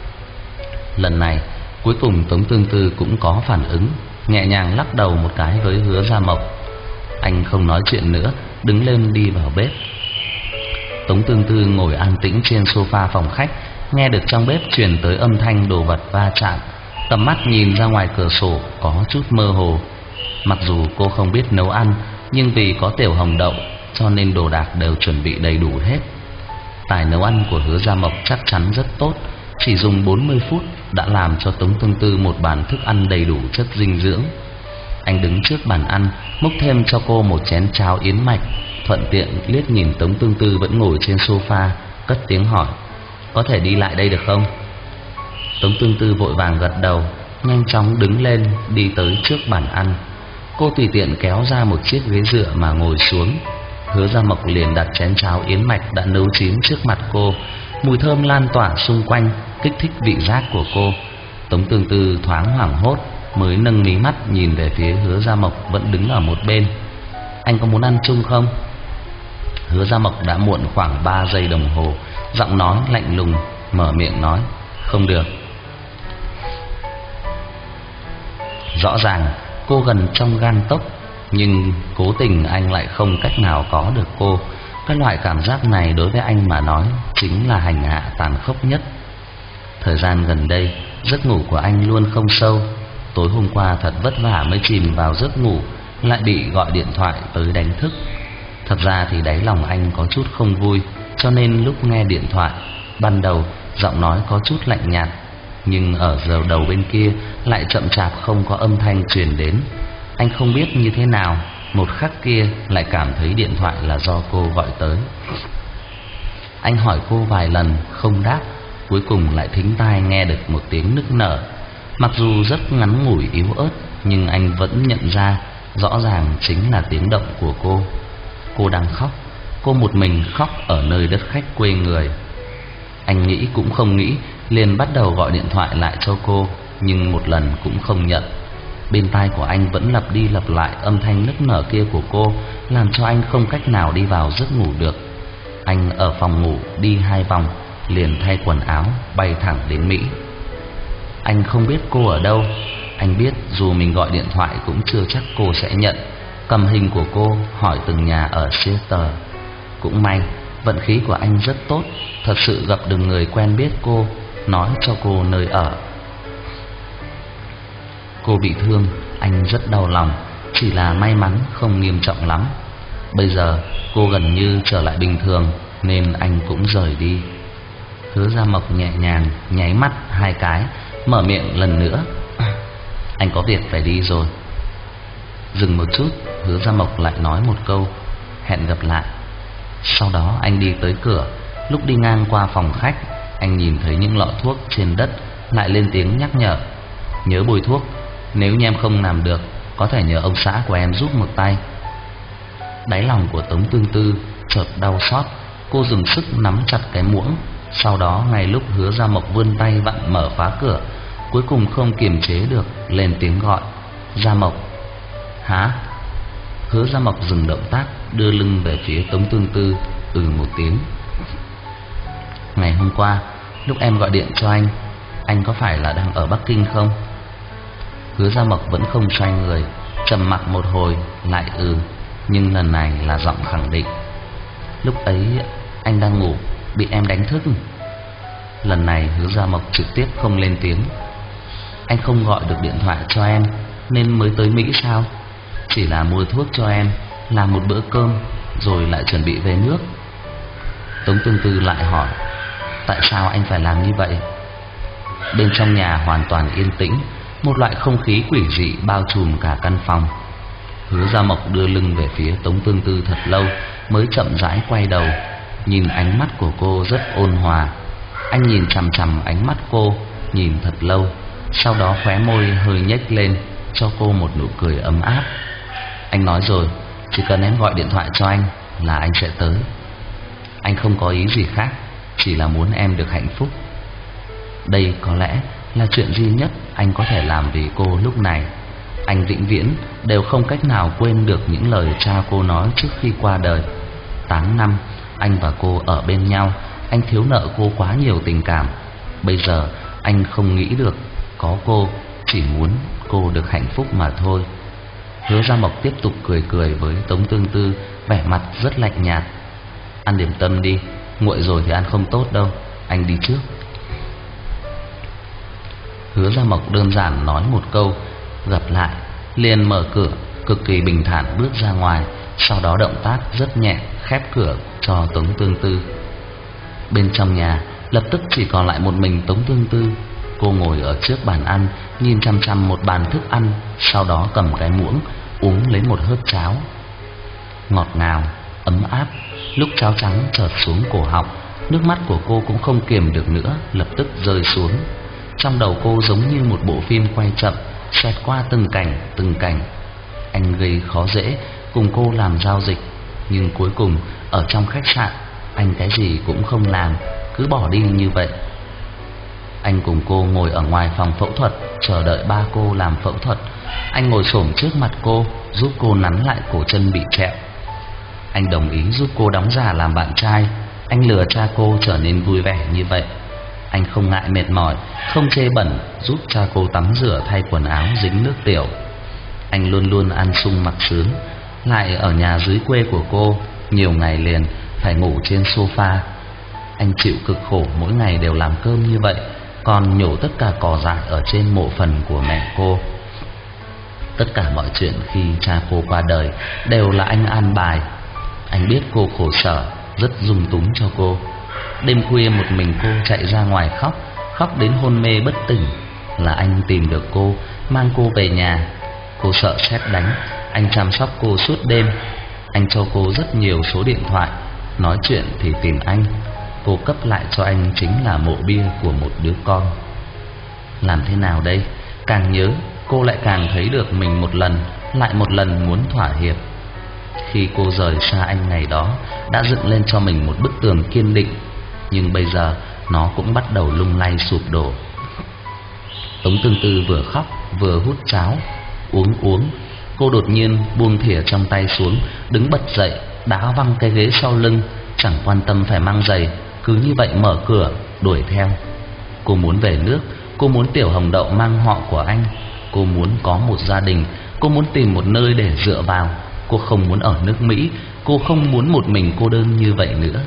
Lần này cuối cùng Tống Tương Tư cũng có phản ứng, nhẹ nhàng lắc đầu một cái với Hứa Gia Mộc. Anh không nói chuyện nữa, đứng lên đi vào bếp. Tống Tương Tư ngồi an tĩnh trên sofa phòng khách, nghe được trong bếp truyền tới âm thanh đồ vật va chạm. Tầm mắt nhìn ra ngoài cửa sổ có chút mơ hồ. Mặc dù cô không biết nấu ăn, nhưng vì có Tiểu Hồng đậu cho nên đồ đạc đều chuẩn bị đầy đủ hết. Tài nấu ăn của Hứa Gia Mộc chắc chắn rất tốt, chỉ dùng 40 phút đã làm cho Tống Tương Tư một bàn thức ăn đầy đủ chất dinh dưỡng. Anh đứng trước bàn ăn, múc thêm cho cô một chén cháo yến mạch, thuận tiện liếc nhìn Tống Tương Tư vẫn ngồi trên sofa, cất tiếng hỏi: có thể đi lại đây được không? Tống Tương Tư vội vàng gật đầu, nhanh chóng đứng lên đi tới trước bàn ăn. Cô tùy tiện kéo ra một chiếc ghế dựa mà ngồi xuống. Hứa Gia Mộc liền đặt chén cháo yến mạch đã nấu chín trước mặt cô, mùi thơm lan tỏa xung quanh, kích thích vị giác của cô. Tống Tương Tư thoáng hoảng hốt, mới nâng mí mắt nhìn về phía Hứa Gia Mộc vẫn đứng ở một bên. Anh có muốn ăn chung không? Hứa Gia Mộc đã muộn khoảng 3 giây đồng hồ, giọng nói lạnh lùng, mở miệng nói: không được. Rõ ràng cô gần trong gang tấc, nhưng cố tình anh lại không cách nào có được cô. Cái loại cảm giác này đối với anh mà nói chính là hành hạ tàn khốc nhất. Thời gian gần đây giấc ngủ của anh luôn không sâu. Tối hôm qua thật vất vả mới chìm vào giấc ngủ, lại bị gọi điện thoại tới đánh thức. Thật ra thì đáy lòng anh có chút không vui, cho nên lúc nghe điện thoại, ban đầu giọng nói có chút lạnh nhạt, nhưng ở giờ đầu bên kia lại chậm chạp không có âm thanh truyền đến. Anh không biết như thế nào, một khắc kia lại cảm thấy điện thoại là do cô gọi tới. Anh hỏi cô vài lần không đáp, cuối cùng lại thính tai nghe được một tiếng nức nở. Mặc dù rất ngắn ngủi yếu ớt, nhưng anh vẫn nhận ra rõ ràng chính là tiếng động của cô. Cô đang khóc, cô một mình khóc ở nơi đất khách quê người. Anh nghĩ cũng không nghĩ, liền bắt đầu gọi điện thoại lại cho cô, nhưng một lần cũng không nhận. Bên tai của anh vẫn lặp đi lặp lại âm thanh nức nở kia của cô, làm cho anh không cách nào đi vào giấc ngủ được. Anh ở phòng ngủ đi 2 vòng, liền thay quần áo bay thẳng đến Mỹ. Anh không biết cô ở đâu. Anh biết dù mình gọi điện thoại cũng chưa chắc cô sẽ nhận. Cầm hình của cô hỏi từng nhà ở Seattle. Cũng may vận khí của anh rất tốt, thật sự gặp được người quen biết cô, nói cho cô nơi ở. Cô bị thương, anh rất đau lòng, chỉ là may mắn không nghiêm trọng lắm. Bây giờ cô gần như trở lại bình thường, nên anh cũng rời đi. Hứa Gia Mộc nhẹ nhàng nháy mắt 2 cái, mở miệng lần nữa: anh có việc phải đi rồi. Dừng một chút, Hứa Gia Mộc lại nói một câu: hẹn gặp lại. Sau đó anh đi tới cửa. Lúc đi ngang qua phòng khách, anh nhìn thấy những lọ thuốc trên đất, lại lên tiếng nhắc nhở: nhớ bôi thuốc, nếu như em không làm được, có thể nhờ ông xã của em giúp một tay. Đáy lòng của Tống Tương Tư chợt đau xót. Cô dùng sức nắm chặt cái muỗng. Sau đó ngay lúc Hứa Gia Mộc vươn tay vặn mở khóa cửa, cuối cùng không kiềm chế được lên tiếng gọi: Gia Mộc. Hả? Hứa Gia Mộc dừng động tác, đưa lưng về phía Tống Tương Tư, một tiếng. Ngày hôm qua lúc em gọi điện cho anh có phải là đang ở Bắc Kinh không? Hứa Gia Mộc vẫn không xoay người, trầm mặc một hồi lại nhưng lần này là giọng khẳng định. Lúc ấy anh đang ngủ, bị em đánh thức. Lần này Hứa Gia Mộc trực tiếp không lên tiếng. Anh không gọi được điện thoại cho em nên mới tới Mỹ sao? Chỉ là mua thuốc cho em, làm một bữa cơm rồi lại chuẩn bị về nước. Tống Tương Tư lại hỏi, tại sao anh phải làm như vậy? Bên trong nhà hoàn toàn yên tĩnh, một loại không khí quỷ dị bao trùm cả căn phòng. Hứa Gia Mộc đưa lưng về phía Tống Tương Tư thật lâu mới chậm rãi quay đầu, nhìn ánh mắt của cô rất ôn hòa. Anh nhìn chằm chằm ánh mắt cô, nhìn thật lâu, sau đó khóe môi hơi nhếch lên, cho cô một nụ cười ấm áp. Anh nói rồi, chỉ cần em gọi điện thoại cho anh là anh sẽ tới. Anh không có ý gì khác, chỉ là muốn em được hạnh phúc. Đây có lẽ là chuyện duy nhất anh có thể làm vì cô lúc này. Anh vĩnh viễn đều không cách nào quên được những lời cha cô nói trước khi qua đời. 8 năm anh và cô ở bên nhau, anh thiếu nợ cô quá nhiều tình cảm. Bây giờ anh không nghĩ được có cô, chỉ muốn cô được hạnh phúc mà thôi. Hứa Gia Mộc tiếp tục cười cười với Tống Tương Tư, vẻ mặt rất lạnh nhạt. Ăn điểm tâm đi, nguội rồi thì ăn không tốt đâu, anh đi trước. Hứa Gia Mộc đơn giản nói một câu gặp lại, liền mở cửa, cực kỳ bình thản bước ra ngoài, sau đó động tác rất nhẹ khép cửa cho Tống Tương Tư. Bên trong nhà lập tức chỉ còn lại một mình Tống Tương Tư. Cô ngồi ở trước bàn ăn, nhìn chăm chăm một bàn thức ăn, sau đó cầm cái muỗng uống lấy một hớp cháo. Ngọt ngào, ấm áp. Lúc cháo trắng chợt xuống cổ họng, nước mắt của cô cũng không kiềm được nữa, lập tức rơi xuống. Trong đầu cô giống như một bộ phim quay chậm, xẹt qua từng cảnh. Anh gây khó dễ cùng cô làm giao dịch, nhưng cuối cùng ở trong khách sạn anh cái gì cũng không làm, cứ bỏ đi như vậy. Anh cùng cô ngồi ở ngoài phòng phẫu thuật, chờ đợi ba cô làm phẫu thuật. Anh ngồi xổm trước mặt cô, giúp cô nắn lại cổ chân bị trẹo. Anh đồng ý giúp cô đóng giả làm bạn trai. Anh lừa cha cô trở nên vui vẻ như vậy. Anh không ngại mệt mỏi, không chê bẩn, giúp cha cô tắm rửa thay quần áo dính nước tiểu. Anh luôn luôn ăn sung mặc sướng. Lại ở nhà dưới quê của cô, nhiều ngày liền phải ngủ trên sofa. Anh chịu cực khổ mỗi ngày đều làm cơm như vậy, còn nhổ tất cả cỏ dại ở trên mộ phần của mẹ cô. Tất cả mọi chuyện khi cha cô qua đời đều là anh an bài. Anh biết cô khổ sở, rất dung túng cho cô. Đêm khuya một mình cô chạy ra ngoài khóc đến hôn mê bất tỉnh. Là anh tìm được cô, mang cô về nhà. Cô sợ sét đánh, anh chăm sóc cô suốt đêm. Anh cho cô rất nhiều số điện thoại, nói chuyện thì tìm anh. Cô cấp lại cho anh chính là mộ bia của một đứa con. Làm thế nào đây? Càng nhớ, cô lại càng thấy được mình một lần lại một lần muốn thỏa hiệp. Khi cô rời xa anh ngày đó, đã dựng lên cho mình một bức tường kiên định, nhưng bây giờ nó cũng bắt đầu lung lay sụp đổ. Tống Tương Tư vừa khóc vừa hút cháo. Uống, cô đột nhiên buông thìa trong tay xuống, đứng bật dậy, đá văng cái ghế sau lưng, chẳng quan tâm phải mang giày, cứ như vậy mở cửa đuổi theo. Cô muốn về nước, cô muốn Tiểu Hồng Đậu mang họ của anh, cô muốn có một gia đình, cô muốn tìm một nơi để dựa vào. Cô không muốn ở nước Mỹ, cô không muốn một mình cô đơn như vậy nữa.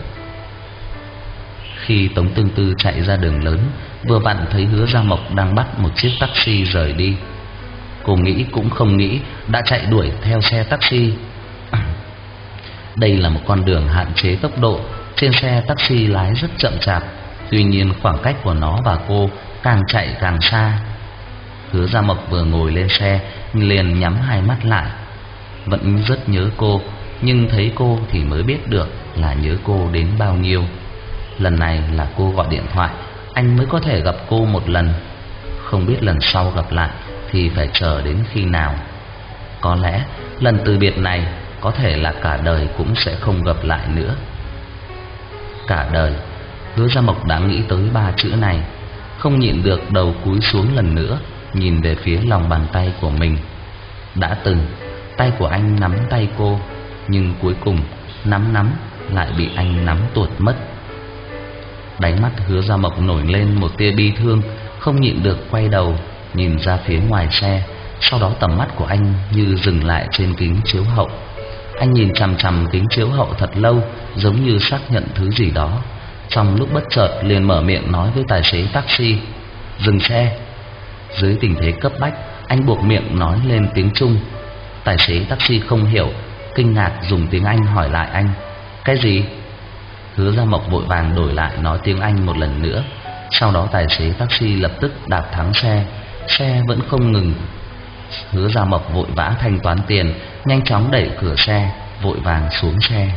Khi Tống Tương Tư chạy ra đường lớn, vừa vặn thấy Hứa Gia Mộc đang bắt một chiếc taxi rời đi. Cô nghĩ cũng không nghĩ, đã chạy đuổi theo xe taxi. Đây là một con đường hạn chế tốc độ, trên xe taxi lái rất chậm chạp. Tuy nhiên khoảng cách của nó và cô càng chạy càng xa. Hứa Gia Mộc vừa ngồi lên xe liền nhắm hai mắt lại. Vẫn rất nhớ cô, nhưng thấy cô thì mới biết được là nhớ cô đến bao nhiêu. Lần này là cô gọi điện thoại, anh mới có thể gặp cô một lần. Không biết lần sau gặp lại thì phải chờ đến khi nào. Có lẽ lần từ biệt này có thể là cả đời cũng sẽ không gặp lại nữa. Cả đời. Hứa Gia Mộc đã nghĩ tới 3 chữ này, không nhịn được đầu cúi xuống lần nữa, nhìn về phía lòng bàn tay của mình. Đã từng tay của anh nắm tay cô, nhưng cuối cùng nắm lại bị anh nắm tuột mất. Đáy mắt Hứa Gia Mộc nổi lên một tia bi thương, không nhịn được quay đầu nhìn ra phía ngoài xe. Sau đó tầm mắt của anh như dừng lại trên kính chiếu hậu. Anh nhìn chằm chằm kính chiếu hậu thật lâu, giống như xác nhận thứ gì đó. Trong lúc bất chợt liền mở miệng nói với tài xế taxi: "Dừng xe." Dưới tình thế cấp bách, anh buộc miệng nói lên tiếng Trung. Tài xế taxi không hiểu, kinh ngạc dùng tiếng Anh hỏi lại anh: "Cái gì?" Hứa Gia Mộc vội vàng đổi lại nói tiếng Anh một lần nữa. Sau đó tài xế taxi lập tức đạp thắng xe. Xe vẫn không ngừng. Hứa Gia Mộc vội vã thanh toán tiền, nhanh chóng đẩy cửa xe, vội vàng xuống xe.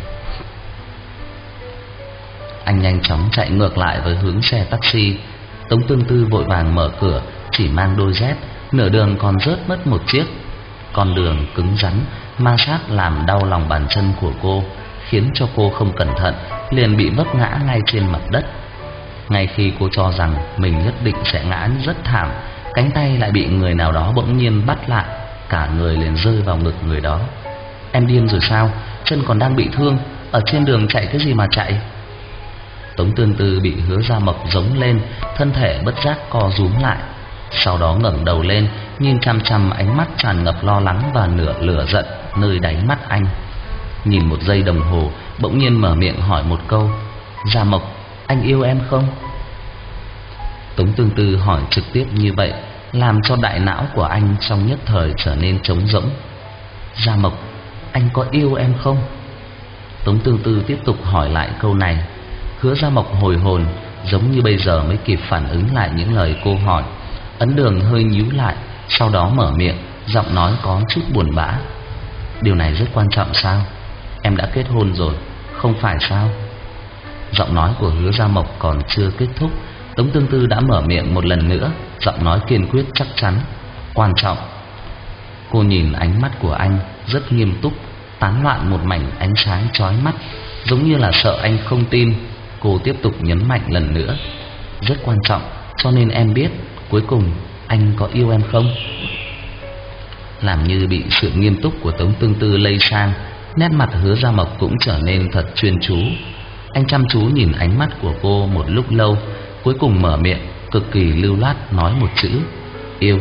Anh nhanh chóng chạy ngược lại với hướng xe taxi. Tống Tương Tư vội vàng mở cửa, chỉ mang đôi dép, nửa đường còn rớt mất một chiếc. Con đường cứng rắn, ma sát làm đau lòng bàn chân của cô, khiến cho cô không cẩn thận liền bị vấp ngã ngay trên mặt đất. Ngay khi cô cho rằng mình nhất định sẽ ngã rất thảm, cánh tay lại bị người nào đó bỗng nhiên bắt lại, cả người liền rơi vào ngực người đó. "Em điên rồi sao? Chân còn đang bị thương, ở trên đường chạy cái gì mà chạy?" Tống Tương Tư bị Hứa Gia Mộc giống lên, thân thể bất giác co rúm lại. Sau đó ngẩng đầu lên, nhìn chăm chăm, ánh mắt tràn ngập lo lắng và nửa lửa giận nơi đáy mắt anh. Nhìn một giây đồng hồ, bỗng nhiên mở miệng hỏi một câu: "Gia Mộc, anh yêu em không?" Tống Tương Tư hỏi trực tiếp như vậy, làm cho đại não của anh trong nhất thời trở nên trống rỗng. "Gia Mộc, anh có yêu em không?" Tống Tương Tư tiếp tục hỏi lại câu này. Hứa Gia Mộc hồi hồn, giống như bây giờ mới kịp phản ứng lại những lời cô hỏi. Ấn Đường hơi nhíu lại, sau đó mở miệng, giọng nói có chút buồn bã: "Điều này rất quan trọng sao? Em đã kết hôn rồi, không phải sao?" Giọng nói của Hứa Gia Mộc còn chưa kết thúc, Tống Tương Tư đã mở miệng một lần nữa, giọng nói kiên quyết chắc chắn: "Quan trọng." Cô nhìn ánh mắt của anh rất nghiêm túc, tán loạn một mảnh ánh sáng chói mắt, giống như là sợ anh không tin. Cô tiếp tục nhấn mạnh lần nữa: "Rất quan trọng, cho nên em biết cuối cùng anh có yêu em không?" Làm như bị sự nghiêm túc của Tống Tương Tư lây sang, nét mặt Hứa Gia Mộc cũng trở nên thật chuyên chú. Anh chăm chú nhìn ánh mắt của cô một lúc lâu, cuối cùng mở miệng cực kỳ lưu loát nói một chữ: "Yêu."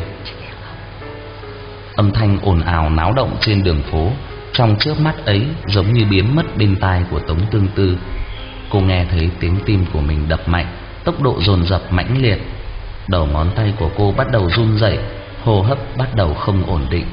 Âm thanh ồn ào náo động trên đường phố trong chớp mắt ấy giống như biến mất bên tai của Tống Tương Tư. Cô nghe thấy tiếng tim của mình đập mạnh, tốc độ dồn dập mãnh liệt. Đầu ngón tay của cô bắt đầu run rẩy, hô hấp bắt đầu không ổn định.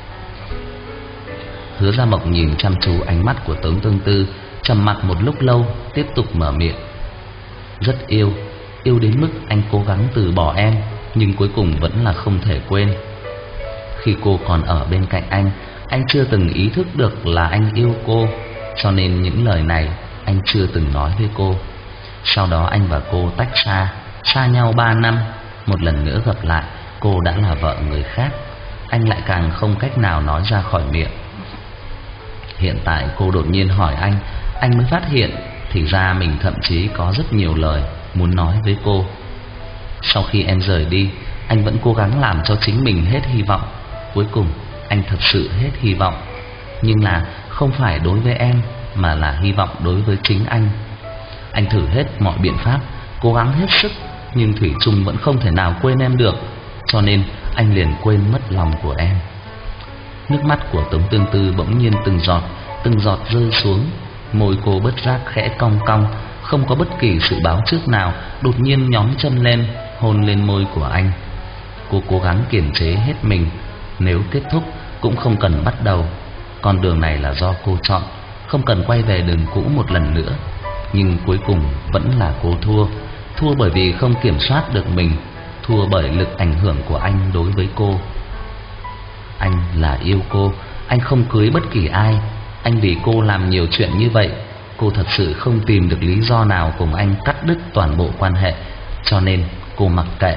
Hứa Gia Mộc nhìn chăm chú ánh mắt của Tống Tương Tư, trầm mặc một lúc lâu, tiếp tục mở miệng: "Rất yêu, yêu đến mức anh cố gắng từ bỏ em, nhưng cuối cùng vẫn là không thể quên. Khi cô còn ở bên cạnh anh chưa từng ý thức được là anh yêu cô, cho nên những lời này anh chưa từng nói với cô. Sau đó anh và cô tách xa nhau 3 năm, một lần nữa gặp lại, cô đã là vợ người khác, anh lại càng không cách nào nói ra khỏi miệng. Hiện tại cô đột nhiên hỏi anh mới phát hiện thì ra mình thậm chí có rất nhiều lời muốn nói với cô. Sau khi em rời đi, anh vẫn cố gắng làm cho chính mình hết hy vọng. Cuối cùng anh thật sự hết hy vọng, nhưng là không phải đối với em, mà là hy vọng đối với chính anh. Anh thử hết mọi biện pháp, cố gắng hết sức, nhưng thủy chung vẫn không thể nào quên em được, cho nên anh liền quên mất lòng của em." Nước mắt của Tống Tương Tư bỗng nhiên từng giọt rơi xuống, môi cô bất giác khẽ cong cong, không có bất kỳ sự báo trước nào, đột nhiên nhón chân lên, hôn lên môi của anh. Cô cố gắng kiềm chế hết mình, nếu kết thúc cũng không cần bắt đầu. Con đường này là do cô chọn, không cần quay về đường cũ một lần nữa. Nhưng cuối cùng vẫn là cô thua bởi vì không kiểm soát được mình, thua bởi lực ảnh hưởng của anh đối với cô. Anh là yêu cô, anh không cưới bất kỳ ai, anh vì cô làm nhiều chuyện như vậy. Cô thật sự không tìm được lý do nào cùng anh cắt đứt toàn bộ quan hệ, cho nên cô mặc kệ.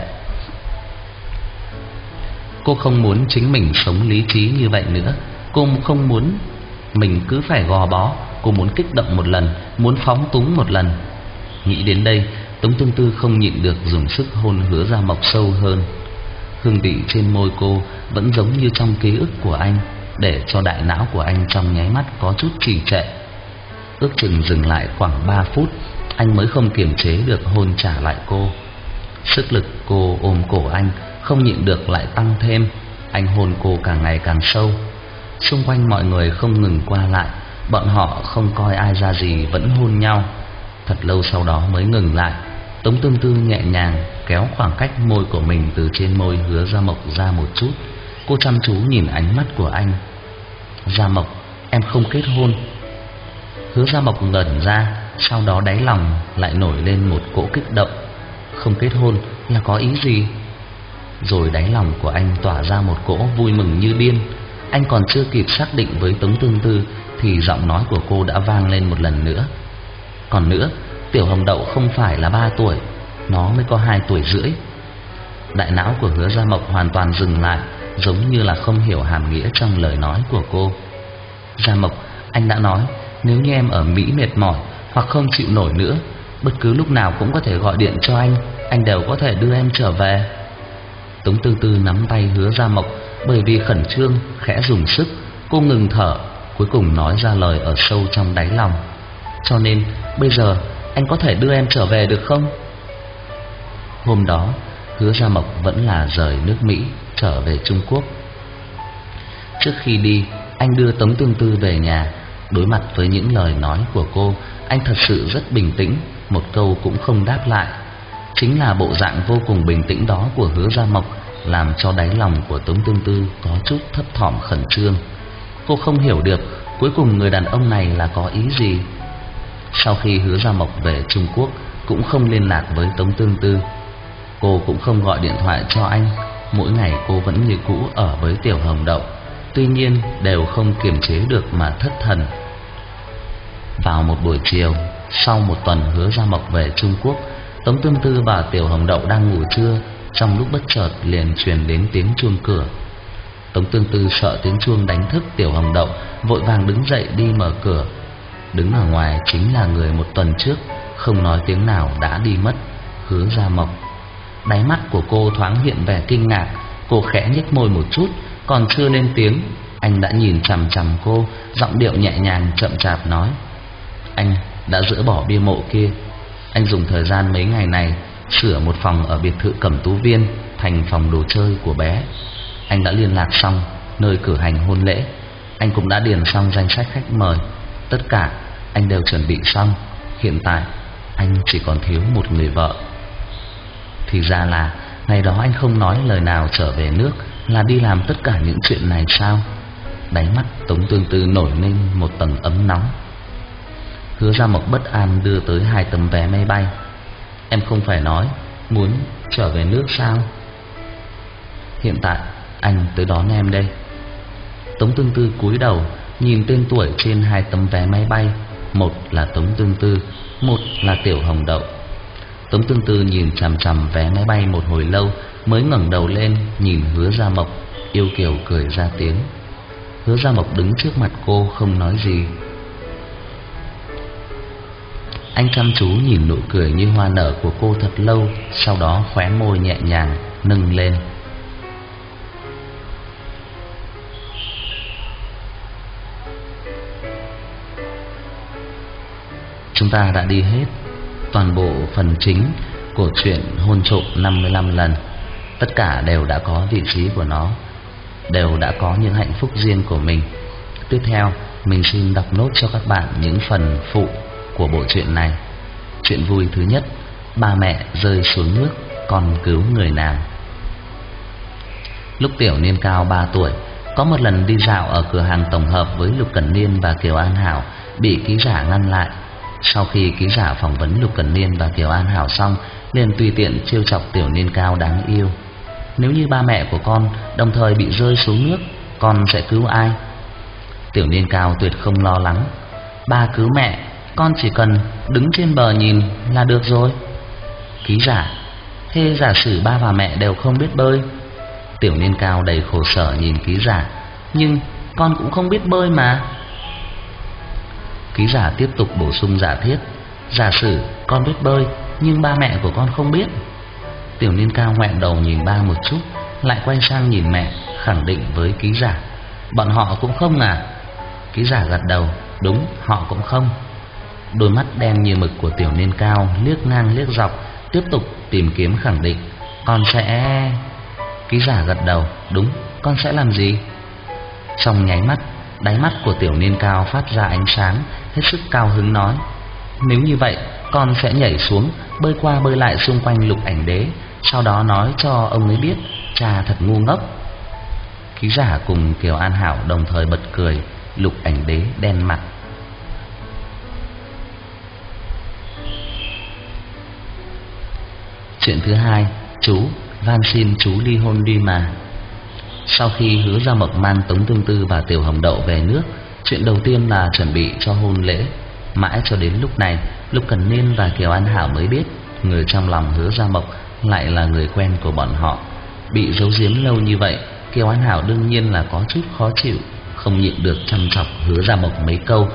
Cô không muốn chính mình sống lý trí như vậy nữa. Cô không muốn mình cứ phải gò bó. Cô muốn kích động một lần, muốn phóng túng một lần. Nghĩ đến đây, Tống Tương Tư không nhịn được dùng sức hôn Hứa Gia Mộc sâu hơn. Hương vị trên môi cô vẫn giống như trong ký ức của anh, để cho đại não của anh trong nháy mắt có chút trì trệ. Ước chừng dừng lại khoảng 3 phút, anh mới không kiềm chế được hôn trả lại cô. Sức lực cô ôm cổ anh không nhịn được lại tăng thêm. Anh hôn cô càng ngày càng sâu. Xung quanh mọi người không ngừng qua lại, bọn họ không coi ai ra gì vẫn hôn nhau. Thật lâu sau đó mới ngừng lại. Tống Tương Tư nhẹ nhàng kéo khoảng cách môi của mình từ trên môi Hứa Gia Mộc ra một chút. Cô chăm chú nhìn ánh mắt của anh. Gia Mộc, em không kết hôn. Hứa Gia Mộc ngẩn ra, sau đó đáy lòng lại nổi lên một cỗ kích động. Không kết hôn là có ý gì? Rồi đáy lòng của anh tỏa ra một cỗ vui mừng như điên. Anh còn chưa kịp xác định với Tống Tương Tư thì giọng nói của cô đã vang lên một lần nữa. Còn nữa, Tiểu Hồng Đậu không phải là 3 tuổi, nó mới có 2 tuổi rưỡi. Đại não của Hứa Gia Mộc hoàn toàn dừng lại, giống như là không hiểu hàm nghĩa trong lời nói của cô. Gia Mộc, anh đã nói nếu như em ở Mỹ mệt mỏi hoặc không chịu nổi nữa, bất cứ lúc nào cũng có thể gọi điện cho anh đều có thể đưa em trở về. Tống Tương Tư nắm tay Hứa Gia Mộc, bởi vì khẩn trương khẽ dùng sức. Cô ngừng thở, cuối cùng nói ra lời ở sâu trong đáy lòng. Cho nên bây giờ anh có thể đưa em trở về được không? Hôm đó Hứa Gia Mộc vẫn là rời nước Mỹ trở về Trung Quốc. Trước khi đi, anh đưa Tống Tương Tư về nhà. Đối mặt với những lời nói của cô, anh thật sự rất bình tĩnh, một câu cũng không đáp lại. Chính là bộ dạng vô cùng bình tĩnh đó của Hứa Gia Mộc làm cho đáy lòng của Tống Tương Tư có chút thấp thỏm khẩn trương. Cô không hiểu được cuối cùng người đàn ông này là có ý gì. Sau khi Hứa Gia Mộc về Trung Quốc cũng không liên lạc với Tống Tương Tư. Cô cũng không gọi điện thoại cho anh. Mỗi ngày cô vẫn như cũ ở với Tiểu Hồng Đậu, tuy nhiên đều không kiềm chế được mà thất thần. Vào một buổi chiều, sau một tuần Hứa Gia Mộc về Trung Quốc, Tống Tương Tư và Tiểu Hồng Đậu đang ngủ trưa. Trong lúc bất chợt liền truyền đến tiếng chuông cửa. Tống Tương Tư sợ tiếng chuông đánh thức Tiểu Hồng Đậu, vội vàng đứng dậy đi mở cửa. Đứng ở ngoài chính là người một tuần trước không nói tiếng nào đã đi mất, Hứa Gia Mộc. Đáy mắt của cô thoáng hiện vẻ kinh ngạc. Cô khẽ nhếch môi một chút, còn chưa lên tiếng, anh đã nhìn chằm chằm cô, giọng điệu nhẹ nhàng chậm chạp nói: Anh đã dỡ bỏ bia mộ kia. Anh dùng thời gian mấy ngày này sửa một phòng ở biệt thự Cẩm Tú Viên thành phòng đồ chơi của bé. Anh đã liên lạc xong nơi cử hành hôn lễ. Anh cũng đã điền xong danh sách khách mời. Tất cả anh đều chuẩn bị xong. Hiện tại anh chỉ còn thiếu một người vợ. Thì ra là ngày đó anh không nói lời nào trở về nước là đi làm tất cả những chuyện này sao? Đáy mắt Tống Tương Tư nổi lên một tầng ấm nóng. Hứa Gia Mộc bất an đưa tới 2 tấm vé máy bay. Em không phải nói muốn trở về nước sao? Hiện tại anh tới đón em đây. Tống Tương Tư cúi đầu nhìn tên tuổi trên 2 tấm vé máy bay. Một là Tống Tương Tư, một là Tiểu Hồng Đậu. Tống Tương Tư nhìn chằm chằm vé máy bay một hồi lâu, mới ngẩng đầu lên nhìn Hứa Gia Mộc, yêu kiều cười ra tiếng. Hứa Gia Mộc đứng trước mặt cô không nói gì. Anh chăm chú nhìn nụ cười như hoa nở của cô thật lâu, sau đó khóe môi nhẹ nhàng nâng lên. Chúng ta đã đi hết toàn bộ phần chính của truyện Hôn Trộm 55 lần. Tất cả đều đã có vị trí của nó, đều đã có những hạnh phúc riêng của mình. Tiếp theo mình xin đọc nốt cho các bạn những phần phụ của bộ truyện này. Chuyện vui thứ nhất: ba mẹ rơi xuống nước, con cứu người nào. Lúc Tiểu Niên Cao 3 tuổi, có một lần đi dạo ở cửa hàng tổng hợp với Lục Cẩn Niên và Kiều An Hảo, bị ký giả ngăn lại. Sau khi ký giả phỏng vấn Lục Cẩn Niên và Kiều An Hảo xong, liền tùy tiện trêu chọc Tiểu Niên Cao đáng yêu. Nếu như ba mẹ của con đồng thời bị rơi xuống nước, con sẽ cứu ai? Tiểu Niên Cao tuyệt không lo lắng. Ba cứu mẹ, con chỉ cần đứng trên bờ nhìn là được rồi. Ký giả: thế giả sử ba và mẹ đều không biết bơi? Tiểu Niên Cao đầy khổ sở nhìn ký giả: nhưng con cũng không biết bơi mà. Ký giả tiếp tục bổ sung giả thiết: giả sử con biết bơi nhưng ba mẹ của con không biết. Tiểu Niên Cao ngoẹo đầu nhìn ba một chút, lại quay sang nhìn mẹ, khẳng định với ký giả: bọn họ cũng không à? Ký giả gật đầu: đúng, họ cũng không. Đôi mắt đen như mực của Tiểu Niên Cao liếc ngang liếc dọc, tiếp tục tìm kiếm khẳng định. Con sẽ... Ký giả gật đầu. Đúng, con sẽ làm gì? Trong nháy mắt, đáy mắt của Tiểu Niên Cao phát ra ánh sáng, hết sức cao hứng nói: Nếu như vậy, con sẽ nhảy xuống, bơi qua bơi lại xung quanh Lục Ảnh Đế, sau đó nói cho ông ấy biết cha thật ngu ngốc. Ký giả cùng Kiều An Hảo đồng thời bật cười. Lục Ảnh Đế đen mặt. Chuyện thứ hai, chú van xin chú ly hôn đi mà. Sau khi Hứa Gia Mộc mang Tống Tương Tư và Tiểu Hồng Đậu về nước, chuyện đầu tiên là chuẩn bị cho hôn lễ. Mãi cho đến lúc này, Lục Cẩn Niên và Kiều An Hảo mới biết người trong lòng Hứa Gia Mộc lại là người quen của bọn họ. Bị giấu giếm lâu như vậy, Kiều An Hảo đương nhiên là có chút khó chịu, không nhịn được chăm chọc Hứa Gia Mộc mấy câu.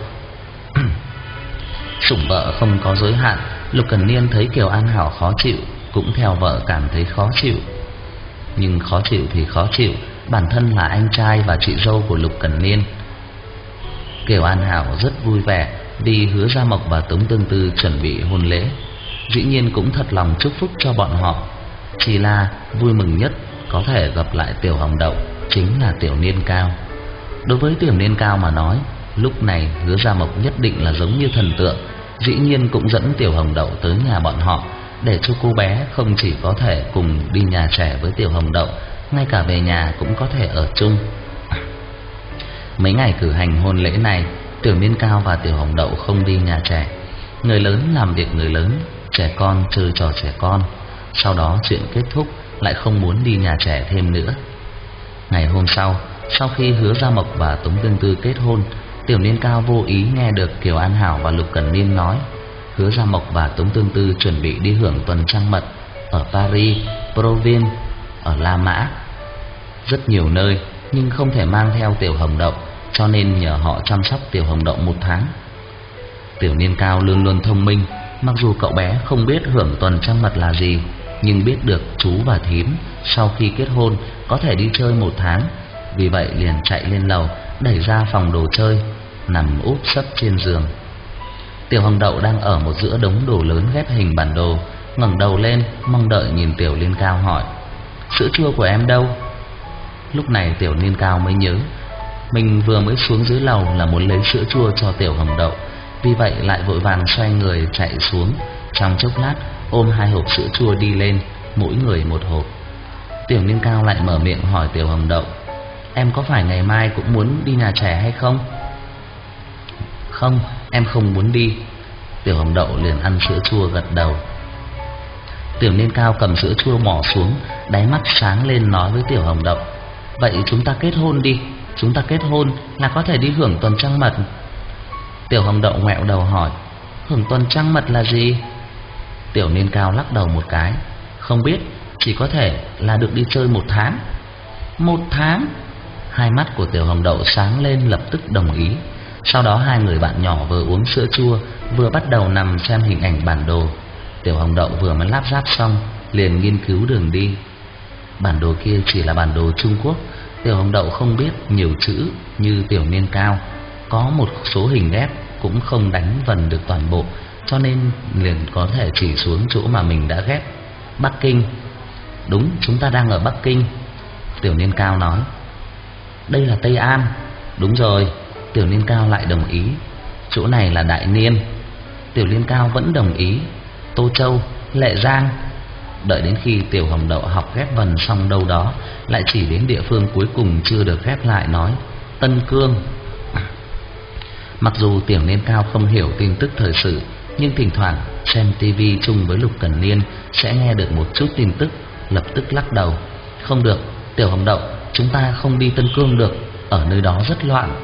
Sủng vợ không có giới hạn, Lục Cẩn Niên thấy Kiều An Hảo khó chịu, cũng theo vợ cảm thấy khó chịu. Nhưng khó chịu thì khó chịu, bản thân là anh trai và chị dâu của Lục Cẩn Niên. Kiều An Hảo rất vui vẻ vì Hứa Gia Mộc và Tống Tương Tư chuẩn bị hôn lễ, dĩ nhiên cũng thật lòng chúc phúc cho bọn họ. Chỉ là vui mừng nhất có thể gặp lại Tiểu Hồng Đậu chính là Tiểu Niên Cao. Đối với Tiểu Niên Cao mà nói, lúc này Hứa Gia Mộc nhất định là giống như thần tượng, dĩ nhiên cũng dẫn Tiểu Hồng Đậu tới nhà bọn họ, để cho cô bé không chỉ có thể cùng đi nhà trẻ với Tiểu Hồng Đậu, ngay cả về nhà cũng có thể ở chung. Mấy ngày cử hành hôn lễ này, Tiểu Niên Cao và Tiểu Hồng Đậu không đi nhà trẻ. Người lớn làm việc người lớn, trẻ con chơi trò trẻ con. Sau đó chuyện kết thúc, lại không muốn đi nhà trẻ thêm nữa. Ngày hôm sau khi Hứa Gia Mộc và Tống Tương Tư kết hôn, Tiểu Niên Cao vô ý nghe được Kiều An Hảo và Lục Cẩn Niên nói Hứa Gia Mộc và Tống Tương Tư chuẩn bị đi hưởng tuần trăng mật ở Paris, Provence, ở La Mã, rất nhiều nơi, nhưng không thể mang theo Tiểu Hồng Đậu, cho nên nhờ họ chăm sóc Tiểu Hồng Đậu 1 tháng. Tiểu Niên Cao luôn luôn thông minh, mặc dù cậu bé không biết hưởng tuần trăng mật là gì, nhưng biết được chú và thím sau khi kết hôn có thể đi chơi 1 tháng, vì vậy liền chạy lên lầu, đẩy ra phòng đồ chơi, nằm úp sấp trên giường. Tiểu Hồng Đậu đang ở một giữa đống đồ lớn ghép hình bản đồ, ngẩng đầu lên mong đợi nhìn Tiểu Niên Cao hỏi: Sữa chua của em đâu? Lúc này Tiểu Niên Cao mới nhớ mình vừa mới xuống dưới lầu là muốn lấy sữa chua cho Tiểu Hồng Đậu, vì vậy lại vội vàng xoay người chạy xuống. Trong chốc lát ôm 2 hộp sữa chua đi lên, mỗi người 1 hộp. Tiểu Niên Cao lại mở miệng hỏi Tiểu Hồng Đậu: Em có phải ngày mai cũng muốn đi nhà trẻ hay không? Không, em không muốn đi. Tiểu Hồng Đậu liền ăn sữa chua gật đầu. Tiểu Niên Cao cầm sữa chua mỏ xuống, đáy mắt sáng lên nói với Tiểu Hồng Đậu: Vậy chúng ta kết hôn đi, chúng ta kết hôn là có thể đi hưởng tuần trăng mật. Tiểu Hồng Đậu ngoẹo đầu hỏi: Hưởng tuần trăng mật là gì? Tiểu Niên Cao lắc đầu một cái: Không biết, chỉ có thể là được đi chơi 1 tháng. 1 tháng? Hai mắt của Tiểu Hồng Đậu sáng lên, lập tức đồng ý. Sau đó hai người bạn nhỏ vừa uống sữa chua, vừa bắt đầu nằm xem hình ảnh bản đồ. Tiểu Hồng Đậu vừa mới lắp ráp xong, liền nghiên cứu đường đi. Bản đồ kia chỉ là bản đồ Trung Quốc. Tiểu Hồng Đậu không biết nhiều chữ như Tiểu Niên Cao, có một số hình ghép cũng không đánh vần được toàn bộ, cho nên liền có thể chỉ xuống chỗ mà mình đã ghép. Bắc Kinh. Đúng, chúng ta đang ở Bắc Kinh. Tiểu Niên Cao nói. Đây là Tây An. Đúng rồi. Tiểu Niên Cao lại đồng ý. Chỗ này là Đại Niên. Tiểu Niên Cao vẫn đồng ý. Tô Châu, Lệ Giang. Đợi đến khi Tiểu Hồng Đậu học ghép vần xong đâu đó, lại chỉ đến địa phương cuối cùng chưa được ghép lại, nói Tân Cương. Mặc dù Tiểu Niên Cao không hiểu tin tức thời sự, nhưng thỉnh thoảng xem tivi chung với Lục Cẩn Niên sẽ nghe được một chút tin tức, lập tức lắc đầu. Không được, Tiểu Hồng Đậu, chúng ta không đi Tân Cương được, ở nơi đó rất loạn.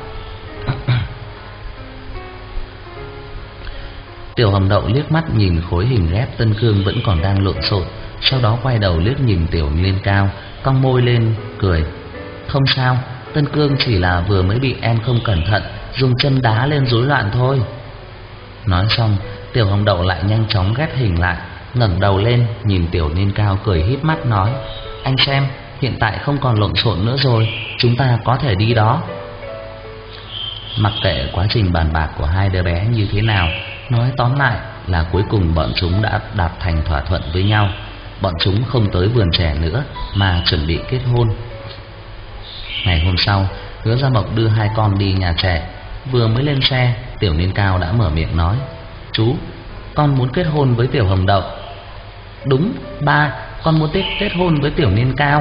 Tiểu Hồng Đậu liếc mắt nhìn khối hình ghép Tân Cương vẫn còn đang lộn xộn, sau đó quay đầu liếc nhìn Tiểu Niên Cao, cong môi lên cười. Không sao, Tân Cương chỉ là vừa mới bị em không cẩn thận dùng chân đá lên rối loạn thôi. Nói xong, Tiểu Hồng Đậu lại nhanh chóng ghép hình lại, ngẩng đầu lên nhìn Tiểu Niên Cao cười híp mắt nói: Anh xem, hiện tại không còn lộn xộn nữa rồi, chúng ta có thể đi đó. Mặc kệ quá trình bàn bạc của hai đứa bé như thế nào, Nói tóm lại là cuối cùng bọn chúng đã đạt thành thỏa thuận với nhau. Bọn chúng không tới vườn trẻ nữa mà chuẩn bị kết hôn. Ngày hôm sau, Hứa Gia Mộc đưa hai con đi nhà trẻ. Vừa mới lên xe, Tiểu Niên Cao đã mở miệng nói: "Chú, con muốn kết hôn với Tiểu Hồng Đậu." "Đúng, ba, con muốn kết hôn với Tiểu Niên Cao."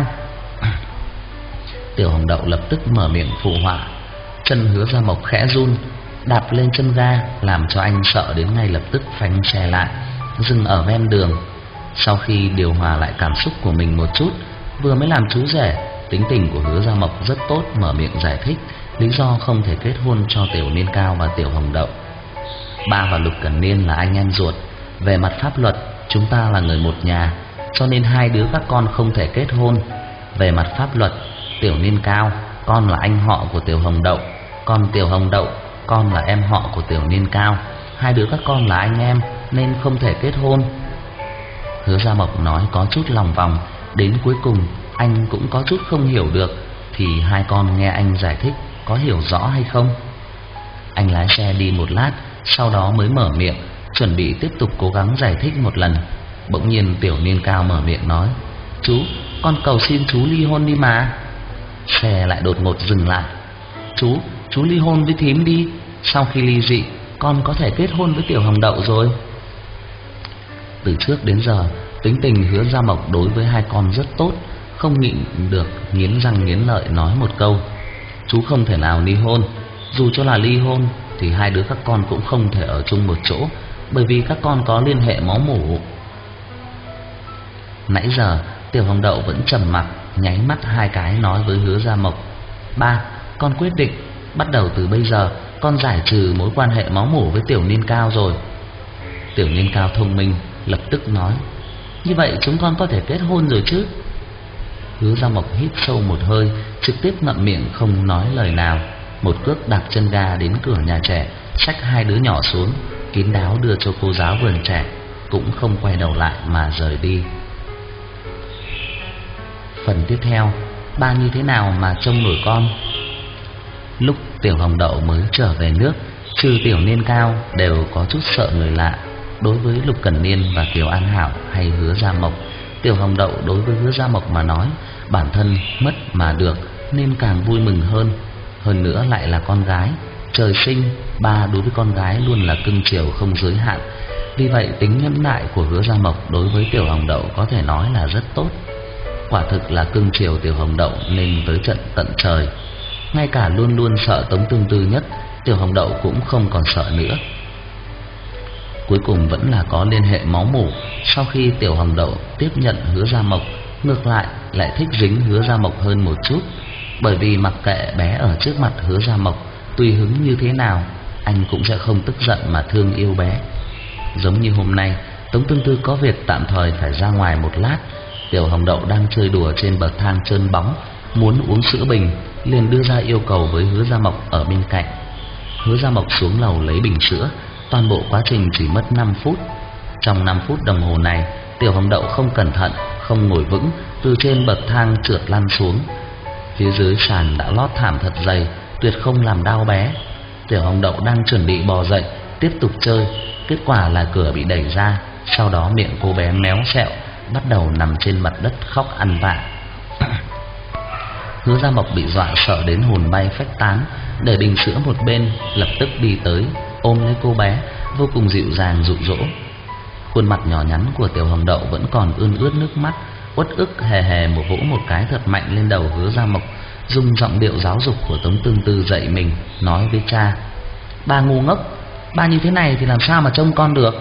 Tiểu Hồng Đậu lập tức mở miệng phụ họa. Chân Hứa Gia Mộc khẽ run, đạp lên chân ga, làm cho anh sợ đến ngay lập tức phanh xe lại, dừng ở ven đường. Sau khi điều hòa lại cảm xúc của mình một chút, vừa mới làm chú rể, tính tình của Hứa Gia Mộc rất tốt, mở miệng giải thích lý do không thể kết hôn cho Tiểu Niên Cao và Tiểu Hồng Đậu. Ba và Lục Cẩn Niên là anh em ruột, về mặt pháp luật chúng ta là người một nhà, cho nên hai đứa các con không thể kết hôn. Về mặt pháp luật, Tiểu Niên Cao, con là anh họ của Tiểu Hồng Đậu, còn Tiểu Hồng Đậu, con là em họ của Tiểu Niên Cao. Hai đứa các con là anh em nên không thể kết hôn. Hứa Gia Mộc nói có chút lòng vòng, đến cuối cùng anh cũng có chút không hiểu được. Thì hai con nghe anh giải thích có hiểu rõ hay không? Anh lái xe đi một lát, sau đó mới mở miệng, chuẩn bị tiếp tục cố gắng giải thích một lần. Bỗng nhiên Tiểu Niên Cao mở miệng nói: "Chú, con cầu xin chú ly hôn đi mà." Xe lại đột ngột dừng lại. Chú ly hôn với thím đi, sau khi ly dị con có thể kết hôn với Tiểu Hồng Đậu rồi." Từ trước đến giờ, tính tình Hứa Gia Mộc đối với hai con rất tốt, không nhịn được nghiến răng nghiến lợi nói một câu: "Chú không thể nào ly hôn. Dù cho là ly hôn thì hai đứa các con cũng không thể ở chung một chỗ, bởi vì các con có liên hệ máu mủ." Nãy giờ Tiểu Hồng Đậu vẫn trầm mặc, nháy mắt hai cái nói với Hứa Gia Mộc: "Ba, con quyết định, bắt đầu từ bây giờ con giải trừ mối quan hệ máu mủ với Tiểu Niên Cao rồi." Tiểu Niên Cao thông minh, lập tức nói: "Như vậy chúng con có thể kết hôn rồi chứ?" Hứa Gia Mộc hít sâu một hơi, trực tiếp ngậm miệng không nói lời nào, một cước đạp chân ga đến cửa nhà trẻ, xách hai đứa nhỏ xuống, kín đáo đưa cho cô giáo vườn trẻ, cũng không quay đầu lại mà rời đi. Phần tiếp theo, ba như thế nào mà trông nổi con? Lúc Tiểu Hồng Đậu mới trở về nước, trừ Tiểu Niên Cao đều có chút sợ người lạ. Đối với Lục Cẩn Niên và Kiều An Hảo hay Hứa Gia Mộc, Tiểu Hồng Đậu đối với Hứa Gia Mộc mà nói, bản thân mất mà được nên càng vui mừng hơn. Hơn nữa lại là con gái, trời sinh ba đối với con gái luôn là cưng chiều không giới hạn. Vì vậy tính nhẫn nại của Hứa Gia Mộc đối với Tiểu Hồng Đậu có thể nói là rất tốt. Quả thực là cưng chiều Tiểu Hồng Đậu nên tới trận tận trời. Ngay cả luôn luôn sợ Tống Tương Tư nhất, Tiểu Hồng Đậu cũng không còn sợ nữa. Cuối cùng vẫn là có liên hệ máu mủ. Sau khi Tiểu Hồng Đậu tiếp nhận Hứa Gia Mộc, ngược lại lại thích dính Hứa Gia Mộc hơn một chút. Bởi vì mặc kệ bé ở trước mặt Hứa Gia Mộc tùy hứng như thế nào, anh cũng sẽ không tức giận mà thương yêu bé. Giống như hôm nay, Tống Tương Tư có việc tạm thời phải ra ngoài một lát. Tiểu Hồng Đậu đang chơi đùa trên bậc thang trơn bóng, muốn uống sữa bình, liền đưa ra yêu cầu với Hứa Gia Mộc ở bên cạnh. Hứa Gia Mộc xuống lầu lấy bình sữa, toàn bộ quá trình chỉ mất 5 phút. Trong 5 phút đồng hồ này, Tiểu Hồng Đậu không cẩn thận, không ngồi vững, từ trên bậc thang trượt lăn xuống. Phía dưới sàn đã lót thảm thật dày, tuyệt không làm đau bé. Tiểu Hồng Đậu đang chuẩn bị bò dậy tiếp tục chơi, kết quả là cửa bị đẩy ra, sau đó miệng cô bé méo xẹo, bắt đầu nằm trên mặt đất khóc ăn vạ. Hứa Gia Mộc bị dọa sợ đến hồn bay phách tán, để bình sữa một bên, lập tức đi tới ôm lấy cô bé, vô cùng dịu dàng dụ dỗ. Khuôn mặt nhỏ nhắn của Tiểu Hồng Đậu vẫn còn ươn ướt nước mắt, uất ức hề hề một vỗ một cái thật mạnh lên đầu Hứa Gia Mộc, dùng giọng điệu giáo dục của Tống Tương Tư dạy mình, nói với cha: "Ba ngu ngốc, ba như thế này thì làm sao mà trông con được."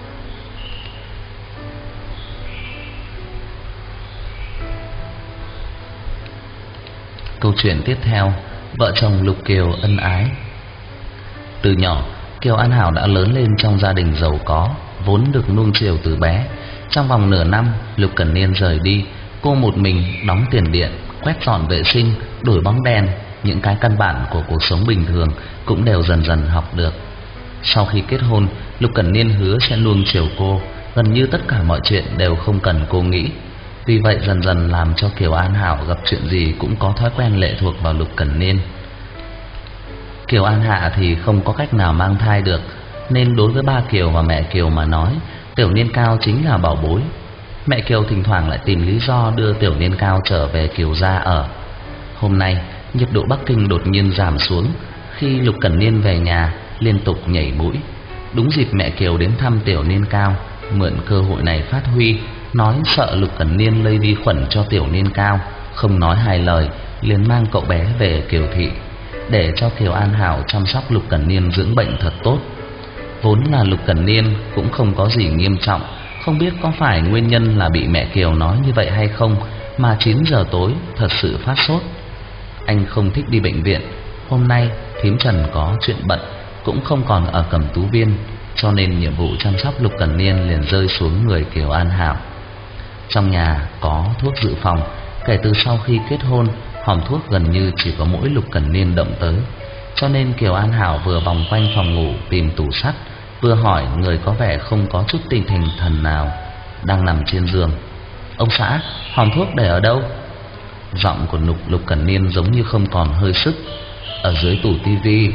Câu chuyện tiếp theo, vợ chồng Lục Kiều ân ái. Từ nhỏ, Kiều An Hảo đã lớn lên trong gia đình giàu có, vốn được nuông chiều từ bé. Trong vòng nửa năm, Lục Cẩn Niên rời đi, cô một mình đóng tiền điện, quét dọn vệ sinh, đổi bóng đèn, những cái căn bản của cuộc sống bình thường cũng đều dần dần học được. Sau khi kết hôn, Lục Cẩn Niên hứa sẽ nuông chiều cô, gần như tất cả mọi chuyện đều không cần cô nghĩ. Vì vậy dần dần làm cho Kiều An Hảo gặp chuyện gì cũng có thói quen lệ thuộc vào Lục Cẩn Niên. Kiều An Hạ thì không có cách nào mang thai được, nên đối với ba Kiều và mẹ Kiều mà nói, Tiểu Niên Cao chính là bảo bối. Mẹ Kiều thỉnh thoảng lại tìm lý do đưa Tiểu Niên Cao trở về Kiều gia ở. Hôm nay nhiệt độ Bắc Kinh đột nhiên giảm xuống. Khi Lục Cẩn Niên về nhà liên tục nhảy mũi. Đúng dịp mẹ Kiều đến thăm Tiểu Niên Cao, mượn cơ hội này phát huy, nói sợ Lục Cẩn Niên lây vi khuẩn cho Tiểu Niên Cao, không nói hai lời liền mang cậu bé về Kiều thị, để cho Kiều An Hảo chăm sóc Lục Cẩn Niên dưỡng bệnh thật tốt. Vốn là Lục Cẩn Niên cũng không có gì nghiêm trọng, không biết có phải nguyên nhân là bị mẹ Kiều nói như vậy hay không mà 9 giờ tối thật sự phát sốt. Anh không thích đi bệnh viện. Hôm nay thím Trần có chuyện bận, cũng không còn ở Cẩm Tú Viên, cho nên nhiệm vụ chăm sóc Lục Cẩn Niên liền rơi xuống người Kiều An Hảo. Trong nhà có thuốc dự phòng. Kể từ sau khi kết hôn, hòm thuốc gần như chỉ có mỗi Lục Cẩn Niên động tới, cho nên Kiều An Hảo vừa vòng quanh phòng ngủ tìm tủ sắt, vừa hỏi người có vẻ không có chút tinh thần nào đang nằm trên giường: "Ông xã, hòm thuốc để ở đâu?" Giọng của Lục Cẩn Niên giống như không còn hơi sức: "Ở dưới tủ tivi."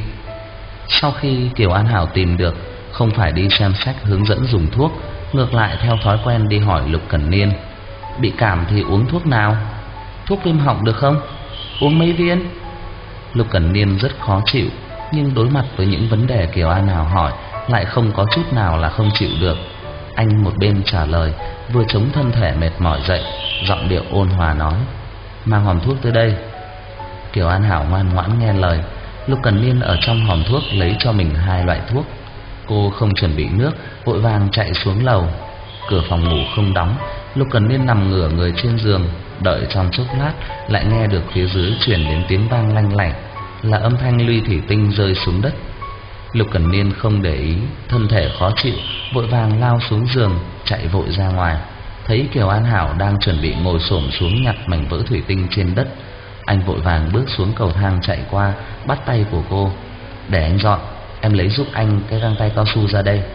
Sau khi Kiều An Hảo tìm được, không phải đi xem sách hướng dẫn dùng thuốc, ngược lại theo thói quen đi hỏi Lục Cẩn Niên: "Bị cảm thì uống thuốc nào? Thuốc viêm họng được không? Uống mấy viên?" Lục Cẩn Niên rất khó chịu, nhưng đối mặt với những vấn đề Kiều An Hảo hỏi lại không có chút nào là không chịu được. Anh một bên trả lời, vừa chống thân thể mệt mỏi dậy, giọng điệu ôn hòa nói: "Mang hòm thuốc tới đây." Kiều An Hảo ngoan ngoãn nghe lời. Lục Cẩn Niên ở trong hòm thuốc lấy cho mình 2 loại thuốc. Cô không chuẩn bị nước, vội vàng chạy xuống lầu. Cửa phòng ngủ không đóng, Lục Cẩn Niên nằm ngửa người trên giường, đợi trong chốc lát lại nghe được phía dưới truyền đến tiếng vang lanh lảnh, là âm thanh ly thủy tinh rơi xuống đất. Lục Cẩn Niên không để ý, thân thể khó chịu, vội vàng lao xuống giường, chạy vội ra ngoài. Thấy Kiều An Hảo đang chuẩn bị ngồi xổm xuống nhặt mảnh vỡ thủy tinh trên đất, anh vội vàng bước xuống cầu thang chạy qua, bắt tay của cô: "Để anh dọn, em lấy giúp anh cái găng tay cao su ra đây."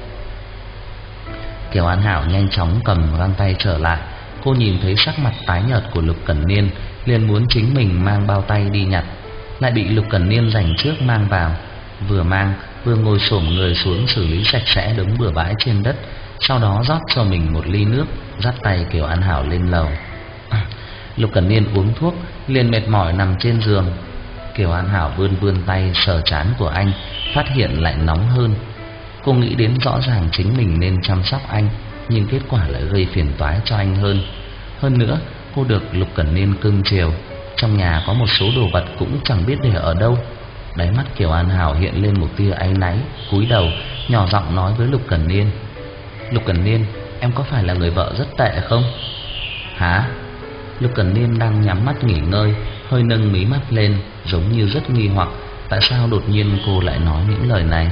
Kiều An Hảo nhanh chóng cầm găng tay trở lại. Cô nhìn thấy sắc mặt tái nhợt của Lục Cẩn Niên, liền muốn chính mình mang bao tay đi nhặt, lại bị Lục Cẩn Niên giành trước mang vào. Vừa mang vừa ngồi xổm người xuống xử lý sạch sẽ đống bừa bãi trên đất, sau đó rót cho mình một ly nước, dắt tay Kiều An Hảo lên lầu. Lục Cẩn Niên uống thuốc liền mệt mỏi nằm trên giường. Kiều An Hảo vươn tay sờ trán của anh, phát hiện lại nóng hơn. Cô nghĩ đến rõ ràng chính mình nên chăm sóc anh, nhưng kết quả lại gây phiền toái cho anh hơn. Hơn nữa, cô được Lục Cẩn Niên cưng chiều, trong nhà có một số đồ vật cũng chẳng biết để ở đâu. Đáy mắt Kiều An Hảo hiện lên một tia áy náy, cúi đầu nhỏ giọng nói với Lục Cẩn Niên: "Lục Cẩn Niên, em có phải là người vợ rất tệ không?" "Hả?" Lục Cẩn Niên đang nhắm mắt nghỉ ngơi, hơi nâng mí mắt lên, giống như rất nghi hoặc tại sao đột nhiên cô lại nói những lời này.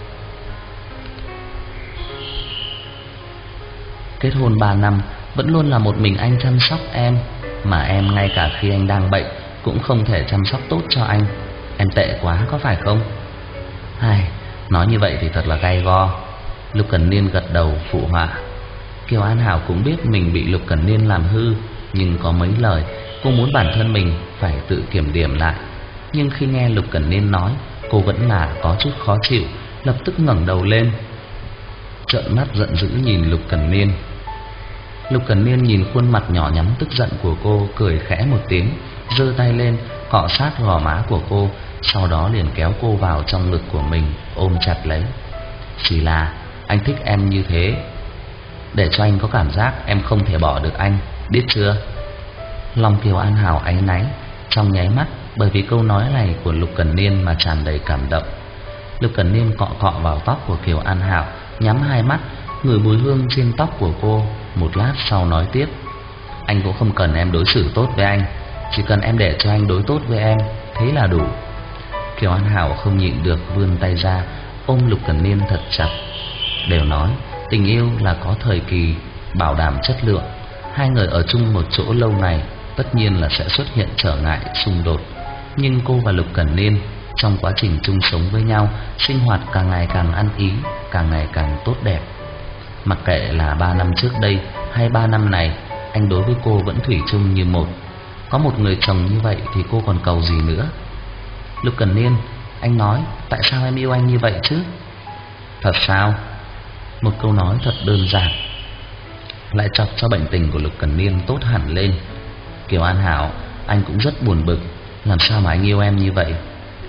Kết hôn 3 năm, vẫn luôn là một mình anh chăm sóc em, mà em ngay cả khi anh đang bệnh cũng không thể chăm sóc tốt cho anh. Em tệ quá có phải không? Ai, nói như vậy thì thật là gay go. Lục Cẩn Niên gật đầu phụ họa. Kiều An Hảo cũng biết mình bị Lục Cẩn Niên làm hư, nhưng có mấy lời cô muốn bản thân mình phải tự kiểm điểm lại. Nhưng khi nghe Lục Cẩn Niên nói, cô vẫn là có chút khó chịu, lập tức ngẩng đầu lên, trợn mắt giận dữ nhìn Lục Cẩn Niên. Lục Cẩn Niên nhìn khuôn mặt nhỏ nhắn tức giận của cô, cười khẽ một tiếng, giơ tay lên cọ sát gò má của cô, sau đó liền kéo cô vào trong ngực của mình, ôm chặt lấy. Chỉ là anh thích em như thế, để cho anh có cảm giác em không thể bỏ được anh, biết chưa? Lòng Kiều An Hảo áy náy, trong nháy mắt bởi vì câu nói này của Lục Cẩn Niên mà tràn đầy cảm động. Lục Cẩn Niên cọ cọ vào tóc của Kiều An Hảo, nhắm hai mắt, ngửi mùi hương trên tóc của cô, một lát sau nói tiếp: Anh cũng không cần em đối xử tốt với anh, chỉ cần em để cho anh đối tốt với em, thế là đủ. Kiều An Hảo không nhịn được vươn tay ra, ôm Lục Cẩn Niên thật chặt. Đều nói tình yêu là có thời kỳ bảo đảm chất lượng, hai người ở chung một chỗ lâu này tất nhiên là sẽ xuất hiện trở ngại, xung đột. Nhưng cô và Lục Cẩn Niên trong quá trình chung sống với nhau, sinh hoạt càng ngày càng ăn ý, càng ngày càng tốt đẹp. Mặc kệ là 3 năm trước đây hay 3 năm này, anh đối với cô vẫn thủy chung như một. Có một người chồng như vậy thì cô còn cầu gì nữa? Lục Cẩn Niên, anh nói tại sao em yêu anh như vậy chứ? Thật sao? Một câu nói thật đơn giản lại chọc cho bệnh tình của Lục Cẩn Niên tốt hẳn lên. Kiều An Hảo, anh cũng rất buồn bực, làm sao mà anh yêu em như vậy?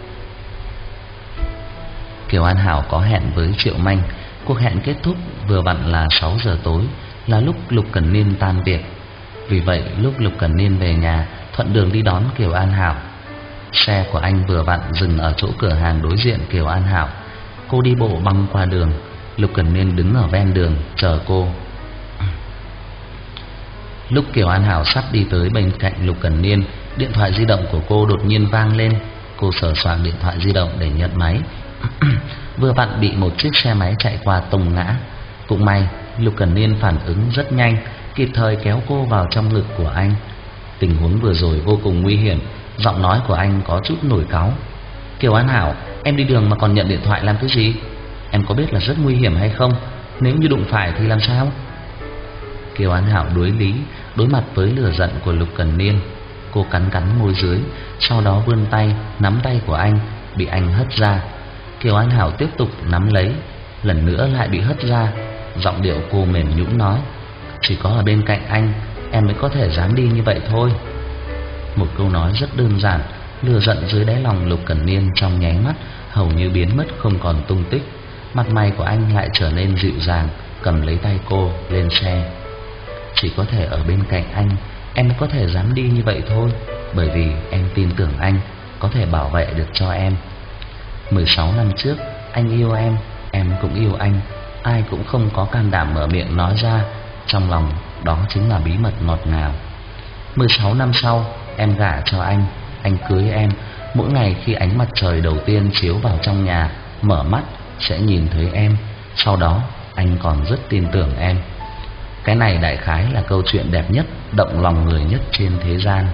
Kiều An Hảo có hẹn với Triệu Manh. Cuộc hẹn kết thúc vừa vặn là 6 giờ tối, là lúc Lục Cẩn Niên tan việc. Vì vậy lúc Lục Cẩn Niên về nhà, thuận đường đi đón Kiều An Hảo. Xe của anh vừa vặn dừng ở chỗ cửa hàng đối diện Kiều An Hảo. Cô đi bộ băng qua đường, Lục Cẩn Niên đứng ở ven đường chờ cô. Lúc Kiều An Hảo sắp đi tới bên cạnh Lục Cẩn Niên, điện thoại di động của cô đột nhiên vang lên. Cô sờ soạng điện thoại di động để nhận máy. Vừa vặn bị một chiếc xe máy chạy qua tông ngã. Cũng may Lục Cẩn Niên phản ứng rất nhanh, kịp thời kéo cô vào trong ngực của anh. Tình huống vừa rồi vô cùng nguy hiểm. Giọng nói của anh có chút nổi cáu. Kiều An Hảo, em đi đường mà còn nhận điện thoại làm cái gì? Em có biết là rất nguy hiểm hay không? Nếu như đụng phải thì làm sao? Kiều An Hảo đuối lý, đối mặt với lửa giận của Lục Cẩn Niên. Cô cắn môi dưới, sau đó vươn tay nắm tay của anh, bị anh hất ra. Kiều An Hảo tiếp tục nắm lấy, lần nữa lại bị hất ra. Giọng điệu cô mềm nhũn nói, chỉ có ở bên cạnh anh em mới có thể dám đi như vậy thôi. Một câu nói rất đơn giản, lửa giận dưới đáy lòng Lục Cẩn Niên trong nháy mắt hầu như biến mất không còn tung tích. Mặt mày của anh lại trở nên dịu dàng, cầm lấy tay cô lên xe. Chỉ có thể ở bên cạnh anh em mới có thể dám đi như vậy thôi, bởi vì em tin tưởng anh có thể bảo vệ được cho em. 16 năm trước anh yêu em cũng yêu anh. Ai cũng không có can đảm mở miệng nói ra, trong lòng đó chính là bí mật ngọt ngào. 16 năm sau em gả cho anh cưới em. Mỗi ngày khi ánh mặt trời đầu tiên chiếu vào trong nhà, mở mắt sẽ nhìn thấy em. Sau đó anh còn rất tin tưởng em. Cái này đại khái là câu chuyện đẹp nhất, động lòng người nhất trên thế gian.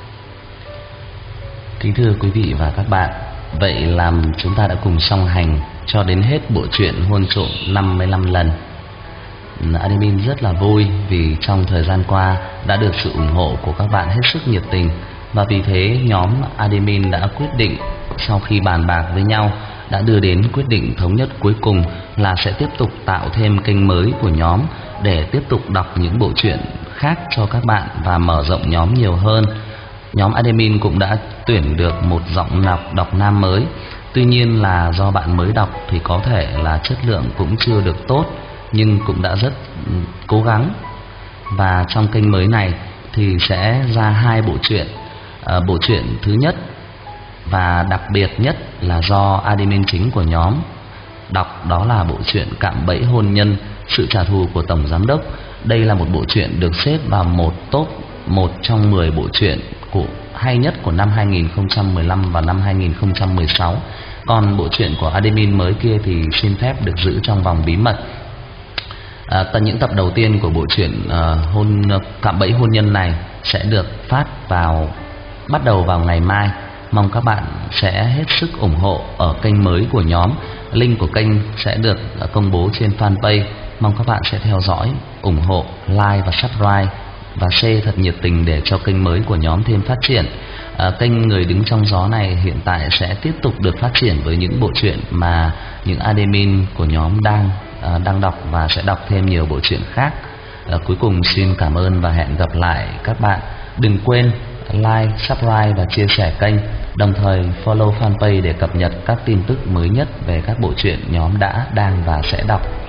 Kính thưa quý vị và các bạn, vậy là chúng ta đã cùng song hành cho đến hết bộ truyện Hôn Trộm 55 lần. Admin rất là vui vì trong thời gian qua đã được sự ủng hộ của các bạn hết sức nhiệt tình, và vì thế nhóm admin đã quyết định, sau khi bàn bạc với nhau, đã đưa đến quyết định thống nhất cuối cùng là sẽ tiếp tục tạo thêm kênh mới của nhóm để tiếp tục đọc những bộ truyện khác cho các bạn và mở rộng nhóm nhiều hơn. Nhóm admin cũng đã tuyển được một giọng đọc nam mới. Tuy nhiên là do bạn mới đọc thì có thể là chất lượng cũng chưa được tốt, nhưng cũng đã rất cố gắng. Và trong kênh mới này thì sẽ ra 2 bộ truyện. Bộ truyện thứ nhất và đặc biệt nhất là do admin chính của nhóm đọc, đó là bộ truyện Cạm Bẫy Hôn Nhân, Sự Trả Thù của Tổng Giám Đốc. Đây là một bộ truyện được xếp vào một trong 10 bộ truyện hay nhất của năm 2015 và năm 2016. Còn bộ truyện của admin mới kia thì xin phép được giữ trong vòng bí mật. Những tập đầu tiên của bộ truyện Cạm Bẫy Hôn Nhân này sẽ được phát bắt đầu vào ngày mai. Mong các bạn sẽ hết sức ủng hộ ở kênh mới của nhóm. Link của kênh sẽ được công bố trên fanpage. Mong các bạn sẽ theo dõi, ủng hộ, like và subscribe và share thật nhiệt tình để cho kênh mới của nhóm thêm phát triển. Kênh Người Đứng Trong Gió này hiện tại sẽ tiếp tục được phát triển với những bộ truyện mà những admin của nhóm đang đọc, và sẽ đọc thêm nhiều bộ truyện khác. Cuối cùng xin cảm ơn và hẹn gặp lại các bạn. Đừng quên like, subscribe và chia sẻ kênh, đồng thời follow fanpage để cập nhật các tin tức mới nhất về các bộ truyện nhóm đang và sẽ đọc.